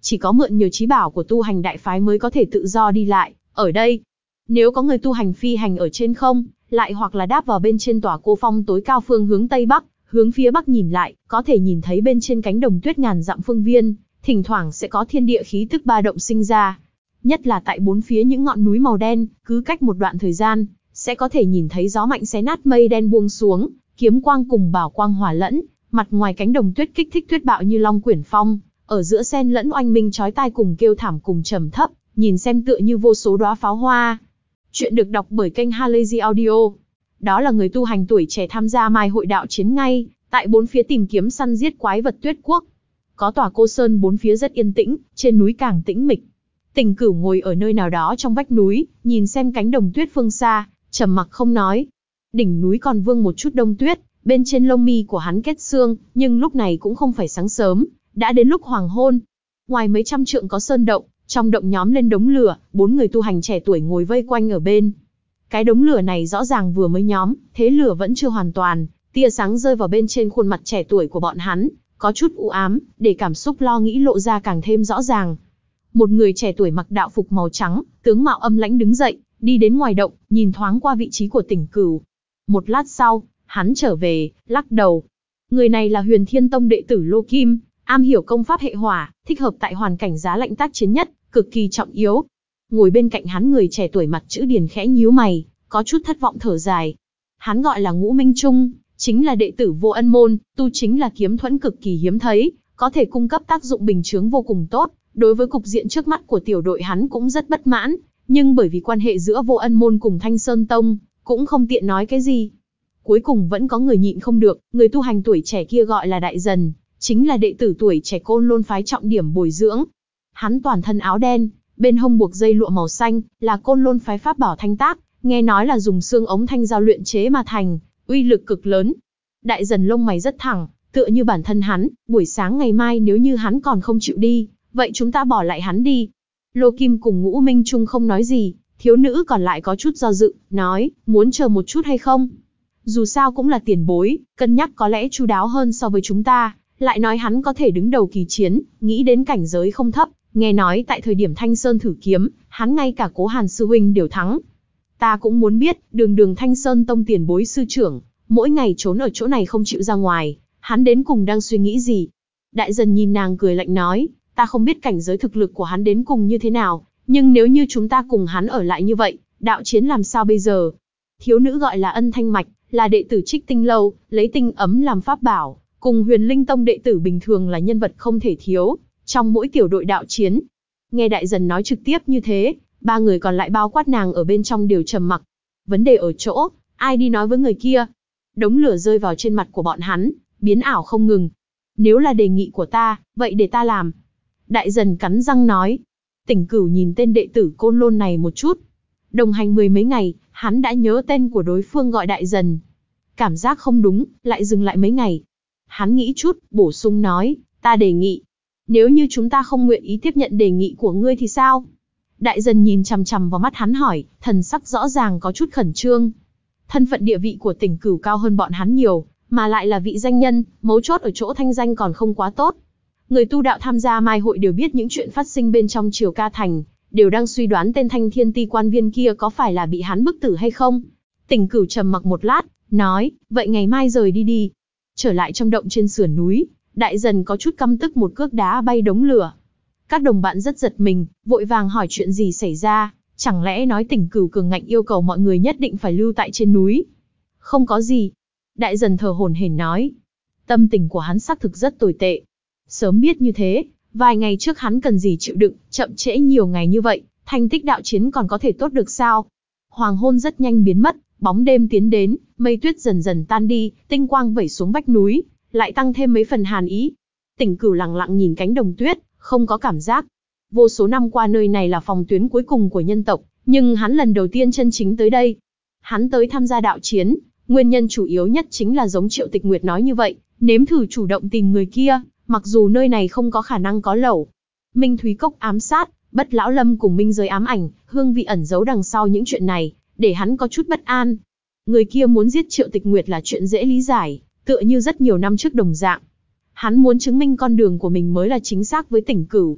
chỉ có mượn nhờ trí bảo của tu hành đại phái mới có thể tự do đi lại. Ở đây, nếu có người tu hành phi hành ở trên không, lại hoặc là đáp vào bên trên tòa cô phong tối cao phương hướng Tây Bắc, hướng phía Bắc nhìn lại, có thể nhìn thấy bên trên cánh đồng tuyết ngàn dặm phương viên, thỉnh thoảng sẽ có thiên địa khí tức ba động sinh ra. Nhất là tại bốn phía những ngọn núi màu đen, cứ cách một đoạn thời gian, sẽ có thể nhìn thấy gió mạnh xé nát mây đen buông xuống, kiếm quang cùng bảo quang hòa lẫn, mặt ngoài cánh đồng tuyết kích thích tuyết bạo như long quyển phong, ở giữa xen lẫn oanh minh chói tai cùng kêu thảm cùng trầm thấp, nhìn xem tựa như vô số đóa pháo hoa. Chuyện được đọc bởi kênh Halazy Audio. Đó là người tu hành tuổi trẻ tham gia mai hội đạo chiến ngay, tại bốn phía tìm kiếm săn giết quái vật tuyết quốc. Có tòa cô sơn bốn phía rất yên tĩnh, trên núi càng tĩnh mịch. Tình Cửu ngồi ở nơi nào đó trong vách núi, nhìn xem cánh đồng tuyết phương xa, trầm mặc không nói. Đỉnh núi còn vương một chút đông tuyết, bên trên lông mi của hắn kết sương, nhưng lúc này cũng không phải sáng sớm, đã đến lúc hoàng hôn. Ngoài mấy trăm trượng có sơn động, trong động nhóm lên đống lửa, bốn người tu hành trẻ tuổi ngồi vây quanh ở bên. Cái đống lửa này rõ ràng vừa mới nhóm, thế lửa vẫn chưa hoàn toàn, tia sáng rơi vào bên trên khuôn mặt trẻ tuổi của bọn hắn, có chút u ám, để cảm xúc lo nghĩ lộ ra càng thêm rõ ràng. Một người trẻ tuổi mặc đạo phục màu trắng, tướng mạo âm lãnh đứng dậy, đi đến ngoài động, nhìn thoáng qua vị trí của Tỉnh Cửu. Một lát sau, hắn trở về, lắc đầu. Người này là Huyền Thiên Tông đệ tử Lô Kim, am hiểu công pháp hệ hỏa, thích hợp tại hoàn cảnh giá lạnh tác chiến nhất, cực kỳ trọng yếu. Ngồi bên cạnh hắn người trẻ tuổi mặt chữ điền khẽ nhíu mày, có chút thất vọng thở dài. Hắn gọi là Ngũ Minh Trung, chính là đệ tử Vô Ân môn, tu chính là kiếm thuẫn cực kỳ hiếm thấy, có thể cung cấp tác dụng bình chướng vô cùng tốt. Đối với cục diện trước mắt của tiểu đội hắn cũng rất bất mãn, nhưng bởi vì quan hệ giữa Vô Ân môn cùng Thanh Sơn Tông, cũng không tiện nói cái gì. Cuối cùng vẫn có người nhịn không được, người tu hành tuổi trẻ kia gọi là Đại Dần, chính là đệ tử tuổi trẻ Côn Lôn phái trọng điểm bồi dưỡng. Hắn toàn thân áo đen, bên hông buộc dây lụa màu xanh, là Côn Lôn phái pháp bảo thanh tác, nghe nói là dùng xương ống thanh dao luyện chế mà thành, uy lực cực lớn. Đại Dần lông mày rất thẳng, tựa như bản thân hắn, buổi sáng ngày mai nếu như hắn còn không chịu đi, vậy chúng ta bỏ lại hắn đi. Lô Kim cùng Ngũ Minh Trung không nói gì, thiếu nữ còn lại có chút do dự, nói, muốn chờ một chút hay không? Dù sao cũng là tiền bối, cân nhắc có lẽ chu đáo hơn so với chúng ta, lại nói hắn có thể đứng đầu kỳ chiến, nghĩ đến cảnh giới không thấp, nghe nói tại thời điểm Thanh Sơn thử kiếm, hắn ngay cả Cố Hàn sư huynh đều thắng. Ta cũng muốn biết, đường đường Thanh Sơn Tông tiền bối sư trưởng, mỗi ngày trốn ở chỗ này không chịu ra ngoài, hắn đến cùng đang suy nghĩ gì? Đại Dần nhìn nàng cười lạnh nói, ta không biết cảnh giới thực lực của hắn đến cùng như thế nào, nhưng nếu như chúng ta cùng hắn ở lại như vậy, đạo chiến làm sao bây giờ? Thiếu nữ gọi là Ân Thanh Mạch, là đệ tử Trích Tinh Lâu, lấy tinh ấm làm pháp bảo, cùng Huyền Linh Tông đệ tử bình thường là nhân vật không thể thiếu, trong mỗi tiểu đội đạo chiến. Nghe Đại Dần nói trực tiếp như thế, ba người còn lại bao quát nàng ở bên trong đều trầm mặc. Vấn đề ở chỗ, ai đi nói với người kia? Đống lửa rơi vào trên mặt của bọn hắn, biến ảo không ngừng. Nếu là đề nghị của ta, vậy để ta làm. Đại Dần cắn răng nói. Tỉnh Cửu nhìn tên đệ tử Côn Lôn này một chút. Đồng hành mười mấy ngày, hắn đã nhớ tên của đối phương gọi Đại Dần. Cảm giác không đúng, lại dừng lại mấy ngày. Hắn nghĩ chút, bổ sung nói, ta đề nghị. Nếu như chúng ta không nguyện ý tiếp nhận đề nghị của ngươi thì sao? Đại Dần nhìn chằm chằm vào mắt hắn hỏi, thần sắc rõ ràng có chút khẩn trương. Thân phận địa vị của Tỉnh Cửu cao hơn bọn hắn nhiều, mà lại là vị danh nhân, mấu chốt ở chỗ thanh danh còn không quá tốt. Người tu đạo tham gia mai hội đều biết những chuyện phát sinh bên trong Triều Ca Thành, đều đang suy đoán tên Thanh Thiên Ti quan viên kia có phải là bị hắn bức tử hay không. Tỉnh Cửu trầm mặc một lát, nói, vậy ngày mai rời đi đi. Trở lại trong động trên sườn núi, Đại Dần có chút căm tức một cước đá bay đống lửa. Các đồng bạn rất giật mình, vội vàng hỏi chuyện gì xảy ra, chẳng lẽ nói Tỉnh Cửu cường ngạnh yêu cầu mọi người nhất định phải lưu tại trên núi. Không có gì. Đại Dần thở hổn hển nói. Tâm tình của hắn xác thực rất tồi tệ. Sớm biết như thế, vài ngày trước hắn cần gì chịu đựng, chậm trễ nhiều ngày như vậy, thành tích đạo chiến còn có thể tốt được sao? Hoàng hôn rất nhanh biến mất, bóng đêm tiến đến, mây tuyết dần dần tan đi, tinh quang vẩy xuống vách núi, lại tăng thêm mấy phần hàn ý. Tỉnh Cửu lặng lặng nhìn cánh đồng tuyết, không có cảm giác. Vô số năm qua nơi này là phòng tuyến cuối cùng của nhân tộc, nhưng hắn lần đầu tiên chân chính tới đây. Hắn tới tham gia đạo chiến, nguyên nhân chủ yếu nhất chính là giống Triệu Tịch Nguyệt nói như vậy, nếm thử chủ động tìm người kia, mặc dù nơi này không có khả năng có lẩu. Minh Thúy Cốc ám sát, Bất Lão Lâm cùng Minh Giới ám ảnh, hương vị ẩn giấu đằng sau những chuyện này, để hắn có chút bất an. Người kia muốn giết Triệu Tịch Nguyệt là chuyện dễ lý giải, tựa như rất nhiều năm trước đồng dạng. Hắn muốn chứng minh con đường của mình mới là chính xác với Tỉnh Cửu.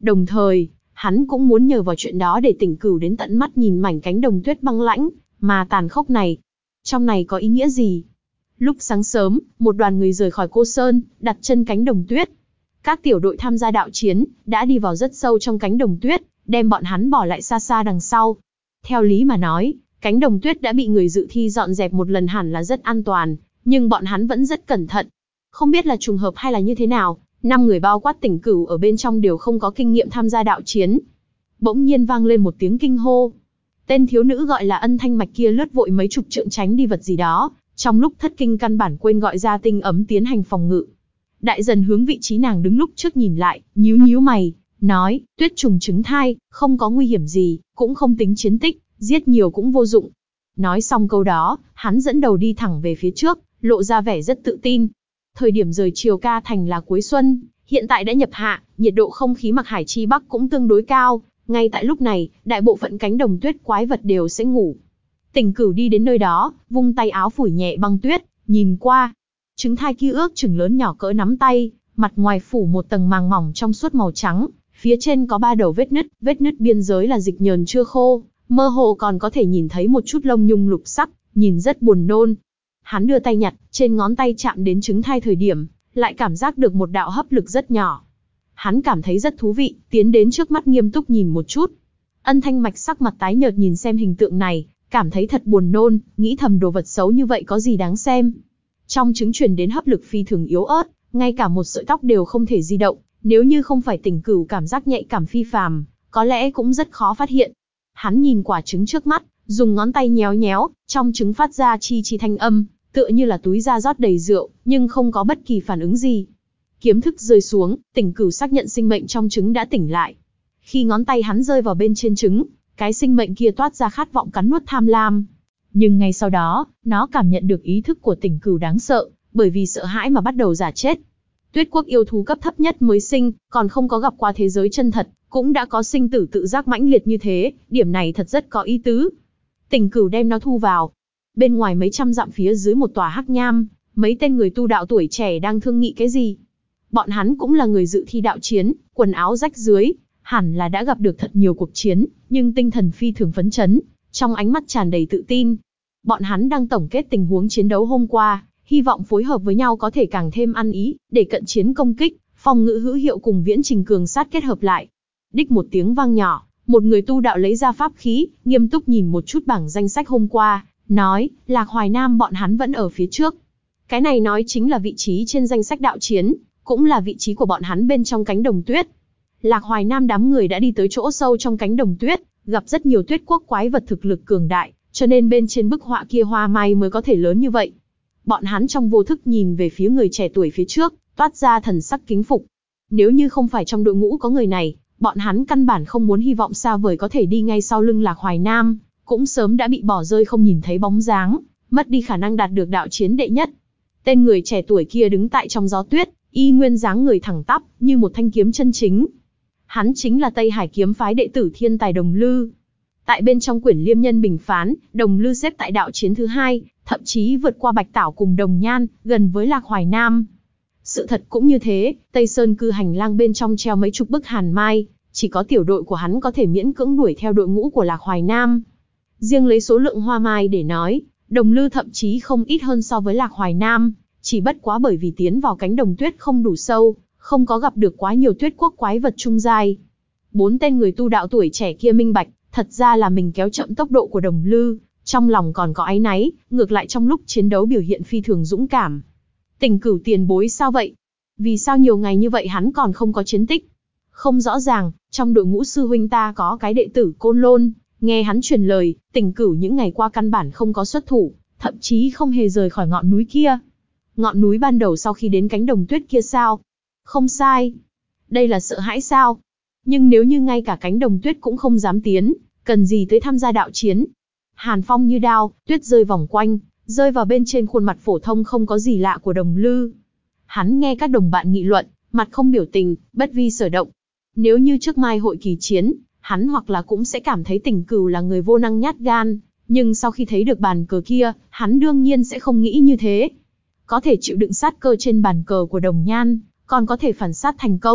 Đồng thời, hắn cũng muốn nhờ vào chuyện đó để Tỉnh Cửu đến tận mắt nhìn mảnh cánh đồng tuyết băng lãnh, mà tàn khốc này. Trong này có ý nghĩa gì? Lúc sáng sớm, một đoàn người rời khỏi Cô Sơn, đặt chân cánh đồng tuyết. Các tiểu đội tham gia đạo chiến, đã đi vào rất sâu trong cánh đồng tuyết, đem bọn hắn bỏ lại xa xa đằng sau. Theo lý mà nói, cánh đồng tuyết đã bị người dự thi dọn dẹp một lần hẳn là rất an toàn, nhưng bọn hắn vẫn rất cẩn thận. Không biết là trùng hợp hay là như thế nào, năm người bao quát Tỉnh Cửu ở bên trong đều không có kinh nghiệm tham gia đạo chiến. Bỗng nhiên vang lên một tiếng kinh hô. Tên thiếu nữ gọi là Ân Thanh Mạch kia lướt vội mấy chục trượng tránh đi vật gì đó, trong lúc thất kinh căn bản quên gọi ra tinh ấm tiến hành phòng ngự. Đại dần hướng vị trí nàng đứng lúc trước nhìn lại, nhíu nhíu mày, nói, tuyết trùng trứng thai, không có nguy hiểm gì, cũng không tính chiến tích, giết nhiều cũng vô dụng. Nói xong câu đó, hắn dẫn đầu đi thẳng về phía trước, lộ ra vẻ rất tự tin. Thời điểm rời chiều ca thành là cuối xuân, hiện tại đã nhập hạ, nhiệt độ không khí Mặc Hải chi Bắc cũng tương đối cao. Ngay tại lúc này, đại bộ phận cánh đồng tuyết quái vật đều sẽ ngủ. Tỉnh Cửu đi đến nơi đó, vung tay áo phủi nhẹ băng tuyết, nhìn qua. Trứng thai kia ước chừng lớn nhỏ cỡ nắm tay, mặt ngoài phủ một tầng màng mỏng trong suốt màu trắng, phía trên có ba đầu vết nứt, vết nứt biên giới là dịch nhờn chưa khô, mơ hồ còn có thể nhìn thấy một chút lông nhung lục sắc, nhìn rất buồn nôn. Hắn đưa tay nhặt, trên ngón tay chạm đến trứng thai thời điểm, lại cảm giác được một đạo hấp lực rất nhỏ. Hắn cảm thấy rất thú vị, tiến đến trước mắt nghiêm túc nhìn một chút. Ân Thanh Mạch sắc mặt tái nhợt nhìn xem hình tượng này, cảm thấy thật buồn nôn, nghĩ thầm đồ vật xấu như vậy có gì đáng xem. Trong trứng truyền đến hấp lực phi thường yếu ớt, ngay cả một sợi tóc đều không thể di động, nếu như không phải Tỉnh Cửu cảm giác nhạy cảm phi phàm, có lẽ cũng rất khó phát hiện. Hắn nhìn quả trứng trước mắt, dùng ngón tay nhéo nhéo, trong trứng phát ra chi chi thanh âm, tựa như là túi da rót đầy rượu, nhưng không có bất kỳ phản ứng gì. Kiếm thức rơi xuống, Tỉnh Cửu xác nhận sinh mệnh trong trứng đã tỉnh lại. Khi ngón tay hắn rơi vào bên trên trứng, cái sinh mệnh kia toát ra khát vọng cắn nuốt tham lam. Nhưng ngay sau đó, nó cảm nhận được ý thức của Tỉnh Cửu đáng sợ, bởi vì sợ hãi mà bắt đầu giả chết. Tuyết quốc yêu thú cấp thấp nhất mới sinh, còn không có gặp qua thế giới chân thật, cũng đã có sinh tử tự giác mãnh liệt như thế, điểm này thật rất có ý tứ. Tỉnh Cửu đem nó thu vào. Bên ngoài mấy trăm dặm phía dưới một tòa hắc nham, mấy tên người tu đạo tuổi trẻ đang thương nghị cái gì. Bọn hắn cũng là người dự thi đạo chiến, quần áo rách rưới, hẳn là đã gặp được thật nhiều cuộc chiến, nhưng tinh thần phi thường phấn chấn, trong ánh mắt tràn đầy tự tin. Bọn hắn đang tổng kết tình huống chiến đấu hôm qua, hy vọng phối hợp với nhau có thể càng thêm ăn ý, để cận chiến công kích, phòng ngự hữu hiệu cùng viễn trình cường sát kết hợp lại. Đích một tiếng vang nhỏ, một người tu đạo lấy ra pháp khí, nghiêm túc nhìn một chút bảng danh sách hôm qua, nói, Lạc Hoài Nam bọn hắn vẫn ở phía trước. Cái này nói chính là vị trí trên danh sách đạo chiến, cũng là vị trí của bọn hắn bên trong cánh đồng tuyết. Lạc Hoài Nam đám người đã đi tới chỗ sâu trong cánh đồng tuyết, gặp rất nhiều tuyết quốc quái vật thực lực cường đại, cho nên bên trên bức họa kia hoa mai mới có thể lớn như vậy. Bọn hắn trong vô thức nhìn về phía người trẻ tuổi phía trước, toát ra thần sắc kính phục. Nếu như không phải trong đội ngũ có người này, bọn hắn căn bản không muốn hy vọng xa vời có thể đi ngay sau lưng Lạc Hoài Nam, cũng sớm đã bị bỏ rơi không nhìn thấy bóng dáng, mất đi khả năng đạt được đạo chiến đệ nhất. Tên người trẻ tuổi kia đứng tại trong gió tuyết, y nguyên dáng người thẳng tắp, như một thanh kiếm chân chính. Hắn chính là Tây Hải kiếm phái đệ tử thiên tài Đồng Lư. Tại bên trong quyển Liêm Nhân bình phán, Đồng Lư xếp tại đạo chiến thứ hai, thậm chí vượt qua Bạch Tảo cùng Đồng Nhan, gần với Lạc Hoài Nam. Sự thật cũng như thế, Tây Sơn cư hành lang bên trong treo mấy chục bức hàn mai, chỉ có tiểu đội của hắn có thể miễn cưỡng đuổi theo đội ngũ của Lạc Hoài Nam. Riêng lấy số lượng hoa mai để nói, Đồng Lư thậm chí không ít hơn so với Lạc Hoài Nam, chỉ bất quá bởi vì tiến vào cánh đồng tuyết không đủ sâu, không có gặp được quá nhiều tuyết quốc quái vật trung giai. Bốn tên người tu đạo tuổi trẻ kia minh bạch, thật ra là mình kéo chậm tốc độ của Đồng Lư, trong lòng còn có áy náy, ngược lại trong lúc chiến đấu biểu hiện phi thường dũng cảm. Tỉnh Cửu tiền bối sao vậy? Vì sao nhiều ngày như vậy hắn còn không có chiến tích? Không rõ ràng, trong đội ngũ sư huynh ta có cái đệ tử Côn Lôn, nghe hắn truyền lời, Tỉnh Cửu những ngày qua căn bản không có xuất thủ, thậm chí không hề rời khỏi ngọn núi kia. Ngọn núi ban đầu sau khi đến cánh đồng tuyết kia sao? Không sai. Đây là sợ hãi sao? Nhưng nếu như ngay cả cánh đồng tuyết cũng không dám tiến, cần gì tới tham gia đạo chiến? Hàn phong như đao, tuyết rơi vòng quanh, rơi vào bên trên khuôn mặt phổ thông không có gì lạ của Đồng Lư. Hắn nghe các đồng bạn nghị luận, mặt không biểu tình, bất vi sở động. Nếu như trước mai hội kỳ chiến, hắn hoặc là cũng sẽ cảm thấy Tỉnh Cửu là người vô năng nhát gan, nhưng sau khi thấy được bàn cờ kia, hắn đương nhiên sẽ không nghĩ như thế. Có thể chịu đựng sát cơ trên bàn cờ của Đồng Nhan, còn có thể phản sát thành công,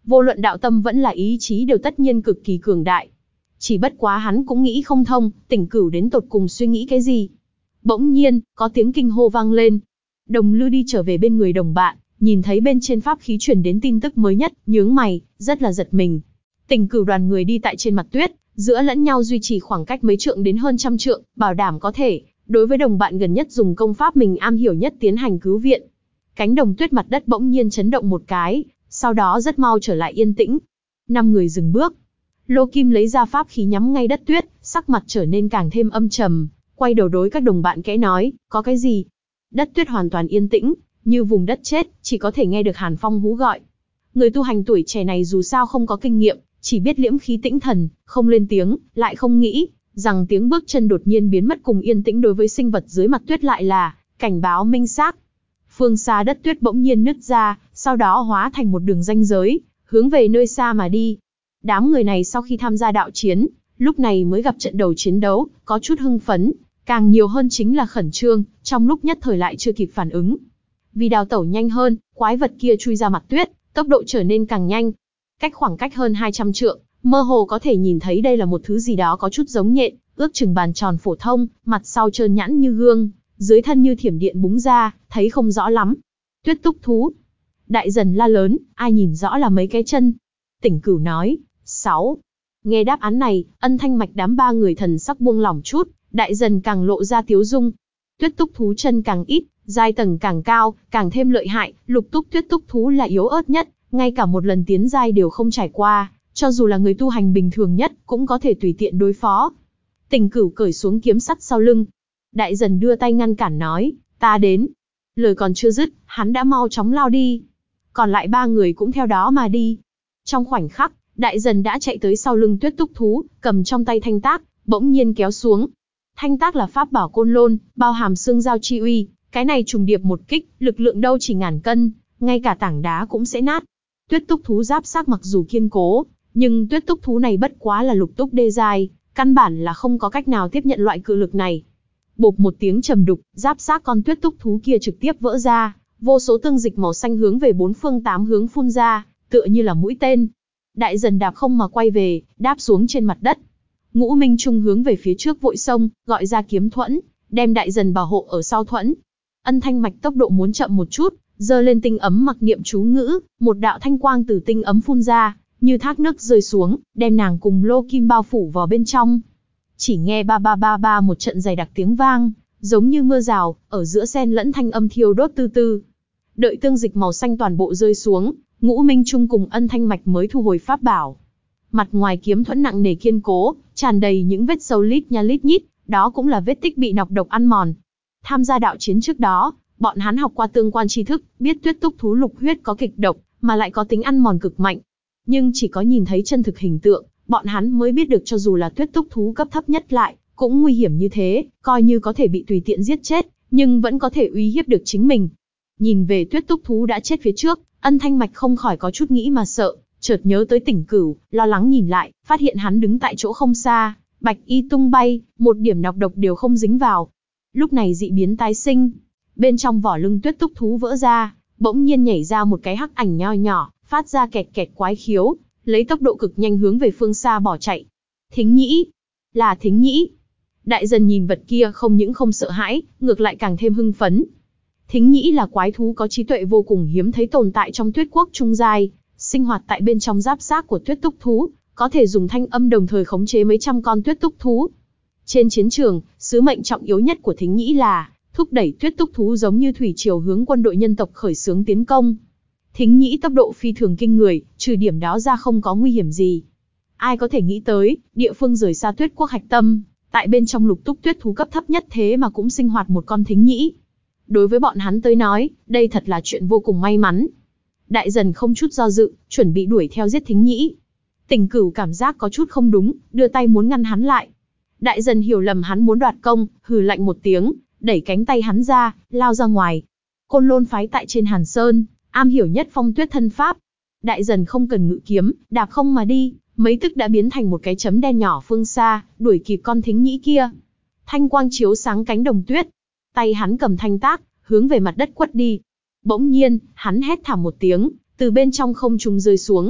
vô luận đạo tâm vẫn là ý chí đều tất nhiên cực kỳ cường đại. Chỉ bất quá hắn cũng nghĩ không thông, Tỉnh Cửu đến tột cùng suy nghĩ cái gì. Bỗng nhiên, có tiếng kinh hô vang lên. Đồng Lư đi trở về bên người đồng bạn, nhìn thấy bên trên pháp khí truyền đến tin tức mới nhất, nhướng mày, rất là giật mình. Tỉnh Cửu đoàn người đi tại trên mặt tuyết, giữa lẫn nhau duy trì khoảng cách mấy trượng đến hơn trăm trượng, bảo đảm có thể đối với đồng bạn gần nhất dùng công pháp mình am hiểu nhất tiến hành cứu viện. Cánh đồng tuyết mặt đất bỗng nhiên chấn động một cái, sau đó rất mau trở lại yên tĩnh. Năm người dừng bước. Lô Kim lấy ra pháp khí nhắm ngay đất tuyết, sắc mặt trở nên càng thêm âm trầm, quay đầu đối các đồng bạn kẽ nói, có cái gì? Đất tuyết hoàn toàn yên tĩnh, như vùng đất chết, chỉ có thể nghe được hàn phong hú gọi. Người tu hành tuổi trẻ này dù sao không có kinh nghiệm, chỉ biết liễm khí tĩnh thần, không lên tiếng, lại không nghĩ rằng tiếng bước chân đột nhiên biến mất cùng yên tĩnh đối với sinh vật dưới mặt tuyết lại là cảnh báo minh xác. Phương xa đất tuyết bỗng nhiên nứt ra, sau đó hóa thành một đường ranh giới, hướng về nơi xa mà đi. Đám người này sau khi tham gia đạo chiến, lúc này mới gặp trận đầu chiến đấu, có chút hưng phấn, càng nhiều hơn chính là khẩn trương, trong lúc nhất thời lại chưa kịp phản ứng. Vì đào tẩu nhanh hơn, quái vật kia chui ra mặt tuyết, tốc độ trở nên càng nhanh. Cách khoảng cách hơn hai trăm trượng, mơ hồ có thể nhìn thấy đây là một thứ gì đó có chút giống nhện, ước chừng bàn tròn phổ thông, mặt sau trơn nhẵn như gương, dưới thân như thiểm điện búng ra, thấy không rõ lắm. Tuyết túc thú. Đại dần la lớn, ai nhìn rõ là mấy cái chân. Tỉnh Cửu nói, sáu. Nghe đáp án này, Ân Thanh Mạch đám ba người thần sắc buông lỏng chút, đại dần càng lộ ra tiếu dung. Tuyết túc thú chân càng ít, giai tầng càng cao, càng thêm lợi hại, lục túc tuyết túc thú là yếu ớt nhất, ngay cả một lần tiến giai đều không trải qua, cho dù là người tu hành bình thường nhất, cũng có thể tùy tiện đối phó. Tỉnh Cửu cởi xuống kiếm sắt sau lưng. Đại dần đưa tay ngăn cản nói, ta đến. Lời còn chưa dứt, hắn đã mau chóng lao đi. Còn lại ba người cũng theo đó mà đi. Trong khoảnh khắc, đại dần đã chạy tới sau lưng tuyết túc thú, cầm trong tay thanh tác, bỗng nhiên kéo xuống. Thanh tác là pháp bảo côn lôn, bao hàm xương giao chi uy, cái này trùng điệp một kích, lực lượng đâu chỉ ngàn cân, ngay cả tảng đá cũng sẽ nát. Tuyết túc thú giáp xác mặc dù kiên cố, nhưng tuyết túc thú này bất quá là lục túc đê giai, căn bản là không có cách nào tiếp nhận loại cự lực này. Bộp một tiếng trầm đục, giáp xác con tuyết túc thú kia trực tiếp vỡ ra, vô số tương dịch màu xanh hướng về bốn phương tám hướng phun ra, tựa như là mũi tên. Đại dần đạp không mà quay về, đáp xuống trên mặt đất. Ngũ Minh Trung hướng về phía trước vội xông, gọi ra kiếm thuẫn, đem đại dần bảo hộ ở sau thuẫn. Ân Thanh Mạch tốc độ muốn chậm một chút, giơ lên tinh ấm mặc niệm chú ngữ, một đạo thanh quang từ tinh ấm phun ra, như thác nước rơi xuống, đem nàng cùng Lô Kim bao phủ vào bên trong. Chỉ nghe ba ba ba ba một trận dày đặc tiếng vang, giống như mưa rào, ở giữa xen lẫn thanh âm thiêu đốt tư tư. Đợi tương dịch màu xanh toàn bộ rơi xuống, Ngũ Minh Trung cùng Ân Thanh Mạch mới thu hồi pháp bảo. Mặt ngoài kiếm thuẫn nặng nề kiên cố, tràn đầy những vết sâu lít nha lít nhít, đó cũng là vết tích bị nọc độc ăn mòn. Tham gia đạo chiến trước đó, bọn hắn học qua tương quan tri thức, biết tuyết túc thú lục huyết có kịch độc, mà lại có tính ăn mòn cực mạnh. Nhưng chỉ có nhìn thấy chân thực hình tượng, bọn hắn mới biết được cho dù là tuyết túc thú cấp thấp nhất lại, cũng nguy hiểm như thế, coi như có thể bị tùy tiện giết chết, nhưng vẫn có thể uy hiếp được chính mình. Nhìn về tuyết túc thú đã chết phía trước, Ân Thanh Mạch không khỏi có chút nghĩ mà sợ, chợt nhớ tới Tỉnh Cửu, lo lắng nhìn lại, phát hiện hắn đứng tại chỗ không xa, bạch y tung bay, một điểm nọc độc đều không dính vào. Lúc này dị biến tái sinh, bên trong vỏ lưng tuyết túc thú vỡ ra, bỗng nhiên nhảy ra một cái hắc ảnh nho nhỏ, phát ra kẹt kẹt quái khiếu, lấy tốc độ cực nhanh hướng về phương xa bỏ chạy. Thính Nhĩ, là Thính Nhĩ. Đại dần nhìn vật kia không những không sợ hãi, ngược lại càng thêm hưng phấn. Thính Nhĩ là quái thú có trí tuệ vô cùng hiếm thấy tồn tại trong tuyết quốc trung giai, sinh hoạt tại bên trong giáp xác của tuyết túc thú, có thể dùng thanh âm đồng thời khống chế mấy trăm con tuyết túc thú. Trên chiến trường, sứ mệnh trọng yếu nhất của Thính Nhĩ là thúc đẩy tuyết túc thú giống như thủy triều hướng quân đội nhân tộc khởi xướng tiến công. Thính Nhĩ tốc độ phi thường kinh người, trừ điểm đó ra không có nguy hiểm gì. Ai có thể nghĩ tới, địa phương rời xa tuyết quốc hạch tâm, tại bên trong lục túc tuyết thú cấp thấp nhất thế mà cũng sinh hoạt một con Thính Nhĩ. Đối với bọn hắn tới nói, đây thật là chuyện vô cùng may mắn. Đại dần không chút do dự, chuẩn bị đuổi theo giết Thính Nhĩ. Tỉnh Cửu cảm giác có chút không đúng, đưa tay muốn ngăn hắn lại. Đại dần hiểu lầm hắn muốn đoạt công, hừ lạnh một tiếng, đẩy cánh tay hắn ra, lao ra ngoài. Côn Lôn phái tại trên Hàn Sơn, am hiểu nhất phong tuyết thân pháp. Đại dần không cần ngự kiếm, đạp không mà đi, mấy tức đã biến thành một cái chấm đen nhỏ phương xa, đuổi kịp con Thính Nhĩ kia. Thanh quang chiếu sáng cánh đồng tuyết. Tay hắn cầm thanh tác, hướng về mặt đất quất đi. Bỗng nhiên, hắn hét thảm một tiếng, từ bên trong không trung rơi xuống.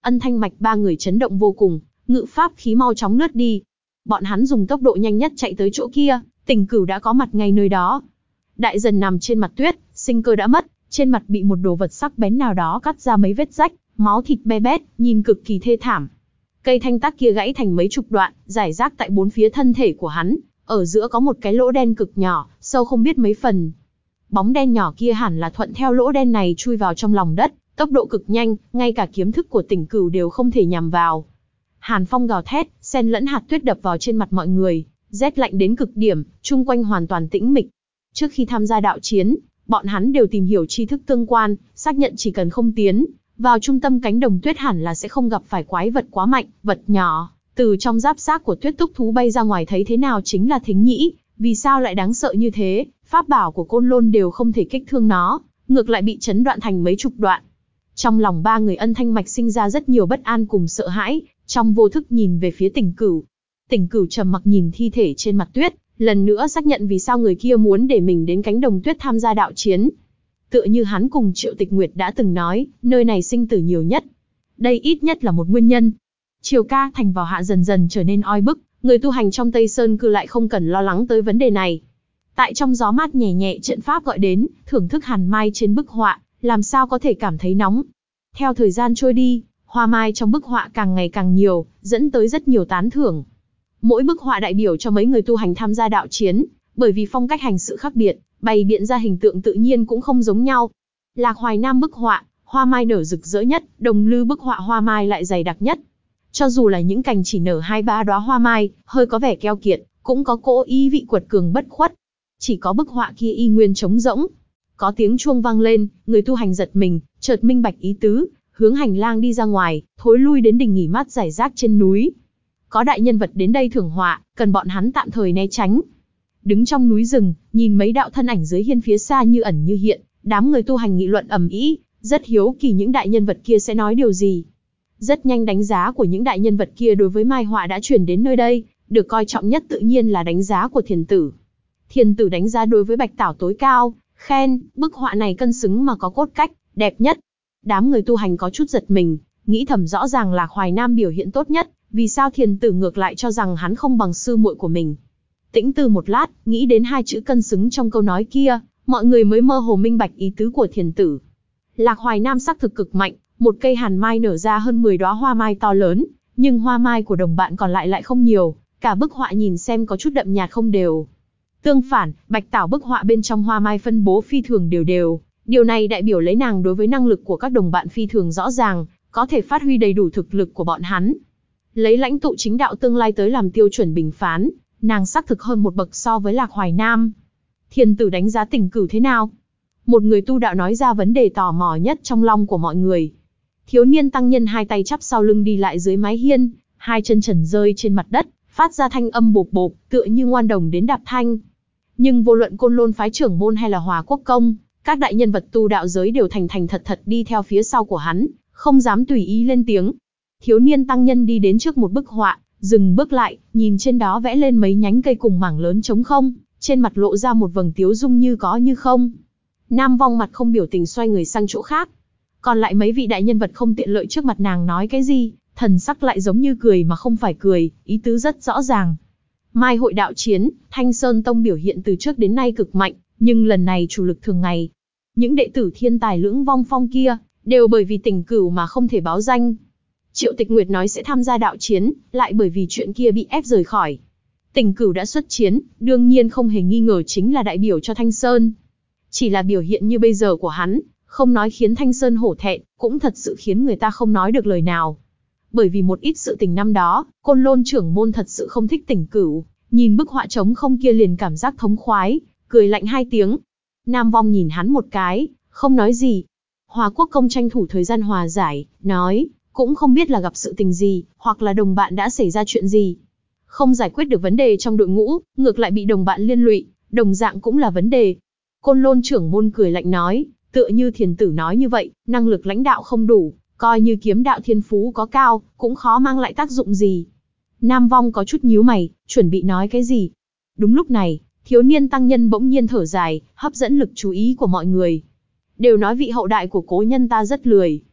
Ân Thanh Mạch ba người chấn động vô cùng, ngự pháp khí mau chóng lướt đi. Bọn hắn dùng tốc độ nhanh nhất chạy tới chỗ kia, Tỉnh Cửu đã có mặt ngay nơi đó. Đại dần nằm trên mặt tuyết, sinh cơ đã mất, trên mặt bị một đồ vật sắc bén nào đó cắt ra mấy vết rách, máu thịt be bét, nhìn cực kỳ thê thảm. Cây thanh tác kia gãy thành mấy chục đoạn, rải rác tại bốn phía thân thể của hắn, ở giữa có một cái lỗ đen cực nhỏ, sâu không biết mấy phần. Bóng đen nhỏ kia hẳn là thuận theo lỗ đen này chui vào trong lòng đất, tốc độ cực nhanh, ngay cả kiếm thức của Tỉnh Cửu đều không thể nhằm vào. Hàn phong gào thét, xen lẫn hạt tuyết đập vào trên mặt mọi người, rét lạnh đến cực điểm, chung quanh hoàn toàn tĩnh mịch. Trước khi tham gia đạo chiến, bọn hắn đều tìm hiểu tri thức tương quan, xác nhận chỉ cần không tiến vào trung tâm cánh đồng tuyết hẳn là sẽ không gặp phải quái vật quá mạnh, vật nhỏ, từ trong giáp xác của tuyết túc thú bay ra ngoài thấy thế nào chính là thính nhĩ, vì sao lại đáng sợ như thế, pháp bảo của Côn Lôn đều không thể kích thương nó, ngược lại bị chấn đoạn thành mấy chục đoạn. Trong lòng ba người Ân Thanh Mạch sinh ra rất nhiều bất an cùng sợ hãi, trong vô thức nhìn về phía Tỉnh Cửu. Tỉnh Cửu trầm mặc nhìn thi thể trên mặt tuyết, lần nữa xác nhận vì sao người kia muốn để mình đến cánh đồng tuyết tham gia đạo chiến. Tựa như hắn cùng Triệu Tịch Nguyệt đã từng nói, nơi này sinh tử nhiều nhất. Đây ít nhất là một nguyên nhân. Triều ca thành vào hạ dần dần trở nên oi bức, người tu hành trong Tây Sơn cư lại không cần lo lắng tới vấn đề này. Tại trong gió mát nhẹ nhẹ trận pháp gọi đến, thưởng thức hàn mai trên bức họa, làm sao có thể cảm thấy nóng. Theo thời gian trôi đi, hoa mai trong bức họa càng ngày càng nhiều, dẫn tới rất nhiều tán thưởng. Mỗi bức họa đại biểu cho mấy người tu hành tham gia đạo chiến, bởi vì phong cách hành sự khác biệt, bày biện ra hình tượng tự nhiên cũng không giống nhau. Lạc Hoài Nam bức họa, hoa mai nở rực rỡ nhất, Đồng Lư bức họa hoa mai lại dày đặc nhất. Cho dù là những cành chỉ nở hai ba đóa hoa mai, hơi có vẻ keo kiệt, cũng có cỗ ý vị quật cường bất khuất. Chỉ có bức họa kia y nguyên trống rỗng. Có tiếng chuông vang lên, người tu hành giật mình, chợt minh bạch ý tứ, hướng hành lang đi ra ngoài, thối lui đến đình nghỉ mát rải rác trên núi. Có đại nhân vật đến đây thưởng họa, cần bọn hắn tạm thời né tránh. Đứng trong núi rừng, nhìn mấy đạo thân ảnh dưới hiên phía xa như ẩn như hiện, đám người tu hành nghị luận ầm ĩ, rất hiếu kỳ những đại nhân vật kia sẽ nói điều gì. Rất nhanh đánh giá của những đại nhân vật kia đối với mai họa đã truyền đến nơi đây, được coi trọng nhất tự nhiên là đánh giá của Thiền Tử. Thiền Tử đánh giá đối với Bạch Tảo tối cao, khen, bức họa này cân xứng mà có cốt cách, đẹp nhất. Đám người tu hành có chút giật mình, nghĩ thầm rõ ràng Lạc Hoài Nam biểu hiện tốt nhất, vì sao Thiền Tử ngược lại cho rằng hắn không bằng sư muội của mình. Tĩnh tư một lát, nghĩ đến hai chữ cân xứng trong câu nói kia, mọi người mới mơ hồ minh bạch ý tứ của Thiền Tử. Lạc Hoài Nam sắc thực cực mạnh, một cây hàn mai nở ra hơn mười đóa hoa mai to lớn, nhưng hoa mai của đồng bạn còn lại lại không nhiều, cả bức họa nhìn xem có chút đậm nhạt không đều. Tương phản, Bạch Tảo bức họa bên trong hoa mai phân bố phi thường đều đều, điều này đại biểu lấy nàng đối với năng lực của các đồng bạn phi thường rõ ràng, có thể phát huy đầy đủ thực lực của bọn hắn. Lấy lãnh tụ chính đạo tương lai tới làm tiêu chuẩn bình phán, nàng xác thực hơn một bậc so với Lạc Hoài Nam. Thiền Tử đánh giá Tỉnh Cửu thế nào? Một người tu đạo nói ra vấn đề tò mò nhất trong lòng của mọi người. Thiếu niên tăng nhân hai tay chắp sau lưng đi lại dưới mái hiên, hai chân trần rơi trên mặt đất, phát ra thanh âm bộp bộp, tựa như ngoan đồng đến đạp thanh. Nhưng vô luận Côn Lôn phái trưởng môn hay là Hòa Quốc công, các đại nhân vật tu đạo giới đều thành thành thật thật đi theo phía sau của hắn, không dám tùy ý lên tiếng. Thiếu niên tăng nhân đi đến trước một bức họa, dừng bước lại, nhìn trên đó vẽ lên mấy nhánh cây cùng mảng lớn trống không, trên mặt lộ ra một vầng tiếu dung như có như không. Nam Vong mặt không biểu tình xoay người sang chỗ khác. Còn lại mấy vị đại nhân vật không tiện lợi trước mặt nàng nói cái gì, thần sắc lại giống như cười mà không phải cười, ý tứ rất rõ ràng. Mai hội đạo chiến, Thanh Sơn Tông biểu hiện từ trước đến nay cực mạnh, nhưng lần này chủ lực thường ngày. Những đệ tử thiên tài Lưỡng Vong Phong kia, đều bởi vì Tỉnh Cửu mà không thể báo danh. Triệu Tịch Nguyệt nói sẽ tham gia đạo chiến, lại bởi vì chuyện kia bị ép rời khỏi. Tỉnh Cửu đã xuất chiến, đương nhiên không hề nghi ngờ chính là đại biểu cho Thanh Sơn. Chỉ là biểu hiện như bây giờ của hắn, không nói khiến Thanh Sơn hổ thẹn, cũng thật sự khiến người ta không nói được lời nào. Bởi vì một ít sự tình năm đó, Côn Lôn trưởng môn thật sự không thích Tỉnh Cửu, nhìn bức họa trống không kia liền cảm giác thống khoái, cười lạnh hai tiếng. Nam Vong nhìn hắn một cái, không nói gì. Hòa Quốc công tranh thủ thời gian hòa giải, nói, cũng không biết là gặp sự tình gì, hoặc là đồng bạn đã xảy ra chuyện gì. Không giải quyết được vấn đề trong đội ngũ, ngược lại bị đồng bạn liên lụy, đồng dạng cũng là vấn đề. Côn Lôn trưởng môn cười lạnh nói, tựa như Thiền Tử nói như vậy, năng lực lãnh đạo không đủ, coi như kiếm đạo thiên phú có cao, cũng khó mang lại tác dụng gì. Nam Vong có chút nhíu mày, chuẩn bị nói cái gì. Đúng lúc này, thiếu niên tăng nhân bỗng nhiên thở dài, hấp dẫn lực chú ý của mọi người. Đều nói vị hậu đại của cố nhân ta rất lười.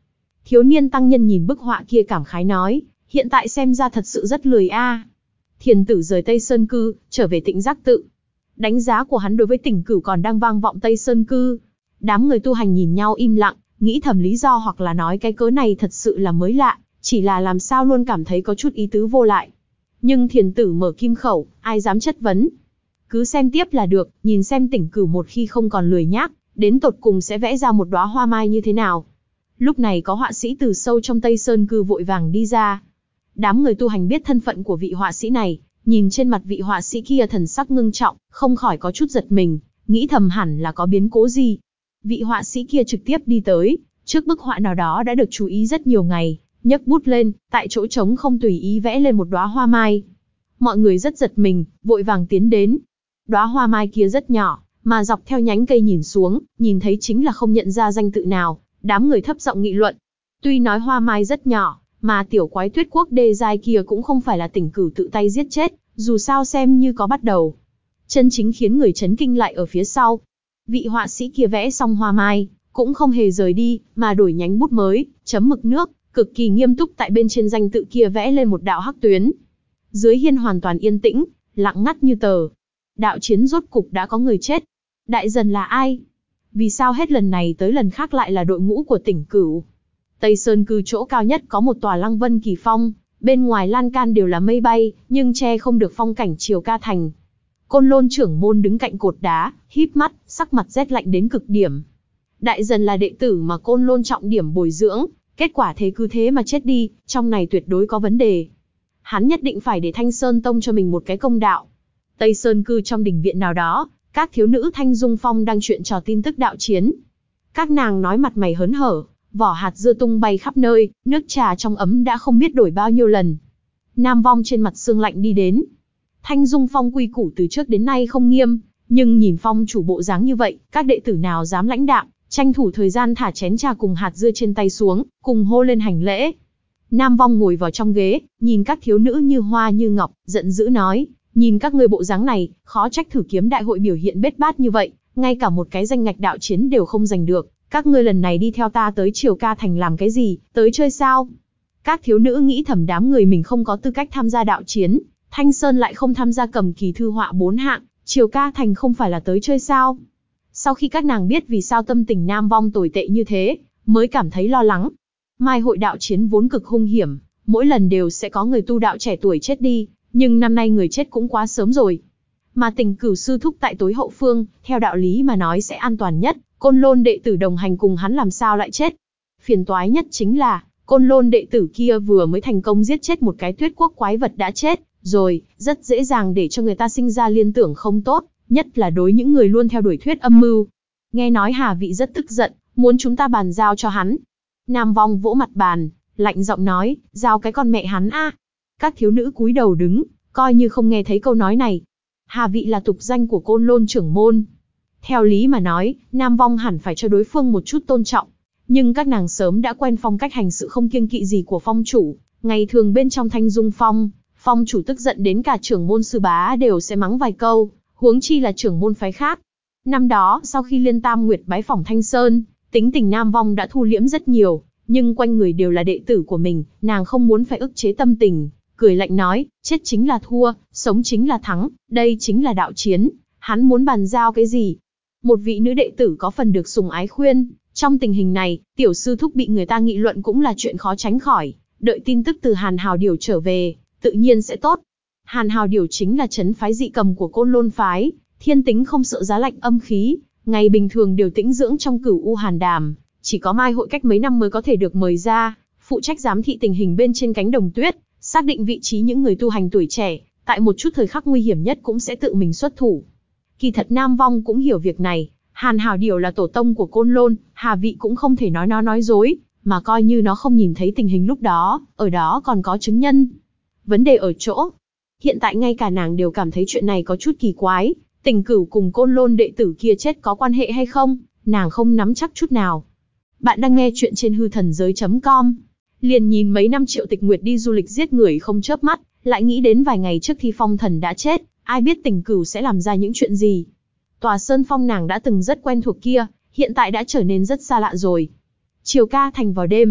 Thiếu niên tăng nhân nhìn bức họa kia cảm khái nói, hiện tại xem ra thật sự rất lười a. Thiền tử rời Tây Sơn Cư, trở về Tịnh Giác Tự. Đánh giá của hắn đối với Tỉnh Cửu còn đang vang vọng Tây Sơn Cư. Đám người tu hành nhìn nhau im lặng, nghĩ thầm lý do hoặc là nói cái cớ này thật sự là mới lạ, chỉ là làm sao luôn cảm thấy có chút ý tứ vô lại. Nhưng thiền tử mở kim khẩu, ai dám chất vấn. Cứ xem tiếp là được, nhìn xem Tỉnh Cửu một khi không còn lười nhác, đến tột cùng sẽ vẽ ra một đóa hoa mai như thế nào. Lúc này có họa sĩ từ sâu trong Tây Sơn Cư vội vàng đi ra. Đám người tu hành biết thân phận của vị họa sĩ này, nhìn trên mặt vị họa sĩ kia thần sắc ngưng trọng, không khỏi có chút giật mình, nghĩ thầm hẳn là có biến cố gì. Vị họa sĩ kia trực tiếp đi tới, trước bức họa nào đó đã được chú ý rất nhiều ngày, nhấc bút lên, tại chỗ trống không tùy ý vẽ lên một đóa hoa mai. Mọi người rất giật mình, vội vàng tiến đến. Đóa hoa mai kia rất nhỏ, mà dọc theo nhánh cây nhìn xuống, nhìn thấy chính là không nhận ra danh tự nào, đám người thấp giọng nghị luận. Tuy nói hoa mai rất nhỏ, mà tiểu quái tuyết quốc đê giai kia cũng không phải là Tỉnh Cửu tự tay giết chết, dù sao xem như có bắt đầu. Chân chính khiến người chấn kinh lại ở phía sau. Vị họa sĩ kia vẽ xong hoa mai, cũng không hề rời đi, mà đổi nhánh bút mới, chấm mực nước, cực kỳ nghiêm túc tại bên trên danh tự kia vẽ lên một đạo hắc tuyến. Dưới hiên hoàn toàn yên tĩnh, lặng ngắt như tờ. Đạo chiến rốt cục đã có người chết. Đại dần là ai? Vì sao hết lần này tới lần khác lại là đội ngũ của Tỉnh Cửu? Tây Sơn Cư chỗ cao nhất có một tòa Lăng Vân Kỳ Phong, bên ngoài lan can đều là mây bay, nhưng che không được phong cảnh Triều Ca Thành. Côn Lôn trưởng môn đứng cạnh cột đá, híp mắt, sắc mặt rét lạnh đến cực điểm. Đại dần là đệ tử mà Côn Lôn trọng điểm bồi dưỡng, kết quả thế cứ thế mà chết đi, trong này tuyệt đối có vấn đề. Hắn nhất định phải để Thanh Sơn Tông cho mình một cái công đạo. Tây Sơn Cư trong đình viện nào đó, các thiếu nữ Thanh Dung Phong đang chuyện trò tin tức đạo chiến. Các nàng nói mặt mày hớn hở, vỏ hạt dưa tung bay khắp nơi, nước trà trong ấm đã không biết đổi bao nhiêu lần. Nam Vong trên mặt sương lạnh đi đến. Thanh Dung Phong quy củ từ trước đến nay không nghiêm, nhưng nhìn Phong chủ bộ dáng như vậy, các đệ tử nào dám lãnh đạm, tranh thủ thời gian thả chén trà cùng hạt dưa trên tay xuống, cùng hô lên hành lễ. Nam Vong ngồi vào trong ghế, nhìn các thiếu nữ như hoa như ngọc, giận dữ nói, nhìn các ngươi bộ dáng này, khó trách thử kiếm đại hội biểu hiện bết bát như vậy, ngay cả một cái danh ngạch đạo chiến đều không giành được. Các ngươi lần này đi theo ta tới Triều Ca Thành làm cái gì, tới chơi sao? Các thiếu nữ nghĩ thầm đám người mình không có tư cách tham gia đạo chiến, Thanh Sơn lại không tham gia cầm kỳ thư họa bốn hạng, Triều Ca Thành không phải là tới chơi sao? Sau khi các nàng biết vì sao tâm tình Nam Vong tồi tệ như thế, mới cảm thấy lo lắng. Mai hội đạo chiến vốn cực hung hiểm, mỗi lần đều sẽ có người tu đạo trẻ tuổi chết đi, nhưng năm nay người chết cũng quá sớm rồi. Mà Tỉnh Cửu sư thúc tại tối hậu phương, theo đạo lý mà nói sẽ an toàn nhất, Côn Lôn đệ tử đồng hành cùng hắn làm sao lại chết. Phiền toái nhất chính là, Côn Lôn đệ tử kia vừa mới thành công giết chết một cái tuyết quốc quái vật đã chết, rồi, rất dễ dàng để cho người ta sinh ra liên tưởng không tốt, nhất là đối những người luôn theo đuổi thuyết âm mưu. Nghe nói Hà Vị rất tức giận, muốn chúng ta bàn giao cho hắn. Nam Vong vỗ mặt bàn, lạnh giọng nói, giao cái con mẹ hắn a. Các thiếu nữ cúi đầu đứng, coi như không nghe thấy câu nói này. Hà Vị là tục danh của Côn Lôn trưởng môn. Theo lý mà nói, Nam Vong hẳn phải cho đối phương một chút tôn trọng. Nhưng các nàng sớm đã quen phong cách hành sự không kiêng kỵ gì của phong chủ. Ngày thường bên trong Thanh Dung Phong, phong chủ tức giận đến cả trưởng môn sư bá đều sẽ mắng vài câu, huống chi là trưởng môn phái khác. Năm đó, sau khi Liên Tam Nguyệt bái phỏng Thanh Sơn, tính tình Nam Vong đã thu liễm rất nhiều, nhưng quanh người đều là đệ tử của mình, nàng không muốn phải ức chế tâm tình, cười lạnh nói, chết chính là thua, sống chính là thắng, đây chính là đạo chiến, hắn muốn bàn giao cái gì? Một vị nữ đệ tử có phần được sủng ái khuyên, trong tình hình này, tiểu sư thúc bị người ta nghị luận cũng là chuyện khó tránh khỏi, đợi tin tức từ Hàn Hào Điểu trở về, tự nhiên sẽ tốt. Hàn Hào Điểu chính là trấn phái dị cầm của Côn Lôn phái, thiên tính không sợ giá lạnh âm khí, ngày bình thường đều tĩnh dưỡng trong Cửu U Hàn Đàm, chỉ có mai hội cách mấy năm mới có thể được mời ra, phụ trách giám thị tình hình bên trên cánh đồng tuyết, xác định vị trí những người tu hành tuổi trẻ, tại một chút thời khắc nguy hiểm nhất cũng sẽ tự mình xuất thủ. Kỳ thật Nam Vong cũng hiểu việc này, Hàn Hào Điểu là tổ tông của Côn Lôn, Hà Vị cũng không thể nói nó nói dối, mà coi như nó không nhìn thấy tình hình lúc đó, ở đó còn có chứng nhân. Vấn đề ở chỗ, hiện tại ngay cả nàng đều cảm thấy chuyện này có chút kỳ quái, Tỉnh Cửu cùng Côn Lôn đệ tử kia chết có quan hệ hay không, nàng không nắm chắc chút nào. Bạn đang nghe chuyện trên hư thần giới chấm com. Liền nhìn mấy năm Triệu Tịch Nguyệt đi du lịch giết người không chớp mắt, lại nghĩ đến vài ngày trước khi Phong Thần đã chết, ai biết Tỉnh Cửu sẽ làm ra những chuyện gì. Tòa Sơn Phong nàng đã từng rất quen thuộc kia, hiện tại đã trở nên rất xa lạ rồi. Triều Ca Thành vào đêm.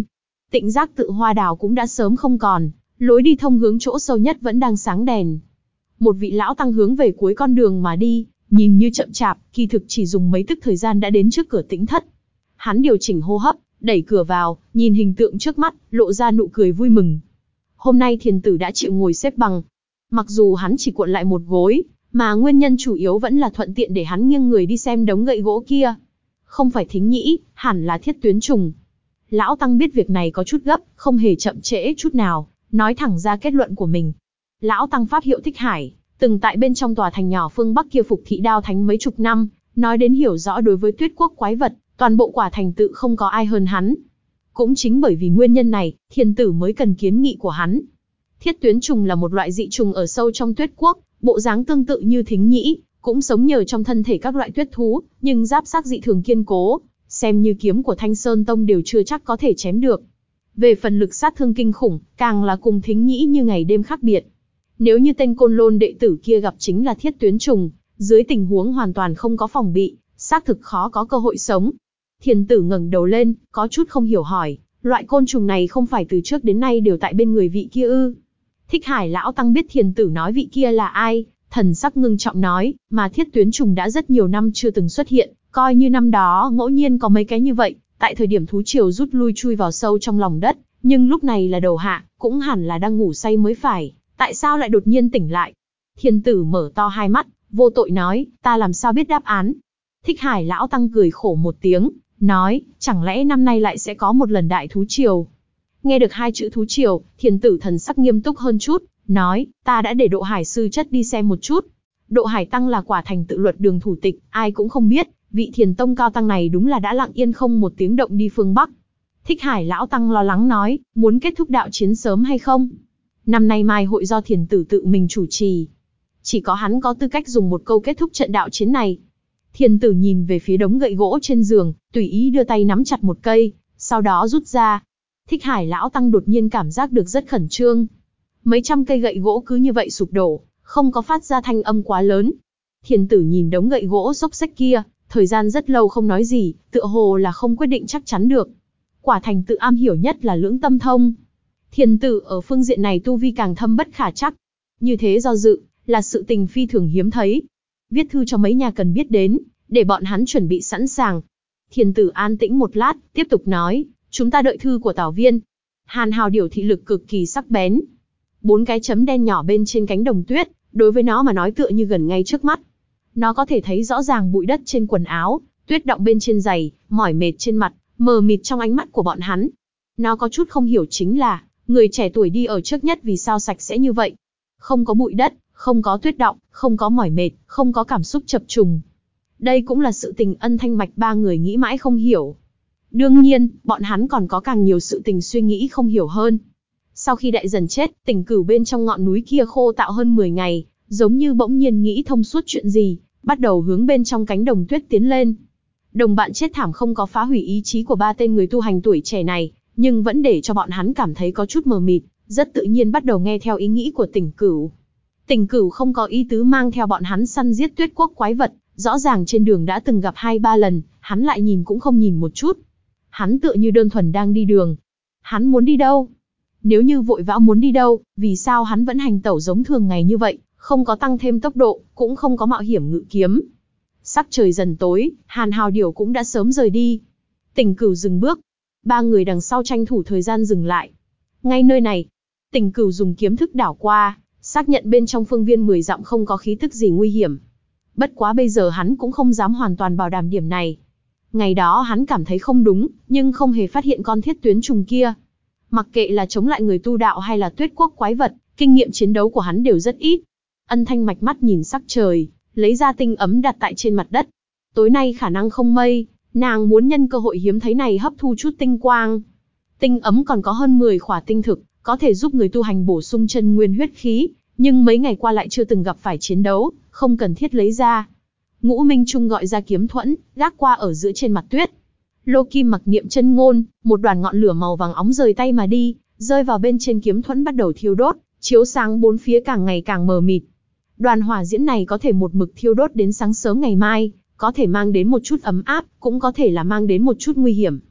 Tịnh giác tự hoa đào cũng đã sớm không còn, lối đi thông hướng chỗ sâu nhất vẫn đang sáng đèn. Một vị lão tăng hướng về cuối con đường mà đi, nhìn như chậm chạp, kỳ thực chỉ dùng mấy tức thời gian đã đến trước cửa tĩnh thất. Hắn điều chỉnh hô hấp, đẩy cửa vào, nhìn hình tượng trước mắt, lộ ra nụ cười vui mừng. Hôm nay thiền tử đã chịu ngồi xếp bằng. Mặc dù hắn chỉ cuộn lại một gối, mà nguyên nhân chủ yếu vẫn là thuận tiện để hắn nghiêng người đi xem đống gậy gỗ kia. Không phải thính nhĩ, hẳn là thiết tuyến trùng. Lão tăng biết việc này có chút gấp, không hề chậm trễ chút nào, nói thẳng ra kết luận của mình. Lão tăng pháp hiệu Thích Hải, từng tại bên trong tòa thành nhỏ phương Bắc kia phục thị Đao Thánh mấy chục năm, nói đến hiểu rõ đối với tuyết quốc quái vật, toàn bộ quả thành tự không có ai hơn hắn. Cũng chính bởi vì nguyên nhân này, thiền tử mới cần kiến nghị của hắn. Thiết tuyến trùng là một loại dị trùng ở sâu trong tuyết quốc, bộ dáng tương tự như thính nhĩ, cũng sống nhờ trong thân thể các loại tuyết thú, nhưng giáp xác dị thường kiên cố, xem như kiếm của Thanh Sơn Tông đều chưa chắc có thể chém được. Về phần lực sát thương kinh khủng, càng là cùng thính nhĩ như ngày đêm khác biệt. Nếu như tên côn lôn đệ tử kia gặp chính là thiết tuyến trùng, dưới tình huống hoàn toàn không có phòng bị, xác thực khó có cơ hội sống. Thiền tử ngẩng đầu lên, có chút không hiểu hỏi, loại côn trùng này không phải từ trước đến nay đều tại bên người vị kia ư? Thích Hải lão tăng biết thiền tử nói vị kia là ai, thần sắc ngưng trọng nói, mà thiết tuyến trùng đã rất nhiều năm chưa từng xuất hiện, coi như năm đó ngẫu nhiên có mấy cái như vậy, tại thời điểm thú triều rút lui chui vào sâu trong lòng đất, nhưng lúc này là đầu hạ, cũng hẳn là đang ngủ say mới phải, tại sao lại đột nhiên tỉnh lại? Thiền tử mở to hai mắt, vô tội nói, ta làm sao biết đáp án? Thích Hải lão tăng cười khổ một tiếng, nói, chẳng lẽ năm nay lại sẽ có một lần đại thú triều? Nghe được hai chữ thú triều, thiền tử thần sắc nghiêm túc hơn chút, nói, ta đã để Độ Hải sư chất đi xem một chút. Độ Hải tăng là quả thành tự luật đường thủ tịch, ai cũng không biết, vị thiền tông cao tăng này đúng là đã lặng yên không một tiếng động đi phương Bắc. Thích Hải lão tăng lo lắng nói, muốn kết thúc đạo chiến sớm hay không? Năm nay mai hội do thiền tử tự mình chủ trì. Chỉ có hắn có tư cách dùng một câu kết thúc trận đạo chiến này. Thiền tử nhìn về phía đống gậy gỗ trên giường, tùy ý đưa tay nắm chặt một cây, sau đó rút ra. Thích Hải lão tăng đột nhiên cảm giác được rất khẩn trương. Mấy trăm cây gậy gỗ cứ như vậy sụp đổ, không có phát ra thanh âm quá lớn. Thiền tử nhìn đống gậy gỗ xốc xếch kia, thời gian rất lâu không nói gì, tựa hồ là không quyết định chắc chắn được. Quả thành tự am hiểu nhất là lưỡng tâm thông. Thiền tử ở phương diện này tu vi càng thâm bất khả chắc. Như thế do dự, là sự tình phi thường hiếm thấy. Viết thư cho mấy nhà cần biết đến, để bọn hắn chuẩn bị sẵn sàng. Thiền tử an tĩnh một lát, tiếp tục nói, chúng ta đợi thư của Tào Viên. Hàn Hào Điểu thị lực cực kỳ sắc bén. Bốn cái chấm đen nhỏ bên trên cánh đồng tuyết, đối với nó mà nói tựa như gần ngay trước mắt. Nó có thể thấy rõ ràng bụi đất trên quần áo, tuyết đọng bên trên giày, mỏi mệt trên mặt, mờ mịt trong ánh mắt của bọn hắn. Nó có chút không hiểu chính là, người trẻ tuổi đi ở trước nhất vì sao sạch sẽ như vậy. Không có bụi đất, không có tuyết đọng, không có mỏi mệt, không có cảm xúc chập trùng. Đây cũng là sự tình Ân Thanh Mạch ba người nghĩ mãi không hiểu. Đương nhiên, bọn hắn còn có càng nhiều sự tình suy nghĩ không hiểu hơn. Sau khi đại dần chết, Tỉnh Cửu bên trong ngọn núi kia khô tạo hơn mười ngày, giống như bỗng nhiên nghĩ thông suốt chuyện gì, bắt đầu hướng bên trong cánh đồng tuyết tiến lên. Đồng bạn chết thảm không có phá hủy ý chí của ba tên người tu hành tuổi trẻ này, nhưng vẫn để cho bọn hắn cảm thấy có chút mờ mịt, rất tự nhiên bắt đầu nghe theo ý nghĩ của Tỉnh Cửu. Tỉnh Cửu không có ý tứ mang theo bọn hắn săn giết tuyết quốc quái vật, rõ ràng trên đường đã từng gặp hai ba lần, hắn lại nhìn cũng không nhìn một chút. Hắn tựa như đơn thuần đang đi đường. Hắn muốn đi đâu? Nếu như vội vã muốn đi đâu, vì sao hắn vẫn hành tẩu giống thường ngày như vậy, không có tăng thêm tốc độ, cũng không có mạo hiểm ngự kiếm. Sắc trời dần tối, Hàn Hào Điểu cũng đã sớm rời đi. Tỉnh Cửu dừng bước. Ba người đằng sau tranh thủ thời gian dừng lại. Ngay nơi này, Tỉnh Cửu dùng kiếm thức đảo qua, xác nhận bên trong phương viên mười dặm không có khí tức gì nguy hiểm. Bất quá bây giờ hắn cũng không dám hoàn toàn bảo đảm điểm này. Ngày đó hắn cảm thấy không đúng, nhưng không hề phát hiện con thiết tuyến trùng kia. Mặc kệ là chống lại người tu đạo hay là tuyết quốc quái vật, kinh nghiệm chiến đấu của hắn đều rất ít. Ân Thanh Mạch mắt nhìn sắc trời, lấy ra tinh ấm đặt tại trên mặt đất. Tối nay khả năng không mây, nàng muốn nhân cơ hội hiếm thấy này hấp thu chút tinh quang. Tinh ấm còn có hơn mười khỏa tinh thực, có thể giúp người tu hành bổ sung chân nguyên huyết khí, nhưng mấy ngày qua lại chưa từng gặp phải chiến đấu, không cần thiết lấy ra. Ngũ Minh Trung gọi ra kiếm thuẫn, gác qua ở giữa trên mặt tuyết. Lô Kim mặc niệm chân ngôn, một đoàn ngọn lửa màu vàng óng rời tay mà đi, rơi vào bên trên kiếm thuẫn bắt đầu thiêu đốt, chiếu sáng bốn phía càng ngày càng mờ mịt. Đoàn hỏa diễm này có thể một mực thiêu đốt đến sáng sớm ngày mai, có thể mang đến một chút ấm áp, cũng có thể là mang đến một chút nguy hiểm.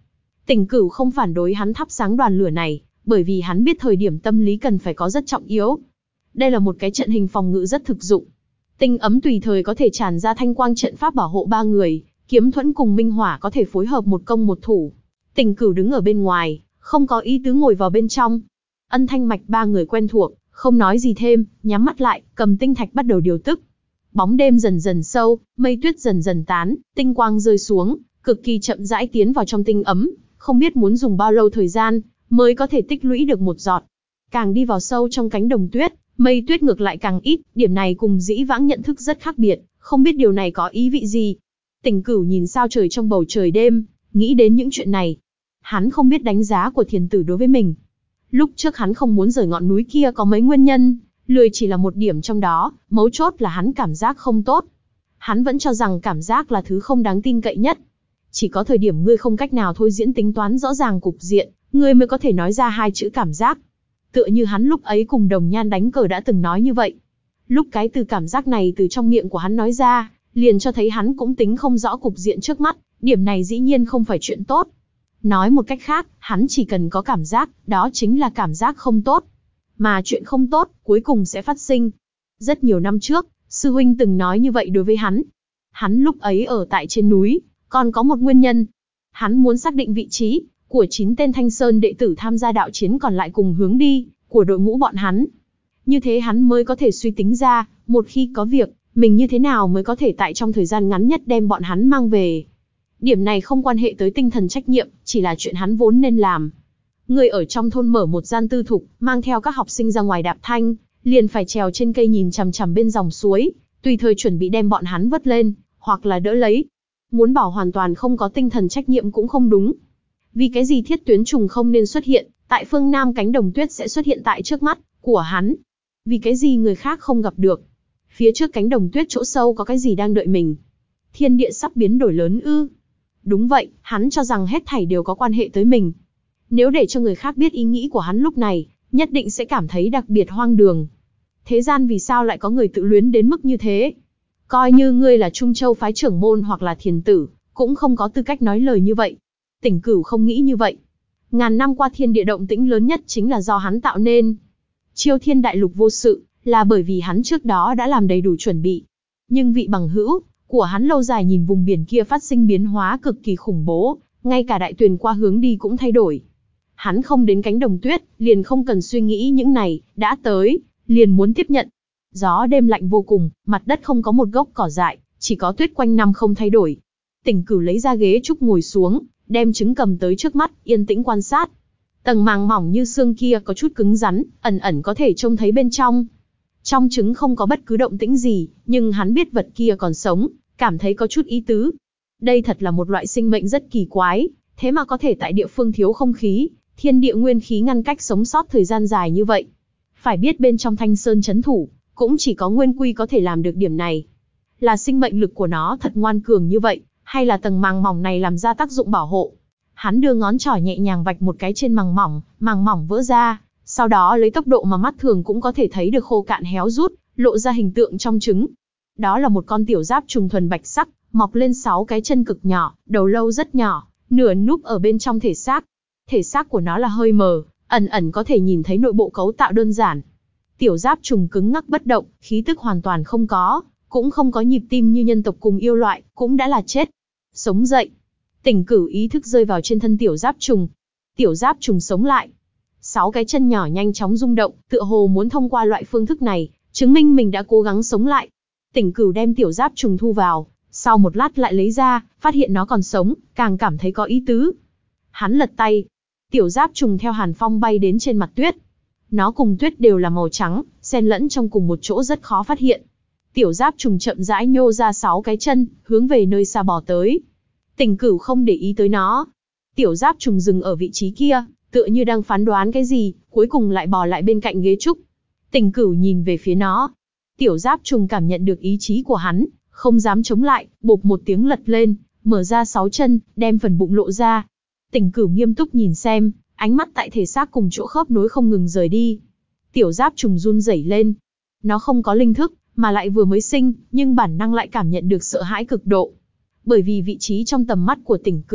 Tỉnh Cửu không phản đối hắn thắp sáng đoàn lửa này, bởi vì hắn biết thời điểm tâm lý cần phải có rất trọng yếu. Đây là một cái trận hình phòng ngự rất thực dụng. Tinh ấm tùy thời có thể tràn ra thanh quang trận pháp bảo hộ ba người, kiếm thuẫn cùng minh hỏa có thể phối hợp một công một thủ. Tỉnh Cửu đứng ở bên ngoài, không có ý tứ ngồi vào bên trong. Ân Thanh Mạch ba người quen thuộc, không nói gì thêm, nhắm mắt lại, cầm tinh thạch bắt đầu điều tức. Bóng đêm dần dần sâu, mây tuyết dần dần tán, tinh quang rơi xuống, cực kỳ chậm rãi tiến vào trong tinh ấm, không biết muốn dùng bao lâu thời gian mới có thể tích lũy được một giọt. Càng đi vào sâu trong cánh đồng tuyết, mây tuyết ngược lại càng ít, điểm này cùng dĩ vãng nhận thức rất khác biệt, không biết điều này có ý vị gì. Tỉnh Cửu nhìn sao trời trong bầu trời đêm, nghĩ đến những chuyện này. Hắn không biết đánh giá của thiền tử đối với mình. Lúc trước hắn không muốn rời ngọn núi kia có mấy nguyên nhân, lười chỉ là một điểm trong đó, mấu chốt là hắn cảm giác không tốt. Hắn vẫn cho rằng cảm giác là thứ không đáng tin cậy nhất. Chỉ có thời điểm ngươi không cách nào thôi diễn tính toán rõ ràng cục diện, ngươi mới có thể nói ra hai chữ cảm giác. Tựa như hắn lúc ấy cùng Đồng Nhan đánh cờ đã từng nói như vậy. Lúc cái từ cảm giác này từ trong miệng của hắn nói ra, liền cho thấy hắn cũng tính không rõ cục diện trước mắt, điểm này dĩ nhiên không phải chuyện tốt. Nói một cách khác, hắn chỉ cần có cảm giác, đó chính là cảm giác không tốt. Mà chuyện không tốt, cuối cùng sẽ phát sinh. Rất nhiều năm trước, sư huynh từng nói như vậy đối với hắn. Hắn lúc ấy ở tại trên núi, còn có một nguyên nhân. Hắn muốn xác định vị trí của chín tên Thanh Sơn đệ tử tham gia đạo chiến còn lại cùng hướng đi của đội ngũ bọn hắn. Như thế hắn mới có thể suy tính ra, một khi có việc, mình như thế nào mới có thể tại trong thời gian ngắn nhất đem bọn hắn mang về. Điểm này không quan hệ tới tinh thần trách nhiệm, chỉ là chuyện hắn vốn nên làm. Người ở trong thôn mở một gian tư thục, mang theo các học sinh ra ngoài đạp thanh, liền phải trèo trên cây nhìn chằm chằm bên dòng suối, tùy thời chuẩn bị đem bọn hắn vớt lên, hoặc là đỡ lấy. Muốn bảo hoàn toàn không có tinh thần trách nhiệm cũng không đúng. Vì cái gì thiết tuyến trùng không nên xuất hiện, tại phương Nam cánh đồng tuyết sẽ xuất hiện tại trước mắt của hắn? Vì cái gì người khác không gặp được? Phía trước cánh đồng tuyết chỗ sâu có cái gì đang đợi mình? Thiên địa sắp biến đổi lớn ư? Đúng vậy, hắn cho rằng hết thảy đều có quan hệ tới mình. Nếu để cho người khác biết ý nghĩ của hắn lúc này, nhất định sẽ cảm thấy đặc biệt hoang đường. Thế gian vì sao lại có người tự luyến đến mức như thế? Coi như ngươi là Trung Châu phái trưởng môn hoặc là thiền tử, cũng không có tư cách nói lời như vậy. Tỉnh Cửu không nghĩ như vậy. Ngàn năm qua thiên địa động tĩnh lớn nhất chính là do hắn tạo nên. Chiêu thiên đại lục vô sự, là bởi vì hắn trước đó đã làm đầy đủ chuẩn bị. Nhưng vị bằng hữu của hắn lâu dài nhìn vùng biển kia phát sinh biến hóa cực kỳ khủng bố, ngay cả đại tuyền qua hướng đi cũng thay đổi. Hắn không đến cánh đồng tuyết, liền không cần suy nghĩ những này, đã tới, liền muốn tiếp nhận. Gió đêm lạnh vô cùng, mặt đất không có một gốc cỏ dại, chỉ có tuyết quanh năm không thay đổi. Tỉnh Cửu lấy ra ghế trúc ngồi xuống, đem trứng cầm tới trước mắt, yên tĩnh quan sát. Tầng màng mỏng như xương kia có chút cứng rắn, ẩn ẩn có thể trông thấy bên trong. Trong trứng không có bất cứ động tĩnh gì, nhưng hắn biết vật kia còn sống, cảm thấy có chút ý tứ. Đây thật là một loại sinh mệnh rất kỳ quái, thế mà có thể tại địa phương thiếu không khí, thiên địa nguyên khí ngăn cách sống sót thời gian dài như vậy. Phải biết bên trong Thanh Sơn trấn thủ, cũng chỉ có Nguyên Quy có thể làm được điểm này. Là sinh mệnh lực của nó thật ngoan cường như vậy, hay là tầng màng mỏng này làm ra tác dụng bảo hộ? Hắn đưa ngón trỏ nhẹ nhàng vạch một cái trên màng mỏng, màng mỏng vỡ ra, sau đó lấy tốc độ mà mắt thường cũng có thể thấy được khô cạn héo rút, lộ ra hình tượng trong trứng. Đó là một con tiểu giáp trùng thuần bạch sắc, mọc lên sáu cái chân cực nhỏ, đầu lâu rất nhỏ, nửa núp ở bên trong thể xác. Thể xác của nó là hơi mờ, ẩn ẩn có thể nhìn thấy nội bộ cấu tạo đơn giản. Tiểu giáp trùng cứng ngắc bất động, khí tức hoàn toàn không có, cũng không có nhịp tim như nhân tộc cùng yêu loại, cũng đã là chết. Sống dậy. Tỉnh Cửu ý thức rơi vào trên thân tiểu giáp trùng. Tiểu giáp trùng sống lại. Sáu cái chân nhỏ nhanh chóng rung động, tựa hồ muốn thông qua loại phương thức này, chứng minh mình đã cố gắng sống lại. Tỉnh Cửu đem tiểu giáp trùng thu vào, sau một lát lại lấy ra, phát hiện nó còn sống, càng cảm thấy có ý tứ. Hắn lật tay. Tiểu giáp trùng theo hàn phong bay đến trên mặt tuyết. Nó cùng tuyết đều là màu trắng, xen lẫn trong cùng một chỗ rất khó phát hiện. Tiểu giáp trùng chậm rãi nhô ra sáu cái chân, hướng về nơi xa bò tới. Tỉnh Cửu không để ý tới nó. Tiểu giáp trùng dừng ở vị trí kia, tựa như đang phán đoán cái gì, cuối cùng lại bò lại bên cạnh ghế trúc. Tỉnh Cửu nhìn về phía nó. Tiểu giáp trùng cảm nhận được ý chí của hắn, không dám chống lại, bộp một tiếng lật lên, mở ra sáu chân, đem phần bụng lộ ra. Tỉnh Cửu nghiêm túc nhìn xem, ánh mắt tại thể xác cùng chỗ khớp nối không ngừng rời đi. Tiểu giáp trùng run rẩy lên. Nó không có linh thức, mà lại vừa mới sinh, nhưng bản năng lại cảm nhận được sợ hãi cực độ. Bởi vì vị trí trong tầm mắt của Tỉnh Cửu,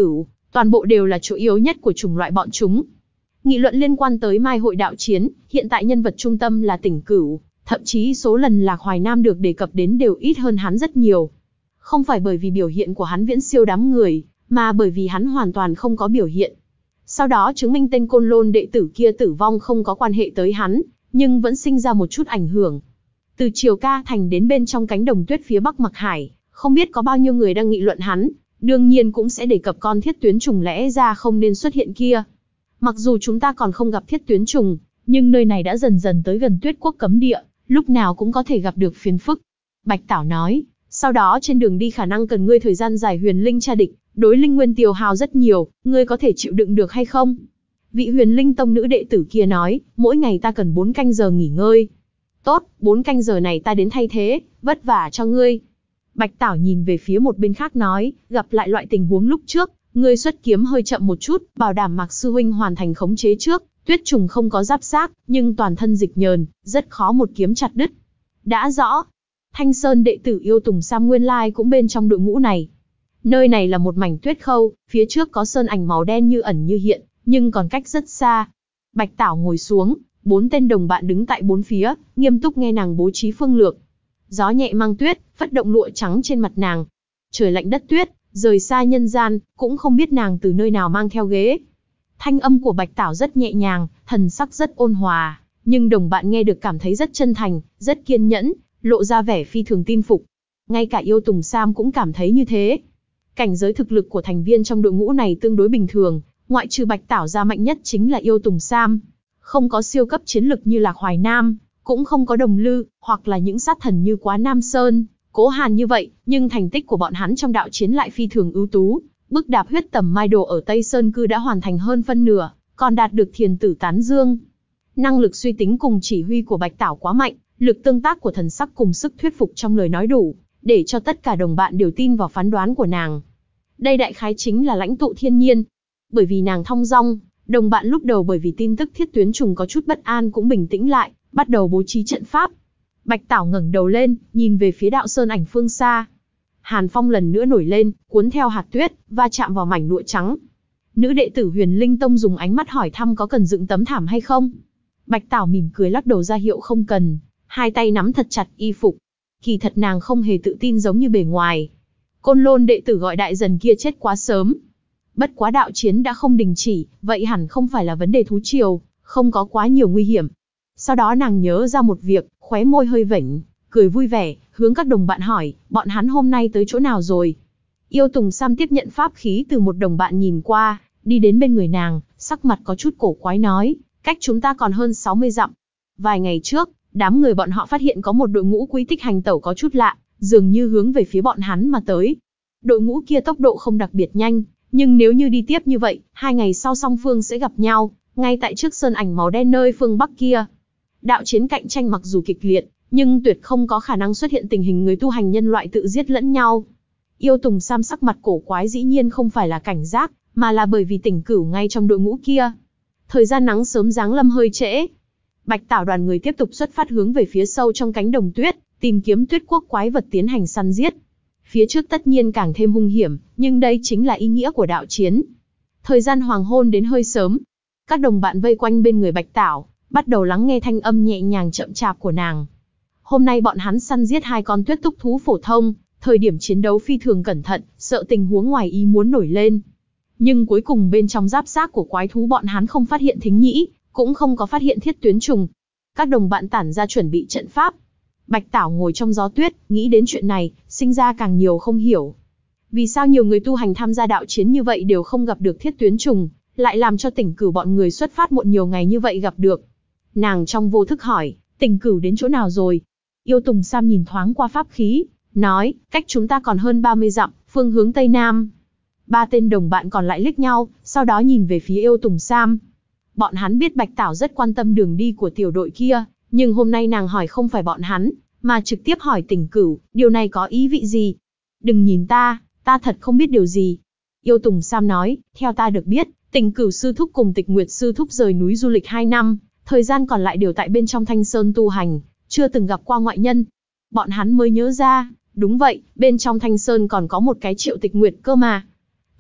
toàn bộ đều là chỗ yếu nhất của chủng loại bọn chúng. Nghị luận liên quan tới mai hội đạo chiến, hiện tại nhân vật trung tâm là Tỉnh Cửu, thậm chí số lần Lạc Hoài Nam được đề cập đến đều ít hơn hắn rất nhiều. Không phải bởi vì biểu hiện của hắn viễn siêu đám người, mà bởi vì hắn hoàn toàn không có biểu hiện. Sau đó chứng minh tên Côn Lôn đệ tử kia tử vong không có quan hệ tới hắn, nhưng vẫn sinh ra một chút ảnh hưởng. Từ Triều Ca Thành đến bên trong cánh đồng tuyết phía Bắc Mặc Hải, không biết có bao nhiêu người đang nghị luận hắn, đương nhiên cũng sẽ đề cập con thiết tuyến trùng lẽ ra không nên xuất hiện kia. Mặc dù chúng ta còn không gặp thiết tuyến trùng, nhưng nơi này đã dần dần tới gần Tuyết Quốc cấm địa, lúc nào cũng có thể gặp được phiền phức. Bạch Tảo nói, sau đó trên đường đi khả năng cần ngươi thời gian dài huyền linh tra địch, đối linh nguyên tiêu hao rất nhiều, ngươi có thể chịu đựng được hay không? Vị huyền linh tông nữ đệ tử kia nói, mỗi ngày ta cần bốn canh giờ nghỉ ngơi. Tốt, bốn canh giờ này ta đến thay thế, vất vả cho ngươi. Bạch Tảo nhìn về phía một bên khác nói, gặp lại loại tình huống lúc trước, ngươi xuất kiếm hơi chậm một chút, bảo đảm Mạc sư huynh hoàn thành khống chế trước, tuyết trùng không có giáp xác, nhưng toàn thân dịch nhờn, rất khó một kiếm chặt đứt. Đã rõ. Thanh Sơn đệ tử Yêu Tùng Sam nguyên lai cũng bên trong đội ngũ này. Nơi này là một mảnh tuyết khâu, phía trước có sơn ảnh màu đen như ẩn như hiện, nhưng còn cách rất xa. Bạch Tảo ngồi xuống, bốn tên đồng bạn đứng tại bốn phía, nghiêm túc nghe nàng bố trí phương lược. Gió nhẹ mang tuyết, phất động lụa trắng trên mặt nàng. Trời lạnh đất tuyết, rời xa nhân gian, cũng không biết nàng từ nơi nào mang theo ghế. Thanh âm của Bạch Tảo rất nhẹ nhàng, thần sắc rất ôn hòa, nhưng đồng bạn nghe được cảm thấy rất chân thành, rất kiên nhẫn, lộ ra vẻ phi thường tin phục. Ngay cả Yêu Tùng Sam cũng cảm thấy như thế. Cảnh giới thực lực của thành viên trong đội ngũ này tương đối bình thường, ngoại trừ Bạch Tảo ra mạnh nhất chính là Yêu Tùng Sam. Không có siêu cấp chiến lực như Lạc Hoài Nam, cũng không có Đồng Lư, hoặc là những sát thần như Quá Nam Sơn, Cố Hàn như vậy, nhưng thành tích của bọn hắn trong đạo chiến lại phi thường ưu tú. Bước đạp huyết tầm mai đồ ở Tây Sơn Cư đã hoàn thành hơn phân nửa, còn đạt được thiền tử tán dương. Năng lực suy tính cùng chỉ huy của Bạch Tảo quá mạnh, lực tương tác của thần sắc cùng sức thuyết phục trong lời nói đủ, để cho tất cả đồng bạn đều tin vào phán đoán của nàng. Đây đại khái chính là lãnh tụ thiên nhiên. Bởi vì nàng thong dong, đồng bạn lúc đầu bởi vì tin tức thiết tuyến trùng có chút bất an cũng bình tĩnh lại, bắt đầu bố trí trận pháp. Bạch Tảo ngẩng đầu lên, nhìn về phía đạo sơn ảnh phương xa. Hàn phong lần nữa nổi lên, cuốn theo hạt tuyết, va chạm vào mảnh lụa trắng. Nữ đệ tử Huyền Linh Tông dùng ánh mắt hỏi thăm có cần dựng tấm thảm hay không. Bạch Tảo mỉm cười lắc đầu ra hiệu không cần, hai tay nắm thật chặt y phục. Kỳ thật nàng không hề tự tin giống như bề ngoài. Côn Lôn đệ tử gọi đại dần kia chết quá sớm. Bất quá đạo chiến đã không đình chỉ, vậy hẳn không phải là vấn đề thú triều, không có quá nhiều nguy hiểm. Sau đó nàng nhớ ra một việc, khóe môi hơi vểnh, cười vui vẻ, hướng các đồng bạn hỏi, bọn hắn hôm nay tới chỗ nào rồi? Yêu Tùng Sam tiếp nhận pháp khí từ một đồng bạn nhìn qua, đi đến bên người nàng, sắc mặt có chút cổ quái nói, cách chúng ta còn hơn sáu mươi dặm. Vài ngày trước, đám người bọn họ phát hiện có một đội ngũ quý tích hành tẩu có chút lạ, dường như hướng về phía bọn hắn mà tới. Đội ngũ kia tốc độ không đặc biệt nhanh, nhưng nếu như đi tiếp như vậy, hai ngày sau song phương sẽ gặp nhau, ngay tại trước sơn ảnh màu đen nơi phương Bắc kia. Đạo chiến cạnh tranh mặc dù kịch liệt, nhưng tuyệt không có khả năng xuất hiện tình hình người tu hành nhân loại tự giết lẫn nhau. Yêu Tùng Sam sắc mặt cổ quái dĩ nhiên không phải là cảnh giác, mà là bởi vì Tỉnh Cửu ngay trong đội ngũ kia. Thời gian nắng sớm giáng lâm hơi trễ. Bạch Tảo đoàn người tiếp tục xuất phát hướng về phía sâu trong cánh đồng tuyết, tìm kiếm Tuyết Quốc quái vật tiến hành săn giết. Phía trước tất nhiên càng thêm hung hiểm, nhưng đây chính là ý nghĩa của đạo chiến. Thời gian hoàng hôn đến hơi sớm. Các đồng bạn vây quanh bên người Bạch Tảo, bắt đầu lắng nghe thanh âm nhẹ nhàng chậm chạp của nàng. Hôm nay bọn hắn săn giết hai con tuyết túc thú phổ thông, thời điểm chiến đấu phi thường cẩn thận, sợ tình huống ngoài ý muốn nổi lên. Nhưng cuối cùng bên trong giáp xác của quái thú bọn hắn không phát hiện thính nhĩ, cũng không có phát hiện thiết tuyến trùng. Các đồng bạn tản ra chuẩn bị trận pháp. Bạch Tảo ngồi trong gió tuyết, nghĩ đến chuyện này, sinh ra càng nhiều không hiểu. Vì sao nhiều người tu hành tham gia đạo chiến như vậy đều không gặp được thiết tuyến trùng, lại làm cho Tỉnh Cửu bọn người xuất phát muộn nhiều ngày như vậy gặp được. Nàng trong vô thức hỏi, Tỉnh Cửu đến chỗ nào rồi? Yêu Tùng Sam nhìn thoáng qua pháp khí, nói, cách chúng ta còn hơn ba mươi dặm, phương hướng Tây Nam. Ba tên đồng bạn còn lại liếc nhau, sau đó nhìn về phía Yêu Tùng Sam. Bọn hắn biết Bạch Tảo rất quan tâm đường đi của tiểu đội kia, nhưng hôm nay nàng hỏi không phải bọn hắn, mà trực tiếp hỏi Tỉnh Cửu, điều này có ý vị gì? Đừng nhìn ta, ta thật không biết điều gì. Yêu Tùng Sam nói, theo ta được biết, Tỉnh Cửu sư thúc cùng Tịch Nguyệt sư thúc rời núi du lịch hai năm, thời gian còn lại đều tại bên trong Thanh Sơn tu hành, chưa từng gặp qua ngoại nhân. Bọn hắn mới nhớ ra, đúng vậy, bên trong Thanh Sơn còn có một cái Triệu Tịch Nguyệt cơ mà.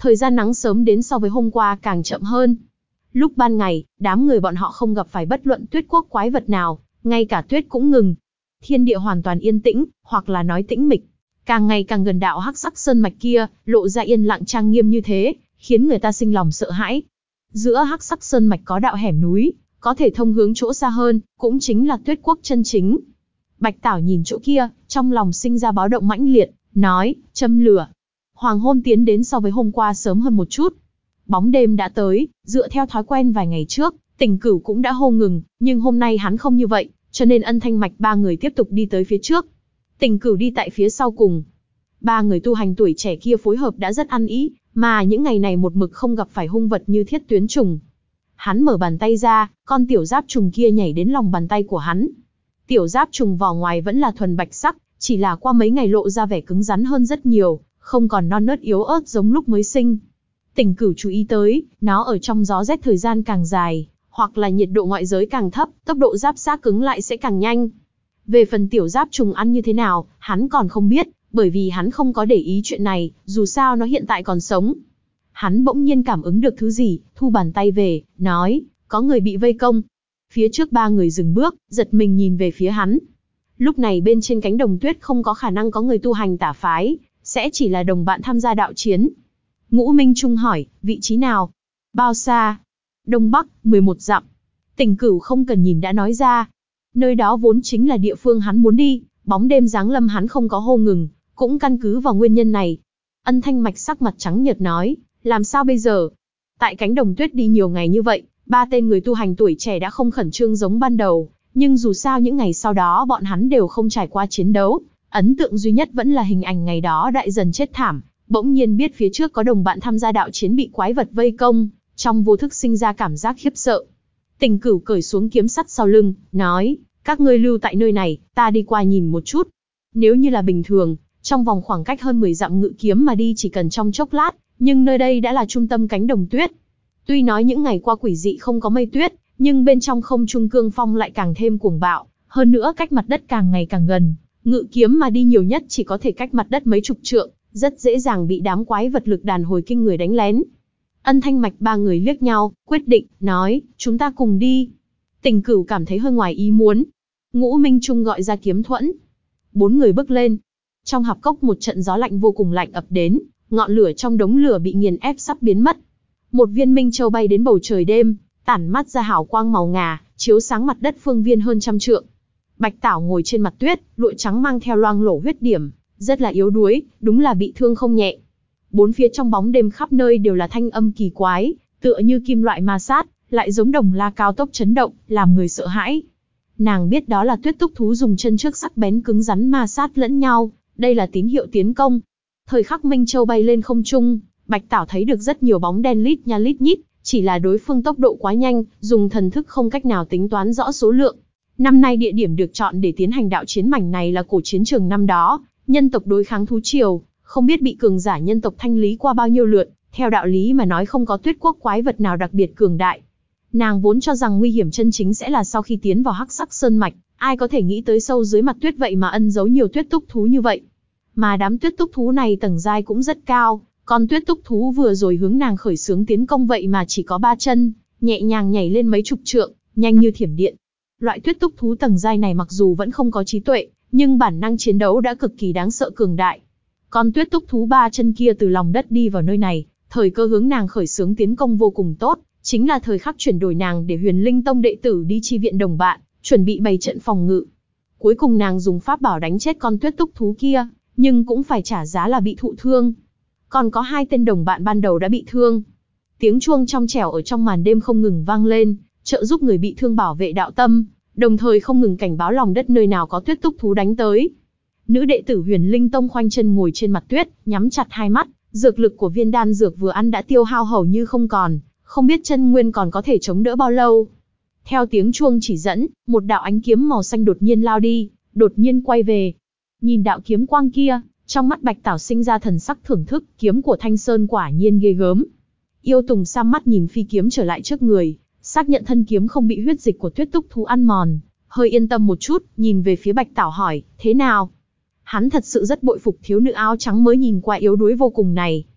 Thời gian nắng sớm đến so với hôm qua càng chậm hơn. Lúc ban ngày, đám người bọn họ không gặp phải bất luận tuyết quốc quái vật nào, ngay cả tuyết cũng ngừng. Thiên địa hoàn toàn yên tĩnh, hoặc là nói tĩnh mịch. Càng ngày càng gần đạo hắc sắc sơn mạch kia, lộ ra yên lặng trang nghiêm như thế, khiến người ta sinh lòng sợ hãi. Giữa hắc sắc sơn mạch có đạo hẻm núi, có thể thông hướng chỗ xa hơn, cũng chính là tuyết quốc chân chính. Bạch Tảo nhìn chỗ kia, trong lòng sinh ra báo động mãnh liệt, nói, châm lửa. Hoàng hôn tiến đến so với hôm qua sớm hơn một chút. Bóng đêm đã tới, dựa theo thói quen vài ngày trước, Tỉnh Cửu cũng đã hô ngừng, nhưng hôm nay hắn không như vậy, cho nên Ân Thanh Mạch ba người tiếp tục đi tới phía trước. Tỉnh Cửu đi tại phía sau cùng. Ba người tu hành tuổi trẻ kia phối hợp đã rất ăn ý, mà những ngày này một mực không gặp phải hung vật như thiết tuyến trùng. Hắn mở bàn tay ra, con tiểu giáp trùng kia nhảy đến lòng bàn tay của hắn. Tiểu giáp trùng vỏ ngoài vẫn là thuần bạch sắc, chỉ là qua mấy ngày lộ ra vẻ cứng rắn hơn rất nhiều, không còn non nớt yếu ớt giống lúc mới sinh. Tỉnh Cửu chú ý tới, nó ở trong gió rét thời gian càng dài, hoặc là nhiệt độ ngoại giới càng thấp, tốc độ giáp xác cứng lại sẽ càng nhanh. Về phần tiểu giáp trùng ăn như thế nào, hắn còn không biết, bởi vì hắn không có để ý chuyện này, dù sao nó hiện tại còn sống. Hắn bỗng nhiên cảm ứng được thứ gì, thu bàn tay về, nói, có người bị vây công. Phía trước ba người dừng bước, giật mình nhìn về phía hắn. Lúc này bên trên cánh đồng tuyết không có khả năng có người tu hành tả phái, sẽ chỉ là đồng bạn tham gia đạo chiến. Ngũ Minh Trung hỏi, vị trí nào? Bao xa? Đông Bắc, mười một dặm. Tỉnh Cửu không cần nhìn đã nói ra. Nơi đó vốn chính là địa phương hắn muốn đi, bóng đêm giáng lâm hắn không có hô ngừng, cũng căn cứ vào nguyên nhân này. Ân Thanh Mạch sắc mặt trắng nhợt nói, làm sao bây giờ? Tại cánh đồng tuyết đi nhiều ngày như vậy, ba tên người tu hành tuổi trẻ đã không khẩn trương giống ban đầu, nhưng dù sao những ngày sau đó bọn hắn đều không trải qua chiến đấu, ấn tượng duy nhất vẫn là hình ảnh ngày đó đại dần chết thảm, bỗng nhiên biết phía trước có đồng bạn tham gia đạo chiến bị quái vật vây công, trong vô thức sinh ra cảm giác khiếp sợ. Tỉnh Cửu cởi xuống kiếm sắt sau lưng, nói, các ngươi lưu tại nơi này, ta đi qua nhìn một chút. Nếu như là bình thường, trong vòng khoảng cách hơn mười dặm ngự kiếm mà đi chỉ cần trong chốc lát, nhưng nơi đây đã là trung tâm cánh đồng tuyết. Tuy nói những ngày qua quỷ dị không có mây tuyết, nhưng bên trong không trung cương phong lại càng thêm cuồng bạo, hơn nữa cách mặt đất càng ngày càng gần, ngự kiếm mà đi nhiều nhất chỉ có thể cách mặt đất mấy chục trượng, rất dễ dàng bị đám quái vật lực đàn hồi kinh người đánh lén. Ân Thanh Mạch ba người liếc nhau, quyết định, nói, chúng ta cùng đi. Tỉnh Cửu cảm thấy hơi ngoài ý muốn. Ngũ Minh Trung gọi ra kiếm thuẫn. Bốn người bước lên. Trong hạp cốc một trận gió lạnh vô cùng lạnh ập đến, ngọn lửa trong đống lửa bị nghiền ép sắp biến mất. Một viên minh châu bay đến bầu trời đêm, tản mắt ra hào quang màu ngà, chiếu sáng mặt đất phương viên hơn trăm trượng. Bạch Tảo ngồi trên mặt tuyết, lụa trắng mang theo loang lổ huyết điểm, rất là yếu đuối, đúng là bị thương không nhẹ. Bốn phía trong bóng đêm khắp nơi đều là thanh âm kỳ quái, tựa như kim loại ma sát, lại giống đồng la cao tốc chấn động, làm người sợ hãi. Nàng biết đó là tuyết túc thú dùng chân trước sắc bén cứng rắn ma sát lẫn nhau, đây là tín hiệu tiến công. Thời khắc Minh Châu bay lên không trung, Bạch Tảo thấy được rất nhiều bóng đen lít nha lít nhít, chỉ là đối phương tốc độ quá nhanh, dùng thần thức không cách nào tính toán rõ số lượng. Năm nay địa điểm được chọn để tiến hành đạo chiến mảnh này là cổ chiến trường năm đó, nhân tộc đối kháng thú triều, không biết bị cường giả nhân tộc thanh lý qua bao nhiêu lượt, theo đạo lý mà nói không có tuyết quốc quái vật nào đặc biệt cường đại. Nàng vốn cho rằng nguy hiểm chân chính sẽ là sau khi tiến vào hắc sắc sơn mạch, ai có thể nghĩ tới sâu dưới mặt tuyết vậy mà ẩn giấu nhiều tuyết túc thú như vậy. Mà đám tuyết túc thú này tầng giai cũng rất cao, còn tuyết túc thú vừa rồi hướng nàng khởi xướng tiến công vậy mà chỉ có ba chân, nhẹ nhàng nhảy lên mấy chục trượng, nhanh như thiểm điện. Loại tuyết túc thú tầng giai này mặc dù vẫn không có trí tuệ, nhưng bản năng chiến đấu đã cực kỳ đáng sợ cường đại. Còn tuyết túc thú ba chân kia từ lòng đất đi vào nơi này, thời cơ hướng nàng khởi xướng tiến công vô cùng tốt, chính là thời khắc chuyển đổi nàng để Huyền Linh Tông đệ tử đi chi viện đồng bạn, chuẩn bị bày trận phòng ngự. Cuối cùng nàng dùng pháp bảo đánh chết con tuyết túc thú kia, nhưng cũng phải trả giá là bị thụ thương. Còn có hai tên đồng bạn ban đầu đã bị thương. Tiếng chuông trong trẻo ở trong màn đêm không ngừng vang lên, trợ giúp người bị thương bảo vệ đạo tâm, đồng thời không ngừng cảnh báo lòng đất nơi nào có tuyết túc thú đánh tới. Nữ đệ tử Huyền Linh Tông khoanh chân ngồi trên mặt tuyết, nhắm chặt hai mắt, dược lực của viên đan dược vừa ăn đã tiêu hao hầu như không còn, không biết chân nguyên còn có thể chống đỡ bao lâu. Theo tiếng chuông chỉ dẫn, một đạo ánh kiếm màu xanh đột nhiên lao đi, đột nhiên quay về. Nhìn đạo kiếm quang kia, trong mắt Bạch Tảo sinh ra thần sắc thưởng thức, kiếm của Thanh Sơn quả nhiên ghê gớm. Yêu Tùng Sam mắt nhìn phi kiếm trở lại trước người, xác nhận thân kiếm không bị huyết dịch của tuyết túc thú ăn mòn, hơi yên tâm một chút, nhìn về phía Bạch Tảo hỏi, thế nào? Hắn thật sự rất bội phục thiếu nữ áo trắng mới nhìn qua yếu đuối vô cùng này.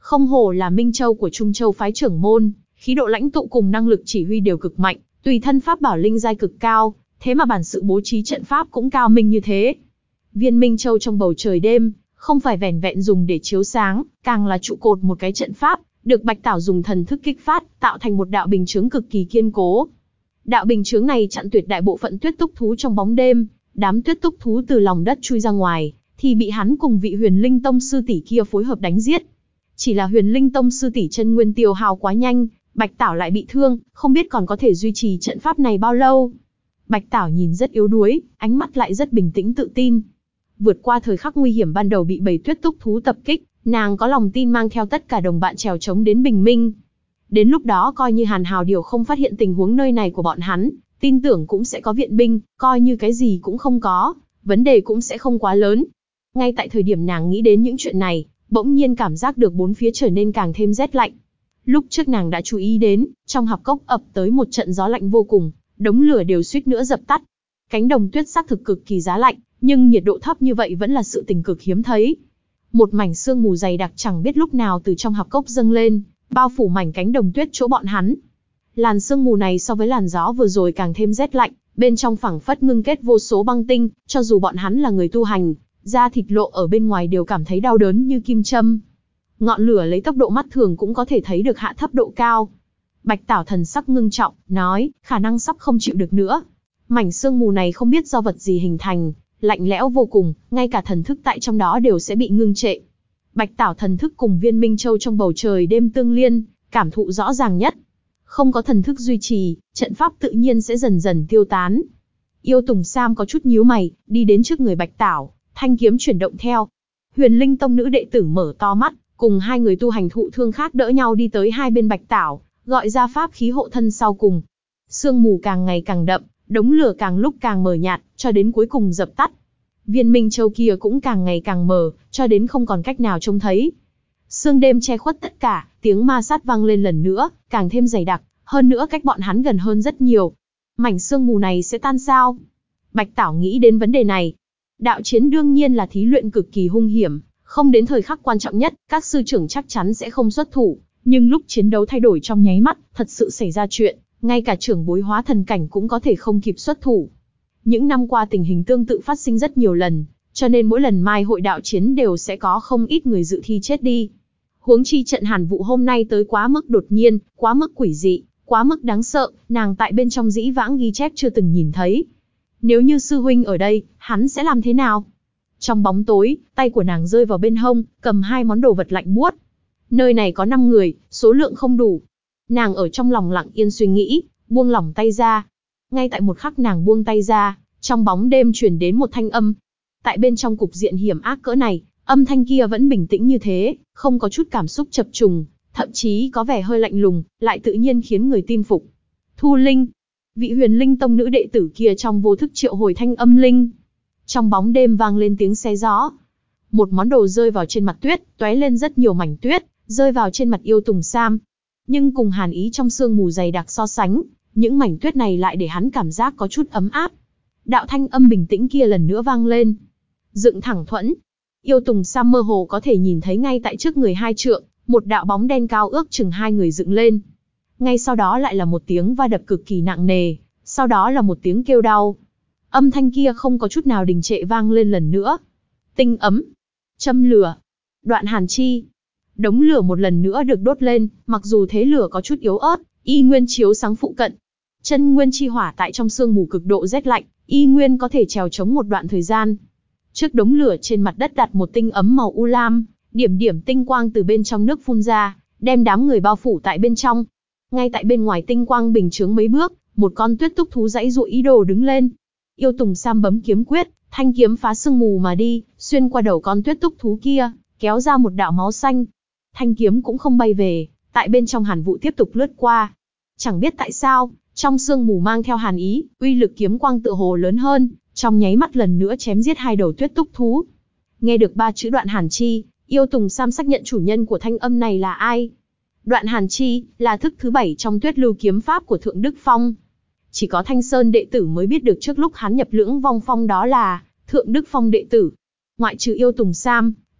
Không hổ là Minh Châu của Trung Châu phái trưởng môn, khí độ lãnh tụ cùng năng lực chỉ huy đều cực mạnh, tùy thân pháp bảo linh giai cực cao, thế mà bản sự bố trí trận pháp cũng cao minh như thế. Viên Minh Châu trong bầu trời đêm, không phải vẻn vẹn dùng để chiếu sáng, càng là trụ cột một cái trận pháp, được Bạch Tảo dùng thần thức kích phát, tạo thành một đạo bình chướng cực kỳ kiên cố. Đạo bình chướng này chặn tuyệt đại bộ phận tuyết túc thú trong bóng đêm, đám tuyết túc thú từ lòng đất chui ra ngoài, thì bị hắn cùng vị Huyền Linh Tông sư tỷ kia phối hợp đánh giết. Chỉ là Huyền Linh Tông sư tỷ chân nguyên tiêu hao quá nhanh, Bạch Tảo lại bị thương, không biết còn có thể duy trì trận pháp này bao lâu. Bạch Tảo nhìn rất yếu đuối, ánh mắt lại rất bình tĩnh tự tin. Vượt qua thời khắc nguy hiểm ban đầu bị bầy tuyết túc thú tập kích, nàng có lòng tin mang theo tất cả đồng bạn trèo trống đến bình minh. Đến lúc đó coi như Hàn Hào Điều không phát hiện tình huống nơi này của bọn hắn, tin tưởng cũng sẽ có viện binh, coi như cái gì cũng không có, vấn đề cũng sẽ không quá lớn. Ngay tại thời điểm nàng nghĩ đến những chuyện này, bỗng nhiên cảm giác được bốn phía trở nên càng thêm rét lạnh. Lúc trước nàng đã chú ý đến, trong hạp cốc ập tới một trận gió lạnh vô cùng, đống lửa đều suýt nữa dập tắt. Cánh đồng tuyết xác thực cực kỳ giá lạnh, nhưng nhiệt độ thấp như vậy vẫn là sự tình cực hiếm thấy. Một mảnh sương mù dày đặc chẳng biết lúc nào từ trong hạp cốc dâng lên, bao phủ mảnh cánh đồng tuyết chỗ bọn hắn. Làn sương mù này so với làn gió vừa rồi càng thêm rét lạnh, bên trong phảng phất ngưng kết vô số băng tinh, cho dù bọn hắn là người tu hành, da thịt lộ ở bên ngoài đều cảm thấy đau đớn như kim châm. Ngọn lửa lấy tốc độ mắt thường cũng có thể thấy được hạ thấp độ cao. Bạch Tảo thần sắc ngưng trọng, nói, khả năng sắp không chịu được nữa. Mảnh sương mù này không biết do vật gì hình thành, lạnh lẽo vô cùng, ngay cả thần thức tại trong đó đều sẽ bị ngưng trệ. Bạch Tảo thần thức cùng Viên Minh Châu trong bầu trời đêm tương liên, cảm thụ rõ ràng nhất. Không có thần thức duy trì, trận pháp tự nhiên sẽ dần dần tiêu tán. Yêu Tùng Sam có chút nhíu mày, đi đến trước người Bạch Tảo, thanh kiếm chuyển động theo. Huyền Linh Tông nữ đệ tử mở to mắt, cùng hai người tu hành thụ thương khác đỡ nhau đi tới hai bên Bạch Tảo, gọi ra pháp khí hộ thân sau cùng. Sương mù càng ngày càng đậm, đống lửa càng lúc càng mờ nhạt, cho đến cuối cùng dập tắt. Viên Minh Châu kia cũng càng ngày càng mờ, cho đến không còn cách nào trông thấy. Sương đêm che khuất tất cả, tiếng ma sát vang lên lần nữa, càng thêm dày đặc, hơn nữa cách bọn hắn gần hơn rất nhiều. Mảnh sương mù này sẽ tan sao? Bạch Tảo nghĩ đến vấn đề này. Đạo chiến đương nhiên là thí luyện cực kỳ hung hiểm, không đến thời khắc quan trọng nhất, các sư trưởng chắc chắn sẽ không xuất thủ, nhưng lúc chiến đấu thay đổi trong nháy mắt, thật sự xảy ra chuyện, ngay cả trưởng bối hóa thần cảnh cũng có thể không kịp xuất thủ. Những năm qua tình hình tương tự phát sinh rất nhiều lần, cho nên mỗi lần mai hội đạo chiến đều sẽ có không ít người dự thi chết đi. Huống chi trận Hàn Vụ hôm nay tới quá mức đột nhiên, quá mức quỷ dị, quá mức đáng sợ, nàng tại bên trong dĩ vãng ghi chép chưa từng nhìn thấy. Nếu như sư huynh ở đây, hắn sẽ làm thế nào? Trong bóng tối, tay của nàng rơi vào bên hông, cầm hai món đồ vật lạnh buốt. Nơi này có năm người, số lượng không đủ. Nàng ở trong lòng lặng yên suy nghĩ, buông lỏng tay ra. Ngay tại một khắc nàng buông tay ra, trong bóng đêm truyền đến một thanh âm. Tại bên trong cục diện hiểm ác cỡ này, âm thanh kia vẫn bình tĩnh như thế, không có chút cảm xúc chập trùng, thậm chí có vẻ hơi lạnh lùng, lại tự nhiên khiến người tin phục. Thu Linh, vị Huyền Linh Tông nữ đệ tử kia trong vô thức triệu hồi thanh âm linh. Trong bóng đêm vang lên tiếng xé gió. Một món đồ rơi vào trên mặt tuyết, tóe lên rất nhiều mảnh tuyết, rơi vào trên mặt Yêu Tùng Sam. Nhưng cùng hàn ý trong sương mù dày đặc so sánh, những mảnh tuyết này lại để hắn cảm giác có chút ấm áp. Đạo thanh âm bình tĩnh kia lần nữa vang lên. Dựng thẳng thuẫn. Yêu Tùng Sam mơ hồ có thể nhìn thấy ngay tại trước người hai trượng, một đạo bóng đen cao ước chừng hai người dựng lên. Ngay sau đó lại là một tiếng va đập cực kỳ nặng nề, sau đó là một tiếng kêu đau. Âm thanh kia không có chút nào đình trệ vang lên lần nữa. Tinh ấm. Châm lửa. Đoạn hàn chi. Đống lửa một lần nữa được đốt lên, mặc dù thế lửa có chút yếu ớt, y nguyên chiếu sáng phụ cận. Chân nguyên chi hỏa tại trong sương mù cực độ rét lạnh, y nguyên có thể trèo chống một đoạn thời gian. Trước đống lửa trên mặt đất đặt một tinh ấm màu u lam, điểm điểm tinh quang từ bên trong nước phun ra, đem đám người bao phủ tại bên trong. Ngay tại bên ngoài tinh quang bình chướng mấy bước, một con tuyết túc thú giãy giụa ý đồ đứng lên. Yêu Tùng Sam bấm kiếm quyết, thanh kiếm phá sương mù mà đi, xuyên qua đầu con tuyết túc thú kia, kéo ra một đạo máu xanh. Thanh kiếm cũng không bay về, tại bên trong Hàn Vụ tiếp tục lướt qua. Chẳng biết tại sao, trong sương mù mang theo hàn ý, uy lực kiếm quang tựa hồ lớn hơn, trong nháy mắt lần nữa chém giết hai đầu tuyết túc thú. Nghe được ba chữ Đoạn Hàn Chi, Yêu Tùng Sam xác nhận chủ nhân của thanh âm này là ai. Đoạn Hàn Chi là thức thứ bảy trong Tuyết Lưu kiếm pháp của Thượng Đức Phong. Chỉ có Thanh Sơn đệ tử mới biết được trước lúc hắn nhập Lưỡng Vong Phong đó là Thượng Đức Phong đệ tử. Ngoại trừ Yêu Tùng Sam,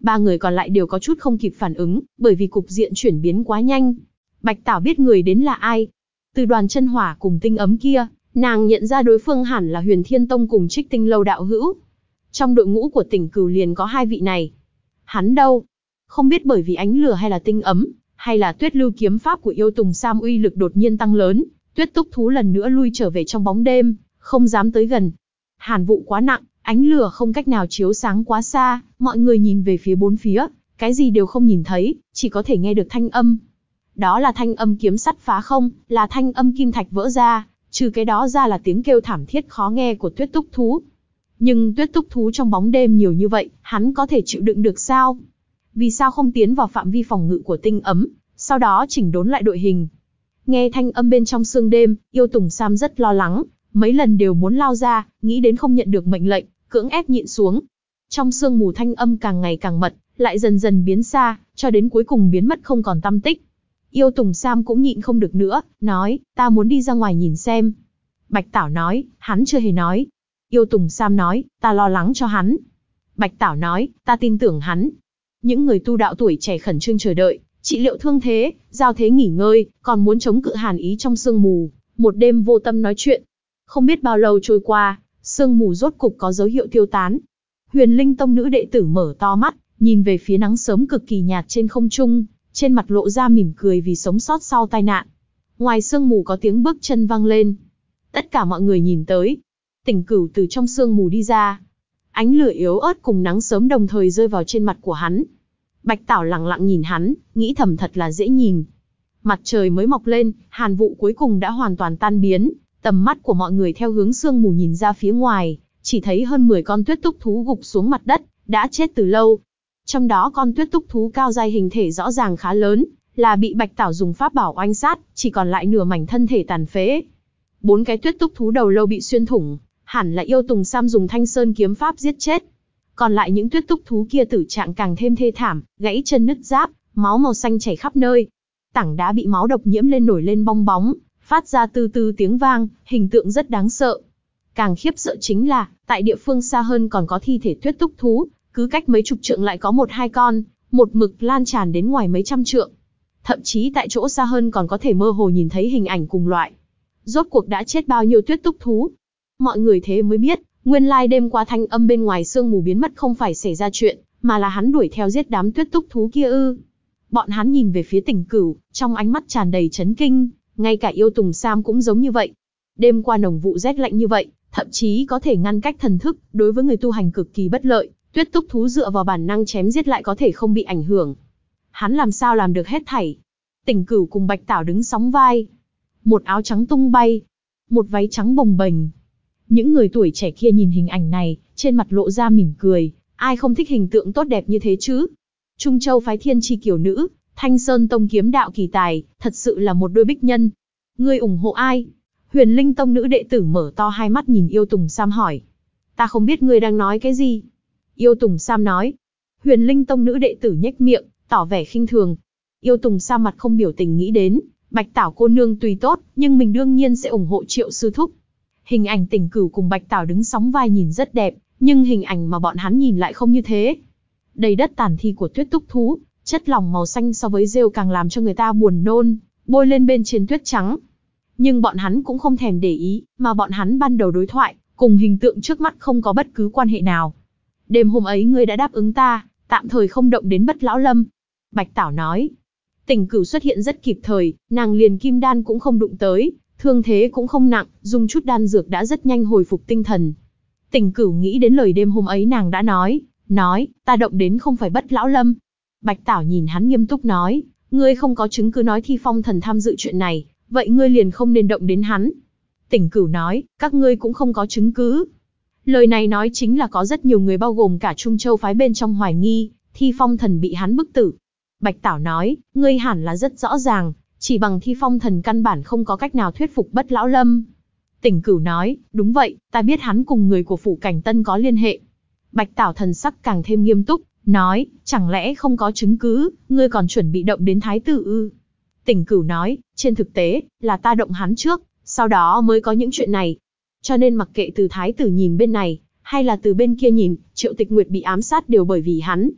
Ba người còn lại đều có chút không kịp phản ứng, bởi vì cục diện chuyển biến quá nhanh. Bạch Tảo biết người đến là ai. Từ Đoàn Chân Hỏa cùng Tinh Ấm kia, nàng nhận ra đối phương hẳn là Huyền Thiên Tông cùng Trích Tinh Lâu đạo hữu. Trong đội ngũ của Tỉnh Cửu liền có hai vị này. Hắn đâu? Không biết bởi vì ánh lửa hay là Tinh Ấm, hay là Tuyết Lưu kiếm pháp của Yêu Tùng Sam uy lực đột nhiên tăng lớn, Tuyết Túc thú lần nữa lui trở về trong bóng đêm, không dám tới gần. Hàn vụ quá nặng, ánh lửa không cách nào chiếu sáng quá xa, mọi người nhìn về phía bốn phía, cái gì đều không nhìn thấy, chỉ có thể nghe được thanh âm. Đó là thanh âm kiếm sắt phá không, là thanh âm kim thạch vỡ ra, trừ cái đó ra là tiếng kêu thảm thiết khó nghe của Tuyết Túc thú. Nhưng Tuyết Túc thú trong bóng đêm nhiều như vậy, hắn có thể chịu đựng được sao? Vì sao không tiến vào phạm vi phòng ngự của Tinh Ấm, sau đó chỉnh đốn lại đội hình? Nghe thanh âm bên trong sương đêm, Yêu Tùng Sam rất lo lắng, mấy lần đều muốn lao ra, nghĩ đến không nhận được mệnh lệnh, cưỡng ép nhịn xuống. Trong sương mù thanh âm càng ngày càng mật, lại dần dần biến xa, cho đến cuối cùng biến mất không còn tăm tích. Yêu Tùng Sam cũng nhịn không được nữa, nói, ta muốn đi ra ngoài nhìn xem. Bạch Tảo nói, hắn chưa hề nói. Yêu Tùng Sam nói, ta lo lắng cho hắn. Bạch Tảo nói, ta tin tưởng hắn. Những người tu đạo tuổi trẻ khẩn trương chờ đợi, trị liệu thương thế, giao thế nghỉ ngơi, còn muốn chống cự hàn ý trong sương mù, một đêm vô tâm nói chuyện. Không biết bao lâu trôi qua, sương mù rốt cục có dấu hiệu tiêu tán. Huyền Linh Tông nữ đệ tử mở to mắt, nhìn về phía nắng sớm cực kỳ nhạt trên không trung, trên mặt lộ ra mỉm cười vì sống sót sau tai nạn. Ngoài sương mù có tiếng bước chân vang lên. Tất cả mọi người nhìn tới. Tỉnh Cửu từ trong sương mù đi ra. Ánh lửa yếu ớt cùng nắng sớm đồng thời rơi vào trên mặt của hắn. Bạch Tảo lặng lặng nhìn hắn, nghĩ thầm thật là dễ nhìn. Mặt trời mới mọc lên, hàn vụ cuối cùng đã hoàn toàn tan biến. Tầm mắt của mọi người theo hướng sương mù nhìn ra phía ngoài, chỉ thấy hơn mười con Tuyết Túc thú gục xuống mặt đất, đã chết từ lâu. Trong đó con Tuyết Túc thú cao giai hình thể rõ ràng khá lớn, là bị Bạch Tảo dùng pháp bảo oanh sát, chỉ còn lại nửa mảnh thân thể tàn phế. Bốn cái Tuyết Túc thú đầu lâu bị xuyên thủng, hẳn là Yêu Tùng Sam dùng Thanh Sơn kiếm pháp giết chết. Còn lại những Tuyết Túc thú kia tử trạng càng thêm thê thảm, gãy chân nứt giáp, máu màu xanh chảy khắp nơi. Tảng đá bị máu độc nhiễm lên nổi lên bong bóng, phát ra từ từ tiếng vang, hình tượng rất đáng sợ. Càng khiếp sợ chính là, tại địa phương xa hơn còn có thi thể Tuyết Túc thú, cứ cách mấy chục trượng lại có một hai con, một mực lan tràn đến ngoài mấy trăm trượng. Thậm chí tại chỗ xa hơn còn có thể mơ hồ nhìn thấy hình ảnh cùng loại. Rốt cuộc đã chết bao nhiêu Tuyết Túc thú? Mọi người thế mới biết, nguyên lai đêm qua thanh âm bên ngoài sương mù biến mất không phải xảy ra chuyện, mà là hắn đuổi theo giết đám Tuyết Túc thú kia ư? Bọn hắn nhìn về phía Tỉnh Cửu, trong ánh mắt tràn đầy chấn kinh, ngay cả Yêu Tùng Sam cũng giống như vậy. Đêm qua nồng vụ rét lạnh như vậy, thậm chí có thể ngăn cách thần thức, đối với người tu hành cực kỳ bất lợi. Tuyết Túc thú dựa vào bản năng chém giết lại có thể không bị ảnh hưởng. Hắn làm sao làm được hết thảy? Tỉnh Cửu cùng Bạch Tảo đứng sóng vai. Một áo trắng tung bay, một váy trắng bồng bềnh. Những người tuổi trẻ kia nhìn hình ảnh này, trên mặt lộ ra mỉm cười. Ai không thích hình tượng tốt đẹp như thế chứ? Trung Châu phái Thiên Chi Kiều Nữ, Thanh Sơn Tông kiếm đạo kỳ tài, thật sự là một đôi bích nhân. Ngươi ủng hộ ai? Huyền Linh Tông nữ đệ tử mở to hai mắt nhìn Yêu Tùng Sam hỏi. Ta không biết ngươi đang nói cái gì. Yêu Tùng Sam nói. Huyền Linh Tông nữ đệ tử nhếch miệng, tỏ vẻ khinh thường. Yêu Tùng Sam mặt không biểu tình nghĩ đến, Bạch Tảo cô nương tùy tốt, nhưng mình đương nhiên sẽ ủng hộ Triệu sư thúc. Hình ảnh Tỉnh Cửu cùng Bạch Tảo đứng sóng vai nhìn rất đẹp, nhưng hình ảnh mà bọn hắn nhìn lại không như thế. Đầy đất tàn thi của Tuyết Túc thú, chất lỏng màu xanh so với rêu càng làm cho người ta buồn nôn, bôi lên bên trên tuyết trắng. Nhưng bọn hắn cũng không thèm để ý, mà bọn hắn ban đầu đối thoại, cùng hình tượng trước mắt không có bất cứ quan hệ nào. Đêm hôm ấy ngươi đã đáp ứng ta, tạm thời không động đến Bất Lão Lâm. Bạch Tảo nói. Tỉnh Cửu xuất hiện rất kịp thời, nàng liền kim đan cũng không đụng tới, thương thế cũng không nặng, dùng chút đan dược đã rất nhanh hồi phục tinh thần. Tỉnh Cửu nghĩ đến lời đêm hôm ấy nàng đã nói, nói, ta động đến không phải Bất Lão Lâm. Bạch Tảo nhìn hắn nghiêm túc nói, ngươi không có chứng cứ nói Thi Phong Thần tham dự chuyện này, vậy ngươi liền không nên động đến hắn. Tỉnh Cửu nói, các ngươi cũng không có chứng cứ. Lời này nói chính là có rất nhiều người bao gồm cả Trung Châu phái bên trong hoài nghi, Thi Phong Thần bị hắn bức tử. Bạch Tảo nói, ngươi hẳn là rất rõ ràng, chỉ bằng Thi Phong Thần căn bản không có cách nào thuyết phục Bất Lão Lâm. Tỉnh Cửu nói, đúng vậy, ta biết hắn cùng người của Phủ Cảnh Tân có liên hệ. Bạch Tảo thần sắc càng thêm nghiêm túc, nói, chẳng lẽ không có chứng cứ, ngươi còn chuẩn bị động đến Thái tử ư? Tỉnh Cửu nói, trên thực tế, là ta động hắn trước, sau đó mới có những chuyện này. Cho nên mặc kệ từ Thái tử nhìn bên này, hay là từ bên kia nhìn, Triệu Tịch Nguyệt bị ám sát đều bởi vì hắn.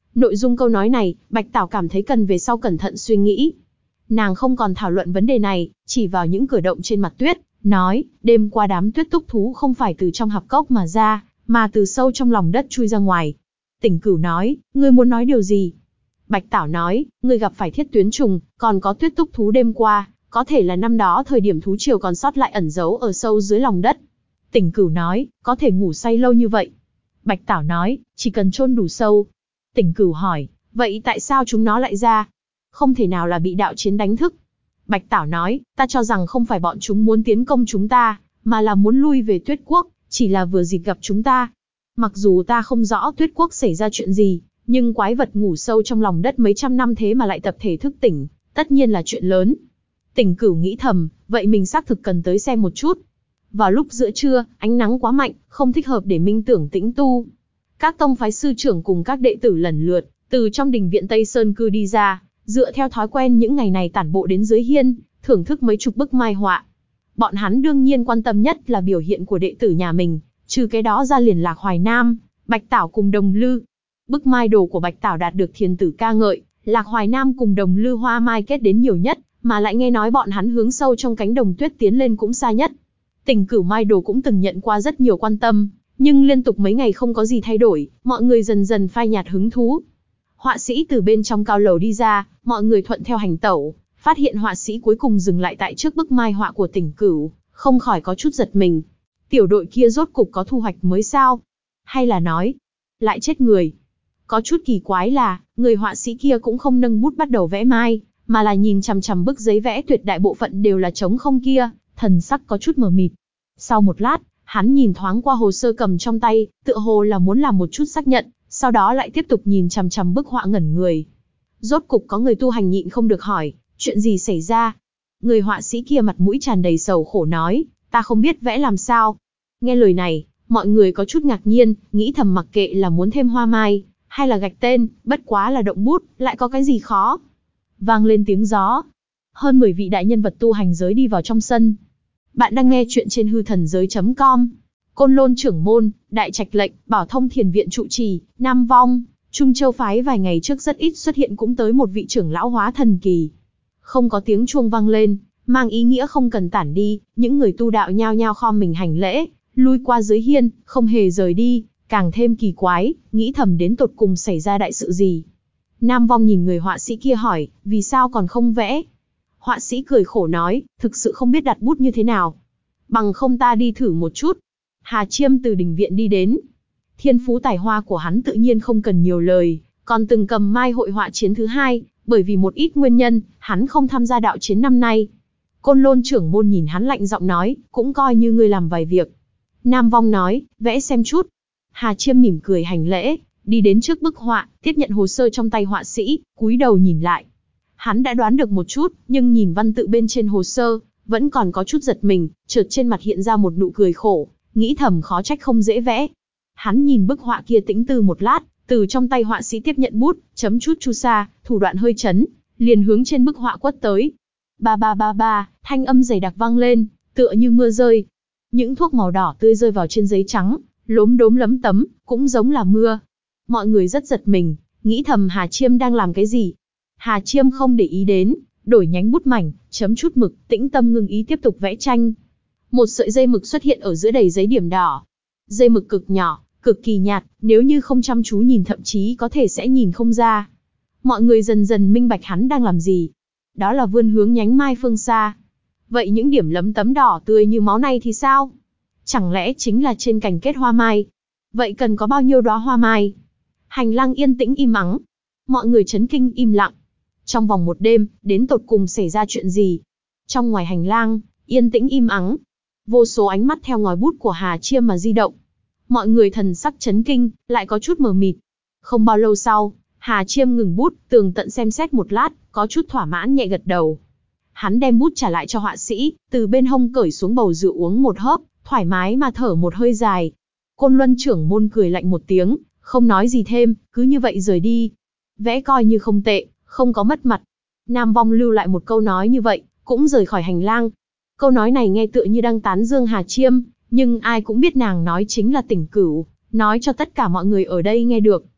Nội dung câu nói này, Bạch Tảo cảm thấy cần về sau cẩn thận suy nghĩ. Nàng không còn thảo luận vấn đề này, chỉ vào những cửa động trên mặt tuyết, nói, đêm qua đám tuyết túc thú không phải từ trong hạp cốc mà ra, mà từ sâu trong lòng đất chui ra ngoài. Tỉnh Cửu nói, ngươi muốn nói điều gì? Bạch Tảo nói, ngươi gặp phải thiết tuyến trùng, còn có tuyết túc thú đêm qua, có thể là năm đó thời điểm thú triều còn sót lại ẩn giấu ở sâu dưới lòng đất. Tỉnh Cửu nói, có thể ngủ say lâu như vậy. Bạch Tảo nói, chỉ cần chôn đủ sâu. Tỉnh Cửu hỏi, vậy tại sao chúng nó lại ra? Không thể nào là bị đạo chiến đánh thức. Bạch Tảo nói, ta cho rằng không phải bọn chúng muốn tiến công chúng ta, mà là muốn lui về Tuyết Quốc, chỉ là vừa dịp gặp chúng ta. Mặc dù ta không rõ Tuyết Quốc xảy ra chuyện gì, nhưng quái vật ngủ sâu trong lòng đất mấy trăm năm thế mà lại tập thể thức tỉnh, tất nhiên là chuyện lớn. Tỉnh Cửu nghĩ thầm, vậy mình xác thực cần tới xem một chút. Vào lúc giữa trưa, ánh nắng quá mạnh, không thích hợp để minh tưởng tĩnh tu. Các tông phái sư trưởng cùng các đệ tử lần lượt, từ trong đình viện Tây Sơn Cư đi ra, dựa theo thói quen những ngày này tản bộ đến dưới hiên, thưởng thức mấy chục bức mai họa. Bọn hắn đương nhiên quan tâm nhất là biểu hiện của đệ tử nhà mình, trừ cái đó ra liền Lạc Hoài Nam, Bạch Tảo cùng Đồng Lư. Bức mai đồ của Bạch Tảo đạt được thiên tử ca ngợi, Lạc Hoài Nam cùng Đồng Lư hoa mai kết đến nhiều nhất, mà lại nghe nói bọn hắn hướng sâu trong cánh đồng tuyết tiến lên cũng xa nhất. Tỉnh Cửu mai đồ cũng từng nhận qua rất nhiều quan tâm, nhưng liên tục mấy ngày không có gì thay đổi, mọi người dần dần phai nhạt hứng thú. Họa sĩ từ bên trong cao lầu đi ra, mọi người thuận theo hành tẩu, phát hiện họa sĩ cuối cùng dừng lại tại trước bức mai họa của Tỉnh Cửu, không khỏi có chút giật mình. Tiểu đội kia rốt cục có thu hoạch mới sao? Hay là nói, lại chết người? Có chút kỳ quái là, người họa sĩ kia cũng không nâng bút bắt đầu vẽ mai, mà là nhìn chằm chằm bức giấy vẽ tuyệt đại bộ phận đều là trống không kia, thần sắc có chút mờ mịt. Sau một lát, hắn nhìn thoáng qua hồ sơ cầm trong tay, tựa hồ là muốn làm một chút xác nhận, sau đó lại tiếp tục nhìn chằm chằm bức họa ngẩn người. Rốt cục có người tu hành nhịn không được hỏi, chuyện gì xảy ra? Người họa sĩ kia mặt mũi tràn đầy sầu khổ nói, ta không biết vẽ làm sao. Nghe lời này, mọi người có chút ngạc nhiên, nghĩ thầm mặc kệ là muốn thêm hoa mai, hay là gạch tên, bất quá là động bút, lại có cái gì khó. Vang lên tiếng gió. Hơn mười vị đại nhân vật tu hành giới đi vào trong sân. Bạn đang nghe chuyện trên hư thần giới chấm com. Côn Lôn trưởng môn, Đại Trạch lệnh, Bảo Thông thiền viện trụ trì, Nam Vong, Trung Châu phái vài ngày trước rất ít xuất hiện cũng tới một vị trưởng lão hóa thần kỳ. Không có tiếng chuông vang lên, mang ý nghĩa không cần tản đi, những người tu đạo nhao nhao khom mình hành lễ, lui qua dưới hiên, không hề rời đi, càng thêm kỳ quái, nghĩ thầm đến tột cùng xảy ra đại sự gì. Nam Vong nhìn người họa sĩ kia hỏi, vì sao còn không vẽ? Họa sĩ cười khổ nói, thực sự không biết đặt bút như thế nào. Bằng không ta đi thử một chút. Hà Chiêm từ đình viện đi đến. Thiên phú tài hoa của hắn tự nhiên không cần nhiều lời, còn từng cầm mai hội họa chiến thứ hai, bởi vì một ít nguyên nhân, hắn không tham gia đạo chiến năm nay. Côn Lôn trưởng môn nhìn hắn lạnh giọng nói, cũng coi như ngươi làm vài việc. Nam Vong nói, vẽ xem chút. Hà Chiêm mỉm cười hành lễ, đi đến trước bức họa, tiếp nhận hồ sơ trong tay họa sĩ, cúi đầu nhìn lại. Hắn đã đoán được một chút, nhưng nhìn văn tự bên trên hồ sơ, vẫn còn có chút giật mình, chợt trên mặt hiện ra một nụ cười khổ, nghĩ thầm khó trách không dễ vẽ. Hắn nhìn bức họa kia tĩnh tư một lát, từ trong tay họa sĩ tiếp nhận bút, chấm chút chu sa, thủ đoạn hơi chấn, liền hướng trên bức họa quất tới. Ba ba ba ba, thanh âm dày đặc vang lên, tựa như mưa rơi. Những thuốc màu đỏ tươi rơi vào trên giấy trắng, lốm đốm lấm tấm, cũng giống là mưa. Mọi người rất giật mình, nghĩ thầm Hà Chiêm đang làm cái gì. Hà Chiêm không để ý đến, đổi nhánh bút mảnh, chấm chút mực, tĩnh tâm ngưng ý tiếp tục vẽ tranh. Một sợi dây mực xuất hiện ở giữa đầy giấy điểm đỏ. Dây mực cực nhỏ, cực kỳ nhạt, nếu như không chăm chú nhìn thậm chí có thể sẽ nhìn không ra. Mọi người dần dần minh bạch hắn đang làm gì. Đó là vươn hướng nhánh mai phương xa. Vậy những điểm lấm tấm đỏ tươi như máu này thì sao? Chẳng lẽ chính là trên cành kết hoa mai? Vậy cần có bao nhiêu đóa hoa mai? Hành lang yên tĩnh im ắng. Mọi người chấn kinh im lặng. Trong vòng một đêm, đến tột cùng xảy ra chuyện gì? Trong ngoài hành lang, yên tĩnh im ắng. Vô số ánh mắt theo ngòi bút của Hà Chiêm mà di động. Mọi người thần sắc chấn kinh, lại có chút mờ mịt. Không bao lâu sau, Hà Chiêm ngừng bút, tường tận xem xét một lát, có chút thỏa mãn nhẹ gật đầu. Hắn đem bút trả lại cho họa sĩ, từ bên hông cởi xuống bầu rượu uống một hớp, thoải mái mà thở một hơi dài. Côn Luân trưởng môn cười lạnh một tiếng, không nói gì thêm, cứ như vậy rời đi. Vẽ coi như không tệ, không có mất mặt. Nam Vong lưu lại một câu nói như vậy, cũng rời khỏi hành lang. Câu nói này nghe tựa như đang tán dương Hà Chiêm, nhưng ai cũng biết nàng nói chính là Tỉnh Cửu, nói cho tất cả mọi người ở đây nghe được.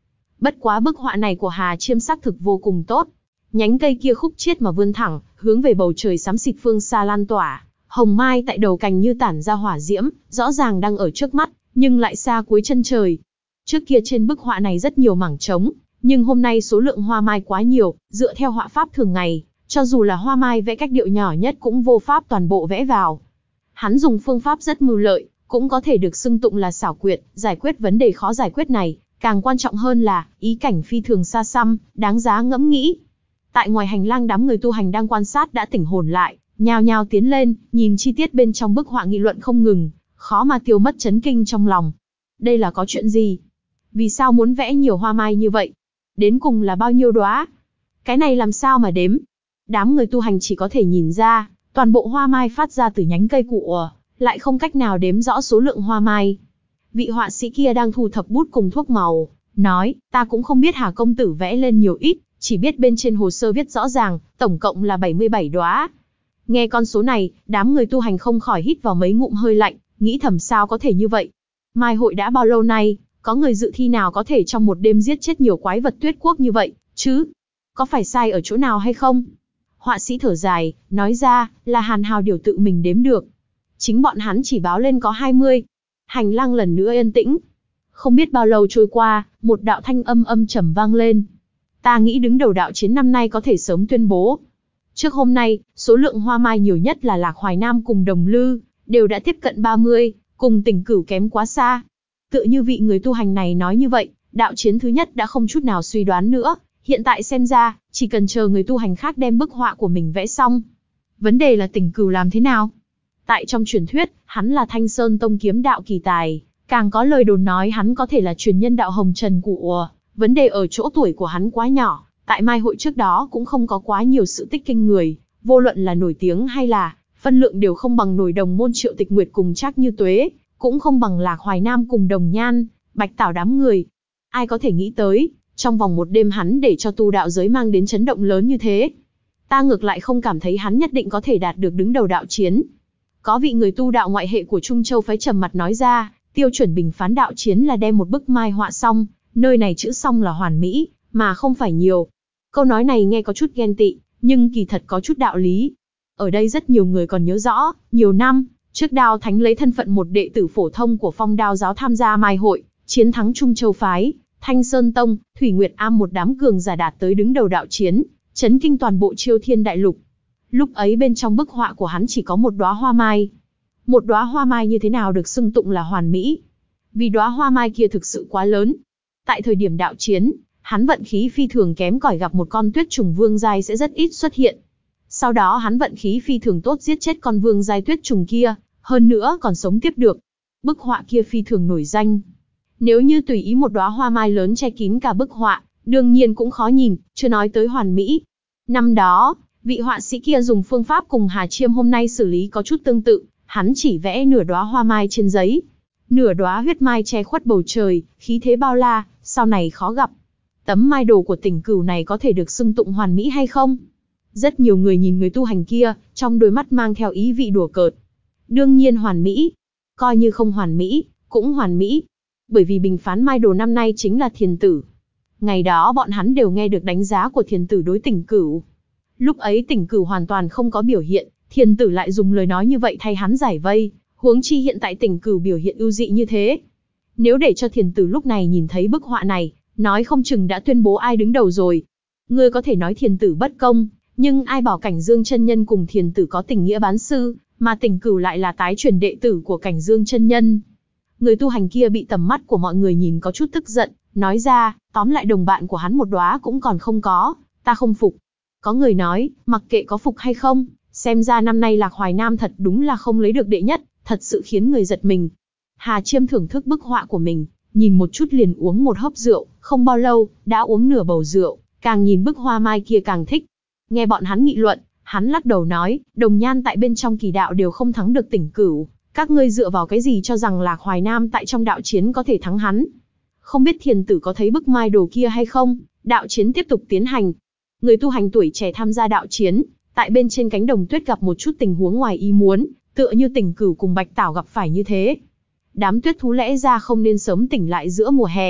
Bất quá bức họa này của Hà Chiêm xác thực vô cùng tốt. Nhánh cây kia khúc chiết mà vươn thẳng, hướng về bầu trời xám xịt phương xa lan tỏa. Hồng mai tại đầu cành như tản ra hỏa diễm, rõ ràng đang ở trước mắt, nhưng lại xa cuối chân trời. Trước kia trên bức họa này rất nhiều mảng trống, nhưng hôm nay số lượng hoa mai quá nhiều, dựa theo họa pháp thường ngày, cho dù là hoa mai vẽ cách điệu nhỏ nhất cũng vô pháp toàn bộ vẽ vào. Hắn dùng phương pháp rất mưu lợi, cũng có thể được xưng tụng là xảo quyệt, giải quyết vấn đề khó giải quyết này, càng quan trọng hơn là, ý cảnh phi thường xa xăm, đáng giá ngẫm nghĩ. Tại ngoài hành lang đám người tu hành đang quan sát đã tỉnh hồn lại, nhao nhao tiến lên, nhìn chi tiết bên trong bức họa nghị luận không ngừng, khó mà tiêu mất chấn kinh trong lòng. Đây là có chuyện gì? Vì sao muốn vẽ nhiều hoa mai như vậy? Đến cùng là bao nhiêu đóa? Cái này làm sao mà đếm? Đám người tu hành chỉ có thể nhìn ra, toàn bộ hoa mai phát ra từ nhánh cây của, lại không cách nào đếm rõ số lượng hoa mai. Vị họa sĩ kia đang thu thập bút cùng thuốc màu, nói, ta cũng không biết Hà công tử vẽ lên nhiều ít, chỉ biết bên trên hồ sơ viết rõ ràng, tổng cộng là bảy mươi bảy đóa. Nghe con số này, đám người tu hành không khỏi hít vào mấy ngụm hơi lạnh, nghĩ thầm sao có thể như vậy. Mai hội đã bao lâu nay, có người dự thi nào có thể trong một đêm giết chết nhiều quái vật tuyết quốc như vậy, chứ? Có phải sai ở chỗ nào hay không? Họa sĩ thở dài, nói ra, là Hàn Hào điều tự mình đếm được. Chính bọn hắn chỉ báo lên có hai mươi. Hành lang lần nữa yên tĩnh. Không biết bao lâu trôi qua, một đạo thanh âm âm trầm vang lên. Ta nghĩ đứng đầu đạo chiến năm nay có thể sớm tuyên bố. Trước hôm nay, số lượng hoa mai nhiều nhất là Lạc Hoài Nam cùng Đồng Lư, đều đã tiếp cận ba mươi, cùng Tỉnh Cửu kém quá xa. Tựa như vị người tu hành này nói như vậy, đạo chiến thứ nhất đã không chút nào suy đoán nữa, hiện tại xem ra, chỉ cần chờ người tu hành khác đem bức họa của mình vẽ xong. Vấn đề là Tỉnh Cửu làm thế nào? Tại trong truyền thuyết, hắn là Thanh Sơn Tông kiếm đạo kỳ tài, càng có lời đồn nói hắn có thể là truyền nhân đạo Hồng Trần của. Vấn đề ở chỗ tuổi của hắn quá nhỏ, tại mai hội trước đó cũng không có quá nhiều sự tích kinh người, vô luận là nổi tiếng hay là phân lượng đều không bằng nổi đồng môn Triệu Tịch Nguyệt cùng Trác Như Tuế, cũng không bằng Lạc Hoài Nam cùng Đồng Nhan, Bạch Tảo đám người. Ai có thể nghĩ tới, trong vòng một đêm hắn để cho tu đạo giới mang đến chấn động lớn như thế. Ta ngược lại không cảm thấy hắn nhất định có thể đạt được đứng đầu đạo chiến. Có vị người tu đạo ngoại hệ của Trung Châu phái trầm mặt nói ra, tiêu chuẩn bình phán đạo chiến là đem một bức mai họa xong, nơi này chữ xong là hoàn mỹ, mà không phải nhiều. Câu nói này nghe có chút ghen tị, nhưng kỳ thật có chút đạo lý. Ở đây rất nhiều người còn nhớ rõ, nhiều năm trước Đao Thánh lấy thân phận một đệ tử phổ thông của Phong Đao giáo tham gia mai hội, chiến thắng Trung Châu phái, Thanh Sơn Tông, Thủy Nguyệt Am một đám cường giả đạt tới đứng đầu đạo chiến, chấn kinh toàn bộ Chiêu Thiên đại lục. Lúc ấy bên trong bức họa của hắn chỉ có một đóa hoa mai. Một đóa hoa mai như thế nào được xưng tụng là hoàn mỹ? Vì đóa hoa mai kia thực sự quá lớn. Tại thời điểm đạo chiến, hắn vận khí phi thường kém cỏi gặp một con tuyết trùng vương giai sẽ rất ít xuất hiện. Sau đó hắn vận khí phi thường tốt giết chết con vương giai tuyết trùng kia, hơn nữa còn sống tiếp được. Bức họa kia phi thường nổi danh. Nếu như tùy ý một đóa hoa mai lớn che kín cả bức họa, đương nhiên cũng khó nhìn, chưa nói tới hoàn mỹ. Năm đó, vị họa sĩ kia dùng phương pháp cùng Hà Chiêm hôm nay xử lý có chút tương tự, hắn chỉ vẽ nửa đóa hoa mai trên giấy. Nửa đóa huyết mai che khuất bầu trời, khí thế bao la, sau này khó gặp. Tấm mai đồ của Tỉnh Cửu này có thể được xưng tụng hoàn mỹ hay không? Rất nhiều người nhìn người tu hành kia, trong đôi mắt mang theo ý vị đùa cợt. Đương nhiên hoàn mỹ. Coi như không hoàn mỹ, cũng hoàn mỹ. Bởi vì bình phán mai đồ năm nay chính là Thiền Tử. Ngày đó bọn hắn đều nghe được đánh giá của Thiền Tử đối Tỉnh Cửu. Lúc ấy Tỉnh Cửu hoàn toàn không có biểu hiện, Thiền Tử lại dùng lời nói như vậy thay hắn giải vây, huống chi hiện tại Tỉnh Cửu biểu hiện ưu dị như thế. Nếu để cho Thiền Tử lúc này nhìn thấy bức họa này, nói không chừng đã tuyên bố ai đứng đầu rồi. Ngươi có thể nói Thiền Tử bất công, nhưng ai bảo Cảnh Dương chân nhân cùng Thiền Tử có tình nghĩa bán sư, mà Tỉnh Cửu lại là tái truyền đệ tử của Cảnh Dương chân nhân. Người tu hành kia bị tầm mắt của mọi người nhìn có chút tức giận, nói ra, tóm lại đồng bạn của hắn một đóa cũng còn không có, ta không phục. Có người nói, mặc kệ có phục hay không, xem ra năm nay Lạc Hoài Nam thật đúng là không lấy được đệ nhất, thật sự khiến người giật mình. Hà Chiêm thưởng thức bức họa của mình, nhìn một chút liền uống một hớp rượu, không bao lâu, đã uống nửa bầu rượu, càng nhìn bức hoa mai kia càng thích. Nghe bọn hắn nghị luận, hắn lắc đầu nói, Đồng Nhan tại bên trong kỳ đạo đều không thắng được Tỉnh Cửu, các ngươi dựa vào cái gì cho rằng Lạc Hoài Nam tại trong đạo chiến có thể thắng hắn? Không biết Thiền Tử có thấy bức mai đồ kia hay không? Đạo chiến tiếp tục tiến hành. Người tu hành tuổi trẻ tham gia đạo chiến, tại bên trên cánh đồng tuyết gặp một chút tình huống ngoài ý muốn, tựa như Tỉnh Cửu cùng Bạch Tảo gặp phải như thế. Đám tuyết thú lẽ ra không nên sớm tỉnh lại giữa mùa hè,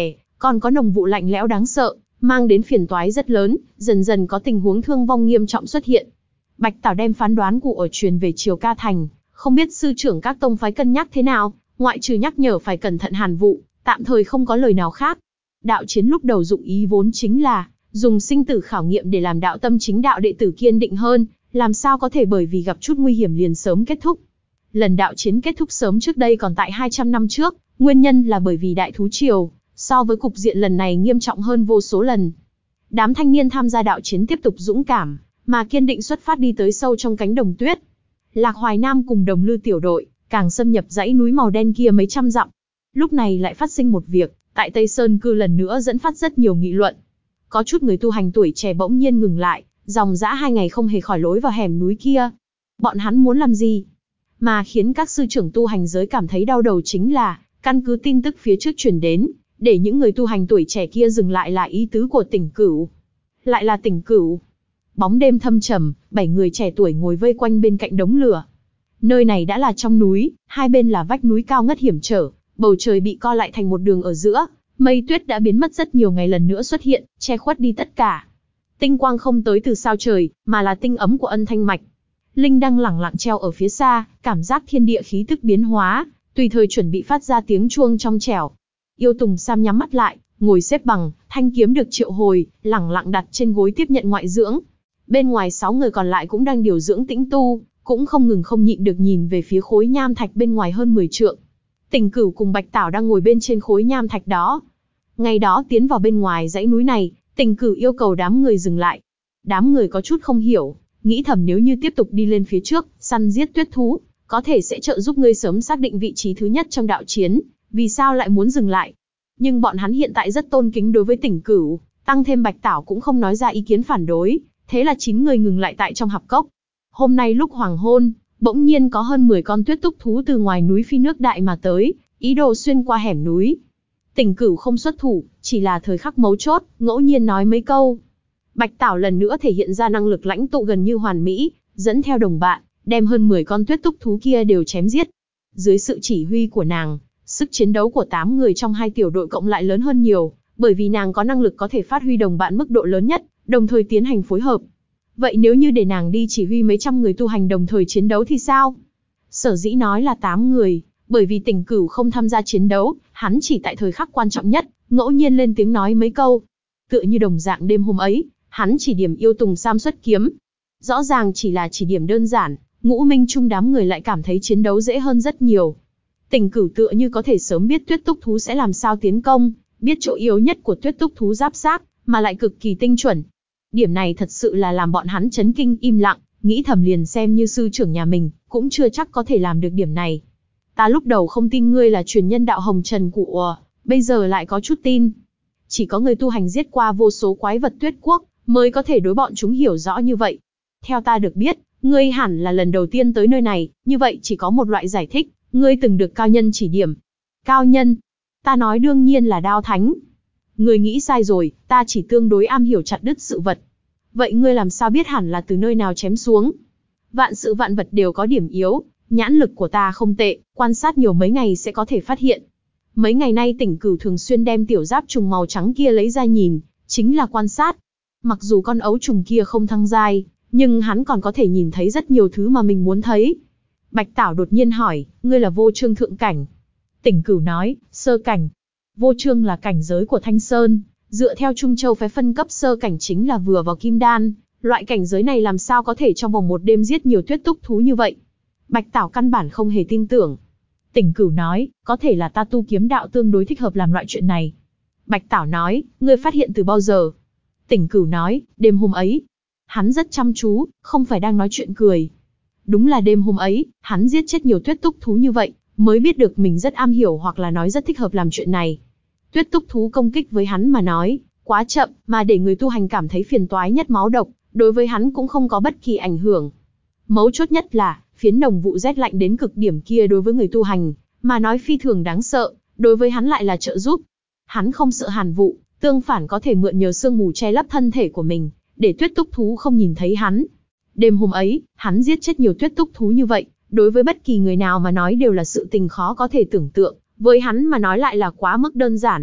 còn có nồng vụ lạnh lẽo đáng sợ, mang đến phiền toái rất lớn, dần dần có tình huống thương vong nghiêm trọng xuất hiện. Bạch Tảo đem phán đoán của ở truyền về Triều Ca Thành, không biết sư trưởng các tông phái cân nhắc thế nào, ngoại trừ nhắc nhở phải cẩn thận Hàn Vụ, tạm thời không có lời nào khác. Đạo chiến lúc đầu dụng ý vốn chính là dùng sinh tử khảo nghiệm để làm đạo tâm chính đạo đệ tử kiên định hơn, làm sao có thể bởi vì gặp chút nguy hiểm liền sớm kết thúc. Lần đạo chiến kết thúc sớm trước đây còn tại hai trăm năm trước, nguyên nhân là bởi vì đại thú triều, so với cục diện lần này nghiêm trọng hơn vô số lần. Đám thanh niên tham gia đạo chiến tiếp tục dũng cảm, mà kiên định xuất phát đi tới sâu trong cánh đồng tuyết. Lạc Hoài Nam cùng Đồng Lư tiểu đội, càng xâm nhập dãy núi màu đen kia mấy trăm dặm. Lúc này lại phát sinh một việc, tại Tây Sơn Cư lần nữa dẫn phát rất nhiều nghị luận. Có chút người tu hành tuổi trẻ bỗng nhiên ngừng lại, dòng dã hai ngày không hề khỏi lối vào hẻm núi kia. Bọn hắn muốn làm gì? Mà khiến các sư trưởng tu hành giới cảm thấy đau đầu chính là, căn cứ tin tức phía trước truyền đến, để những người tu hành tuổi trẻ kia dừng lại là ý tứ của Tỉnh Cửu. Lại là Tỉnh Cửu. Bóng đêm thâm trầm, bảy người trẻ tuổi ngồi vây quanh bên cạnh đống lửa. Nơi này đã là trong núi, hai bên là vách núi cao ngất hiểm trở, bầu trời bị co lại thành một đường ở giữa, mây tuyết đã biến mất rất nhiều ngày lần nữa xuất hiện, che khuất đi tất cả. Tinh quang không tới từ sao trời, mà là tinh ấm của Ân Thanh Mạch. Linh đang lẳng lặng treo ở phía xa, cảm giác thiên địa khí tức biến hóa, tùy thời chuẩn bị phát ra tiếng chuông trong trẻo. Yêu Tùng Sam nhắm mắt lại, ngồi xếp bằng, thanh kiếm được triệu hồi, lẳng lặng đặt trên gối tiếp nhận ngoại dưỡng. Bên ngoài sáu người còn lại cũng đang điều dưỡng tĩnh tu, cũng không ngừng không nhịn được nhìn về phía khối nham thạch bên ngoài hơn mười trượng. Tỉnh Cửu cùng Bạch Tảo đang ngồi bên trên khối nham thạch đó. Ngày đó tiến vào bên ngoài dãy núi này, Tỉnh Cửu yêu cầu đám người dừng lại. Đám người có chút không hiểu, nghĩ thầm nếu như tiếp tục đi lên phía trước, săn giết tuyết thú, có thể sẽ trợ giúp ngươi sớm xác định vị trí thứ nhất trong đạo chiến, vì sao lại muốn dừng lại? Nhưng bọn hắn hiện tại rất tôn kính đối với Tỉnh Cửu, tăng thêm Bạch Tảo cũng không nói ra ý kiến phản đối, thế là chín người ngừng lại tại trong hạp cốc. Hôm nay lúc hoàng hôn, bỗng nhiên có hơn mười con tuyết túc thú từ ngoài núi Phi Nước Đại mà tới, ý đồ xuyên qua hẻm núi. Tỉnh Cửu không xuất thủ, chỉ là thời khắc mấu chốt, ngẫu nhiên nói mấy câu. Bạch Tảo lần nữa thể hiện ra năng lực lãnh tụ gần như hoàn mỹ, dẫn theo đồng bạn, đem hơn mười con tuyết túc thú kia đều chém giết. Dưới sự chỉ huy của nàng, sức chiến đấu của tám người trong hai tiểu đội cộng lại lớn hơn nhiều, bởi vì nàng có năng lực có thể phát huy đồng bạn mức độ lớn nhất, đồng thời tiến hành phối hợp. Vậy nếu như để nàng đi chỉ huy mấy trăm người tu hành đồng thời chiến đấu thì sao? Sở dĩ nói là tám người, bởi vì Tỉnh Cửu không tham gia chiến đấu, hắn chỉ tại thời khắc quan trọng nhất, ngẫu nhiên lên tiếng nói mấy câu. Tựa như đồng dạng đêm hôm ấy, hắn chỉ điểm Yêu Tùng Sam xuất kiếm. Rõ ràng chỉ là chỉ điểm đơn giản, Ngũ Minh chung đám người lại cảm thấy chiến đấu dễ hơn rất nhiều. Tỉnh Cửu tựa như có thể sớm biết tuyết túc thú sẽ làm sao tiến công, biết chỗ yếu nhất của tuyết túc thú giáp xác, mà lại cực kỳ tinh chuẩn. Điểm này thật sự là làm bọn hắn chấn kinh im lặng, nghĩ thầm liền xem như sư trưởng nhà mình, cũng chưa chắc có thể làm được điểm này. Ta lúc đầu không tin ngươi là truyền nhân đạo Hồng Trần của, bây giờ lại có chút tin. Chỉ có người tu hành giết qua vô số quái vật tuyết quốc, mới có thể đối bọn chúng hiểu rõ như vậy. Theo ta được biết, ngươi hẳn là lần đầu tiên tới nơi này, như vậy chỉ có một loại giải thích, ngươi từng được cao nhân chỉ điểm. Cao nhân? Ta nói đương nhiên là Đao Thánh. Ngươi nghĩ sai rồi, ta chỉ tương đối am hiểu chặt đứt sự vật. Vậy ngươi làm sao biết hẳn là từ nơi nào chém xuống? Vạn sự vạn vật đều có điểm yếu, nhãn lực của ta không tệ, quan sát nhiều mấy ngày sẽ có thể phát hiện. Mấy ngày nay Tỉnh Cửu thường xuyên đem tiểu giáp trùng màu trắng kia lấy ra nhìn, chính là quan sát. Mặc dù con ấu trùng kia không thăng giai, nhưng hắn còn có thể nhìn thấy rất nhiều thứ mà mình muốn thấy. Bạch Tảo đột nhiên hỏi, ngươi là vô trương thượng cảnh? Tỉnh Cửu nói, sơ cảnh. Vô trương là cảnh giới của Thanh Sơn, dựa theo Trung Châu phái phân cấp sơ cảnh chính là vừa vào kim đan, loại cảnh giới này làm sao có thể trong vòng một đêm giết nhiều tuyết túc thú như vậy? Bạch Tảo căn bản không hề tin tưởng. Tỉnh Cửu nói, có thể là ta tu kiếm đạo tương đối thích hợp làm loại chuyện này. Bạch Tảo nói, ngươi phát hiện từ bao giờ? Tỉnh Cửu nói, đêm hôm ấy. Hắn rất chăm chú, không phải đang nói chuyện cười. Đúng là đêm hôm ấy, hắn giết chết nhiều tuyết túc thú như vậy, mới biết được mình rất am hiểu hoặc là nói rất thích hợp làm chuyện này. Tuyết túc thú công kích với hắn mà nói, quá chậm, mà để người tu hành cảm thấy phiền toái nhất máu độc, đối với hắn cũng không có bất kỳ ảnh hưởng. Mấu chốt nhất là, phiến đồng vụ rét lạnh đến cực điểm kia đối với người tu hành, mà nói phi thường đáng sợ, đối với hắn lại là trợ giúp. Hắn không sợ hàn vụ, tương phản có thể mượn nhờ sương mù che lấp thân thể của mình, để tuyết túc thú không nhìn thấy hắn. Đêm hôm ấy, hắn giết chết nhiều tuyết túc thú như vậy, đối với bất kỳ người nào mà nói đều là sự tình khó có thể tưởng tượng, với hắn mà nói lại là quá mức đơn giản.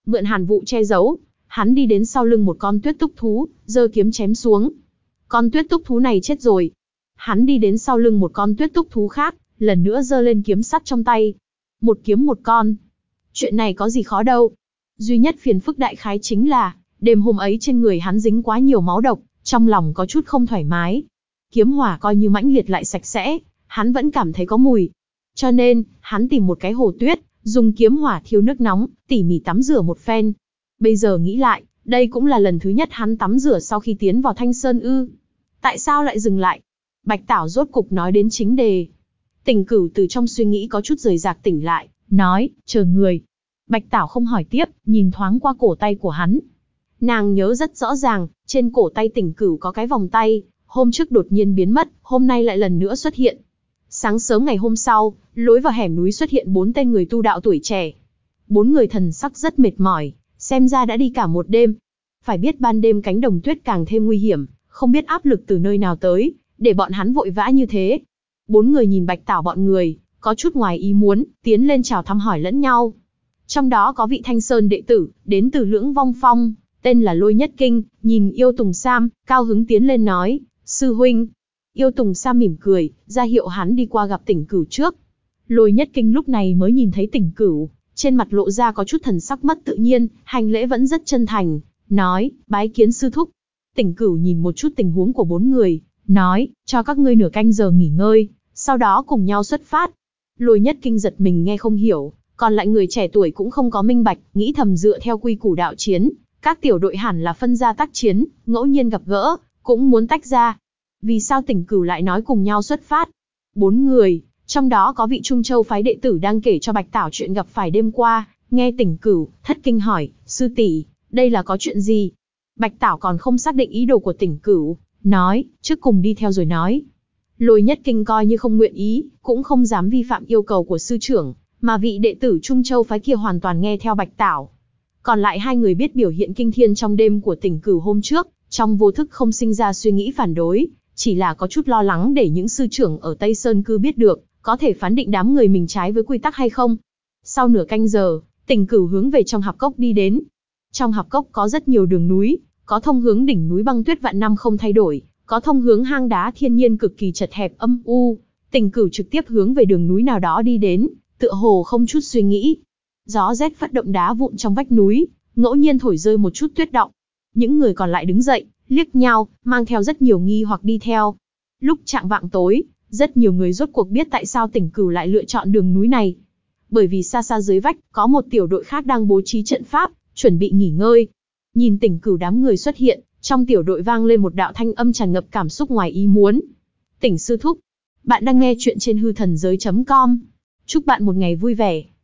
Mượn hàn vụ che giấu, hắn đi đến sau lưng một con tuyết túc thú, giơ kiếm chém xuống. Con tuyết túc thú này chết rồi. Hắn đi đến sau lưng một con tuyết túc thú khác, lần nữa giơ lên kiếm sắt trong tay. Một kiếm một con. Chuyện này có gì khó đâu. Duy nhất phiền phức đại khái chính là, đêm hôm ấy trên người hắn dính quá nhiều máu độc, trong lòng có chút không thoải mái. Kiếm hỏa coi như mãnh liệt lại sạch sẽ, hắn vẫn cảm thấy có mùi. Cho nên, hắn tìm một cái hồ tuyết, dùng kiếm hỏa thiêu nước nóng, tỉ mỉ tắm rửa một phen. Bây giờ nghĩ lại, đây cũng là lần thứ nhất hắn tắm rửa sau khi tiến vào Thanh Sơn ư. Tại sao lại dừng lại? Bạch Tảo rốt cục nói đến chính đề. Tỉnh Cửu từ trong suy nghĩ có chút rời rạc tỉnh lại, nói, chờ người. Bạch Tảo không hỏi tiếp, nhìn thoáng qua cổ tay của hắn. Nàng nhớ rất rõ ràng, trên cổ tay Tỉnh Cửu có cái vòng tay, hôm trước đột nhiên biến mất, hôm nay lại lần nữa xuất hiện. Sáng sớm ngày hôm sau, lối vào hẻm núi xuất hiện bốn tên người tu đạo tuổi trẻ. Bốn người thần sắc rất mệt mỏi, xem ra đã đi cả một đêm. Phải biết ban đêm cánh đồng tuyết càng thêm nguy hiểm, không biết áp lực từ nơi nào tới, để bọn hắn vội vã như thế. Bốn người nhìn Bạch Tảo bọn người, có chút ngoài ý muốn, tiến lên chào thăm hỏi lẫn nhau. Trong đó có vị Thanh Sơn đệ tử, đến từ Lưỡng Vong Phong, tên là Lôi Nhất Kinh, nhìn Yêu Tùng Sam, cao hứng tiến lên nói, sư huynh. Yêu Tùng Sam mỉm cười, ra hiệu hắn đi qua gặp Tỉnh Cửu trước. Lôi Nhất Kinh lúc này mới nhìn thấy Tỉnh Cửu, trên mặt lộ ra có chút thần sắc mất tự nhiên, hành lễ vẫn rất chân thành, nói, bái kiến sư thúc. Tỉnh Cửu nhìn một chút tình huống của bốn người, nói, cho các ngươi nửa canh giờ nghỉ ngơi, sau đó cùng nhau xuất phát. Lôi Nhất Kinh giật mình nghe không hiểu, còn lại người trẻ tuổi cũng không có minh bạch, nghĩ thầm dựa theo quy củ đạo chiến, các tiểu đội hẳn là phân ra tác chiến, ngẫu nhiên gặp gỡ, cũng muốn tách ra. Vì sao Tỉnh Cửu lại nói cùng nhau xuất phát? Bốn người, trong đó có vị Trung Châu phái đệ tử đang kể cho Bạch Tảo chuyện gặp phải đêm qua, nghe Tỉnh Cửu, thất kinh hỏi, sư tỷ, đây là có chuyện gì? Bạch Tảo còn không xác định ý đồ của Tỉnh Cửu, nói, trước cùng đi theo rồi nói. Lôi Nhất Kinh coi như không nguyện ý, cũng không dám vi phạm yêu cầu của sư trưởng, mà vị đệ tử Trung Châu phái kia hoàn toàn nghe theo Bạch Tảo. Còn lại hai người biết biểu hiện kinh thiên trong đêm của Tỉnh Cửu hôm trước, trong vô thức không sinh ra suy nghĩ phản đối, chỉ là có chút lo lắng để những sư trưởng ở Tây Sơn Cư biết được, có thể phán định đám người mình trái với quy tắc hay không. Sau nửa canh giờ, Tỉnh Cửu hướng về trong hạp cốc đi đến. Trong hạp cốc có rất nhiều đường núi, có thông hướng đỉnh núi băng tuyết vạn năm không thay đổi, có thông hướng hang đá thiên nhiên cực kỳ chật hẹp âm u. Tỉnh Cửu trực tiếp hướng về đường núi nào đó đi đến, tựa hồ không chút suy nghĩ. Gió rét phất động đá vụn trong vách núi, ngẫu nhiên thổi rơi một chút tuyết đọng. Những người còn lại đứng dậy, liếc nhau, mang theo rất nhiều nghi hoặc đi theo. Lúc chạng vạng tối, rất nhiều người rốt cuộc biết tại sao Tỉnh Cửu lại lựa chọn đường núi này. Bởi vì xa xa dưới vách, có một tiểu đội khác đang bố trí trận pháp, chuẩn bị nghỉ ngơi. Nhìn Tỉnh Cửu đám người xuất hiện, trong tiểu đội vang lên một đạo thanh âm tràn ngập cảm xúc ngoài ý muốn. Tỉnh sư thúc, bạn đang nghe chuyện trên hư thần giới chấm com. Chúc bạn một ngày vui vẻ.